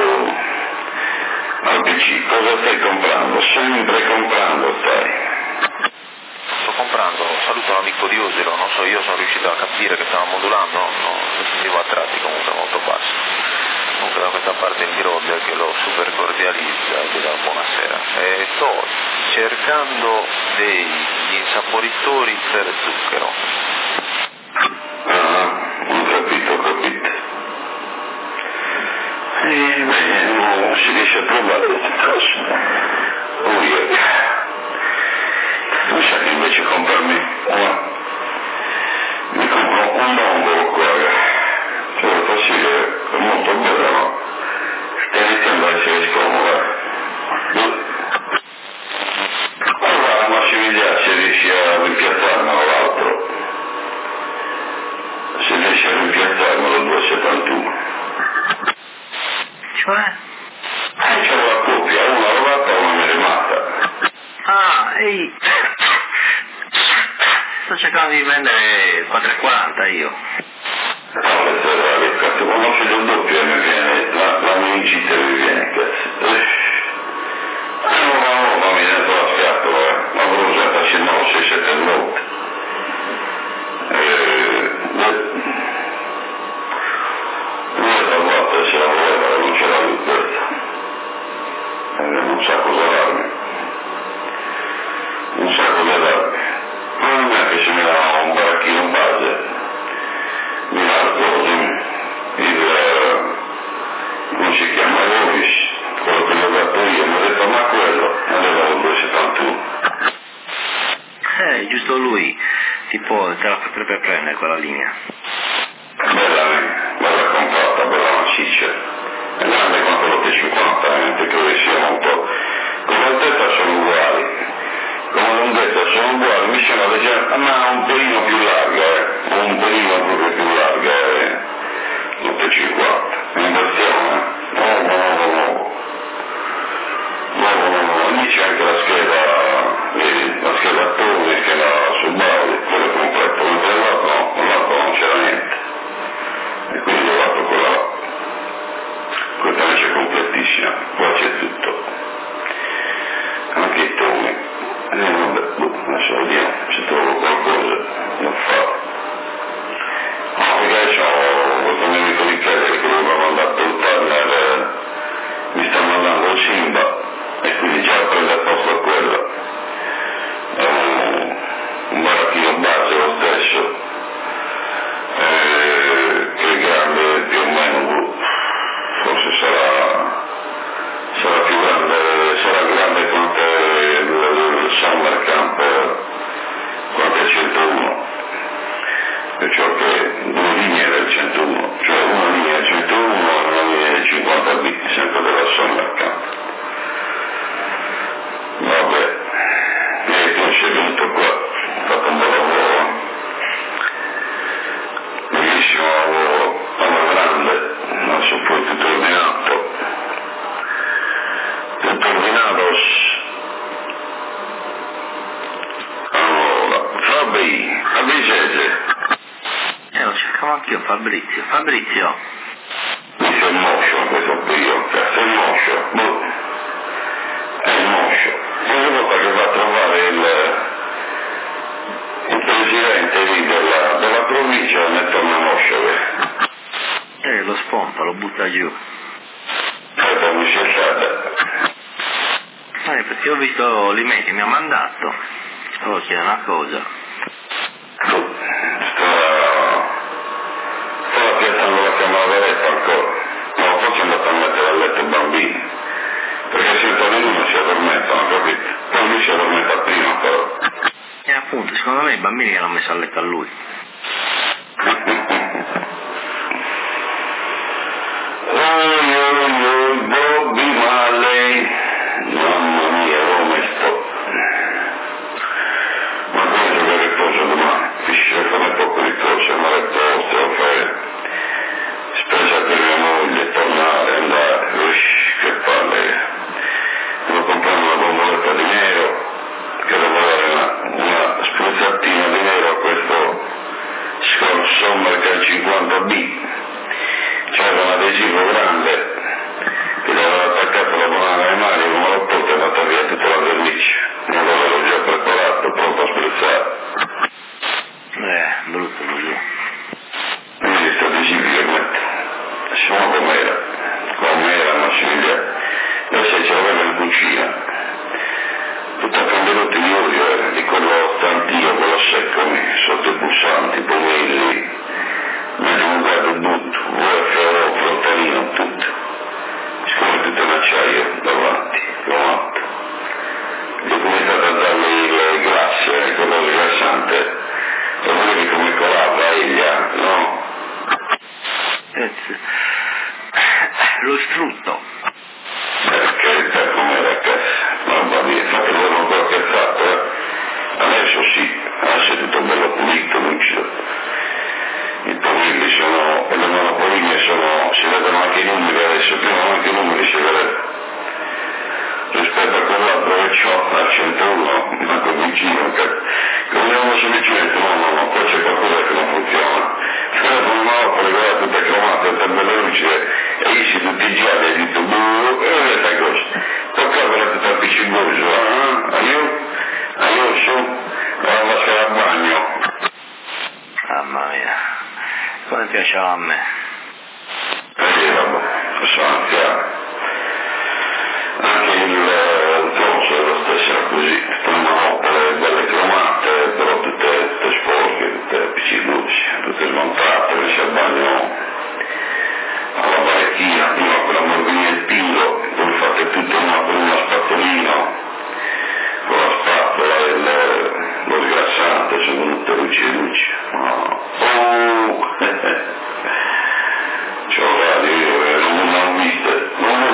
al PC? Cosa stai comprando? Sempre comprando stai. Sto comprando, saluto l'amico di Osilo, non so, io sono riuscito a capire che stava modulando, lo sentivo a tratti comunque molto basso. Comunque da questa parte il Mirolli che lo super cordializza e gli dà buonasera. E sto cercando degli insaporitori per zucchero. Ho capito. Non si riesce a trovare queste cose. Mi sa che invece comprarmi mi compro un dongolo qua, cioè lo possibile, è molto bello, no? Stai iniziando a essere scomoda. Allora Massimiliano, se riesci a rimpiazzarmelo l'altro, se riesci a rimpiazzarmelo 271. Cioè? C'è una coppia, una rovata e una merimata. Ehi, sto cercando di vendere 4,40 io. Cazzo, conosci il doppio e mi viene, la meningitis mi viene, cazzo. No, mi viene la scatola, ma l'ho usata a 9, 6, 7 volte. L'altra volta se la voleva, non c'era più questa. Non sa cosa darmi. Ma non è che se mi dava un baracchino base, mi dà come si chiama, l'Office, quello che mi ho dato io, mi ha detto ma quello, aveva un 271. Giusto lui, te la potrebbe prendere quella linea. Bella comprata, bella massiccia, è grande quanto l'850, credo che sia molto, come altezza sono uguali. Come lunghezza sono uguali, mi sembra che ma un pelino più larga, un pelino proprio più larga, 850, inversione, nuovo, lì c'è anche la scheda Tony, che la Subaru, quello è completo, mentre l'altro non c'era niente, e quindi ho fatto questa invece è completissima, qua c'è tutto, anche i Tony. Adesso vediamo se trovo qualcosa da fare. Perché c'ho questo mio amico di Chiesa che voleva mandare anch'io, Fabrizio. Mi sei moscio in questo periodo, sei moscio, è moscio. E una volta che va a trovare il presidente lì della provincia mette una moscia, lo spompa, lo butta giù. Come si è stata? Perché ho visto l'email che mi ha mandato. Volevo chiedere una cosa. Stava piazzando la chiamaretta ancora. No, forse è andata a mettere a letto i bambini. Perché senza di lui non si addormentano, capito? Poi lui si addormenta prima però. E appunto, secondo me i bambini l'hanno messo a letto a lui. Bobby Marley, mamma mia, come sto. Ma come giocare il riposo domani? Fisce come poco riposo, ma le poste, lo fai. Spesa per mia moglie, tornare, andare, che palle. Devo comprare una bomboletta di nero, che devo dare una spruzzatina di nero a questo Sommer che è il 50B. C'era un adesivo grande che gli aveva attaccato la banana ai mani come l'ho potuto e è andata via tutta la vernice. Non l'avevo già preparato, pronto a spruzzare. Brutto così. Quindi questo adesivo che mette. Sono com'era, ma Silvia. Adesso ce l'aveva in cucina. Tutta contenuti di olio, di quello stantino, quello secco, sotto i pulsanti, i pommelli. Mi ha divulgato tutto, UFO, frontalino, tutto. Siccome tutto in acciaio davanti, lo matto. E ho cominciato a dargli le glasse, quello sgrassante, e volevi come colava eglia, no? Lo strutto. Perché com'era che, mamma mia, infatti non ho ancora pensato, adesso sì, adesso è tutto bello pulito, lucido. I pommelli sono, e le monopoline sono, si vedono anche i numeri adesso, prima anche i numeri si vedevano. Rispetto a quell'altro che c'ho al 101, ma con vicino, che andiamo su vicino, no, qua c'è qualcosa che non funziona. C'era una monopola che era tutta cromata, tutta bella luce, e io si tutti gialli, e ho detto, e vedete cosa? Toccava era tutta appiccicosa, io su, alla vasca a bagno. Mamma mia. Come piaceva a me. Vabbè, sono anziano. Anche il tronzo è lo stesso, era così, tutte le monopole belle cromate, però tutte sporche, tutte appiccicosi, tutte smontate, messe al bagno alla barechina, prima con la morbina e il pilo, poi fate tutte una con uno spazzolino, con la spatola e lo sgrassante, sono tutte luci e luci. Ciao radio, non le ho viste,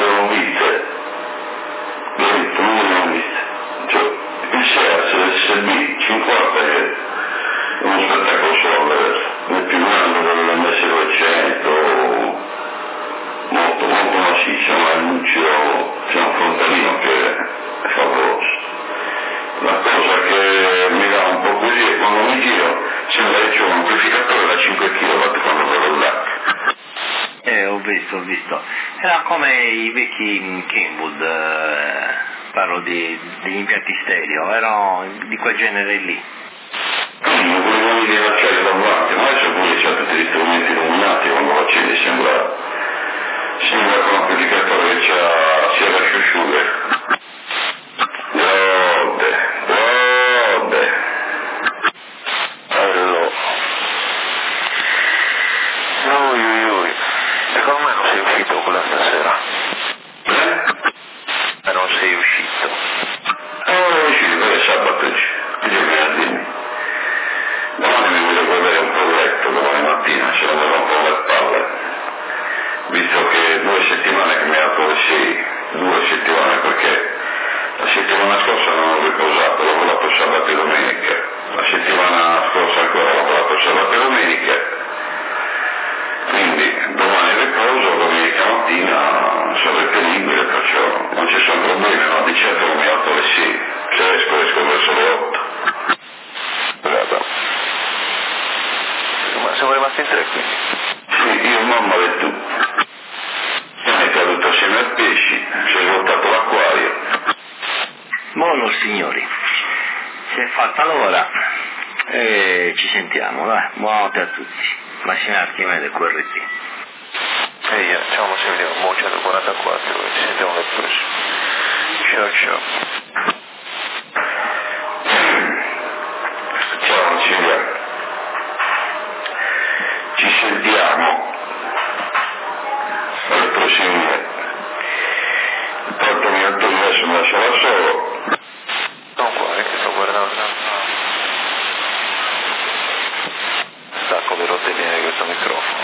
cioè il SEAS, l'SB 50 è uno spettacolo solo a vedere, nel più grande dell'MS900, molto massiccio, ma è lucido, c'è un frontalino che è favoloso. La cosa che mi dà un po' così è quando mi giro sembra che c'è un amplificatore da 5 kW quando vado là. Ho visto. Era come i vecchi Kenwood, parlo degli impianti stereo, erano di quel genere lì. Non volevo dire l'acciaio davanti, ma adesso pure c'è tutti gli strumenti illuminati, quando lo accendi sembra con l'amplificatore che c'ha sia la sciusciure. Allora. Secondo me non sei uscito quella stasera. Non sei uscito. Non uscito, per il sabato io venerdì. Domani mi voglio vedere un po' il letto, domani mattina, se non vedo un po' le palle. Visto che 2 settimane che mi ha dato le 6, 2 settimane perché la settimana scorsa non ho riposato, ho lavorato sabato e domenica. La settimana scorsa ancora ho lavorato sabato e domenica. Quindi domani riposo, domenica mattina sono reperibile, perciò non ci sono problemi, no? Di certo non mi alzo alle 6, se esco verso le 8. Ma siamo rimasti rimasti in 3 quindi? Sì, io, mamma e tu. È caduto assieme ai pesci, si è voltato l'acquario. Buono signori, si è fatta l'ora e ci sentiamo, dai, buonanotte a tutti. Massimo Archimede, QRT. Ehi, ciao, ma ci vediamo, mo 144, ci sentiamo nel prossimo. Ciao ciao. Ciao Silvia, ci sentiamo alle prossime. Portami Antonio, adesso mi lascio da solo. Non qua, che sto guardando. Stacco le rotelle di questo microfono.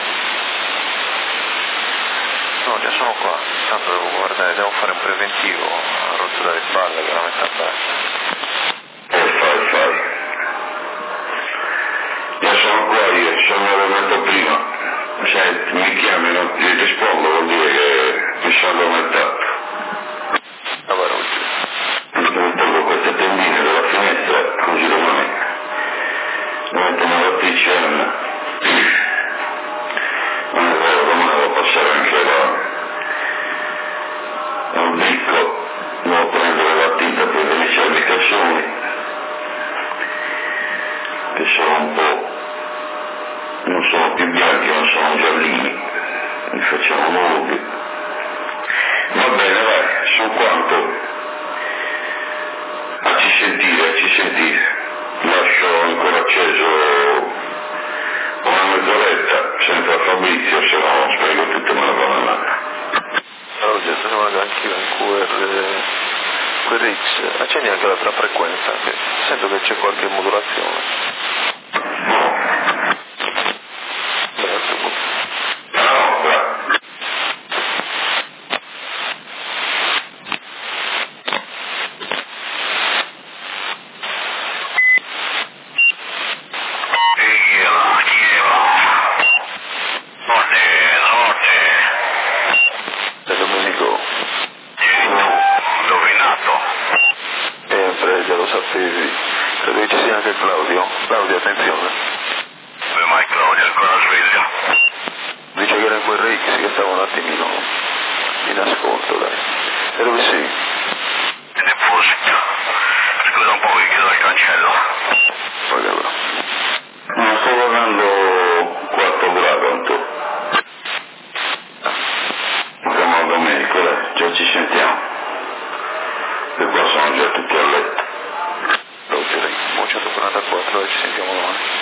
No, già sono qua, tanto devo guardare, devo fare un preventivo, ho rotto dalle spalle, veramente a bassa. Fai. Io sono qua, io sono addormentato prima. Se mi chiami e non ti rispondo vuol dire che mi sono addormentato. Allora, oggi. Mi tolgo queste tendine dalla finestra, così domani metto una latticcia. Non è vero, domani devo passare anche al bicco, devo prendere la tinta per le mie cernicazioni, che sono un po', non sono più bianchi, non sono giallini, li facciamo nuovi. Va bene, vai, su quanto. A ci sentire. Lascio ancora acceso una mezz'oretta senza Fabrizio, se no spiego tutte me la vanno a mano. Allora, se ne vado anch'io in QRX, accendi anche l'altra frequenza, che sento che c'è qualche modulazione. No. Credo che ci sia anche Claudio. Claudio, attenzione. Come mai Claudio è ancora sveglio? Dice che era in QRX, che stava un attimino in ascolto, dai. E dove sei? In deposito. Scusa un po', vi chiedo il cancello. Pagalo. Non sto guardando 4 grado, Anto. Siamo a Domenico, dai, già ci sentiamo. E qua sono già tutti a letto. Mo 144 e ci sentiamo domani.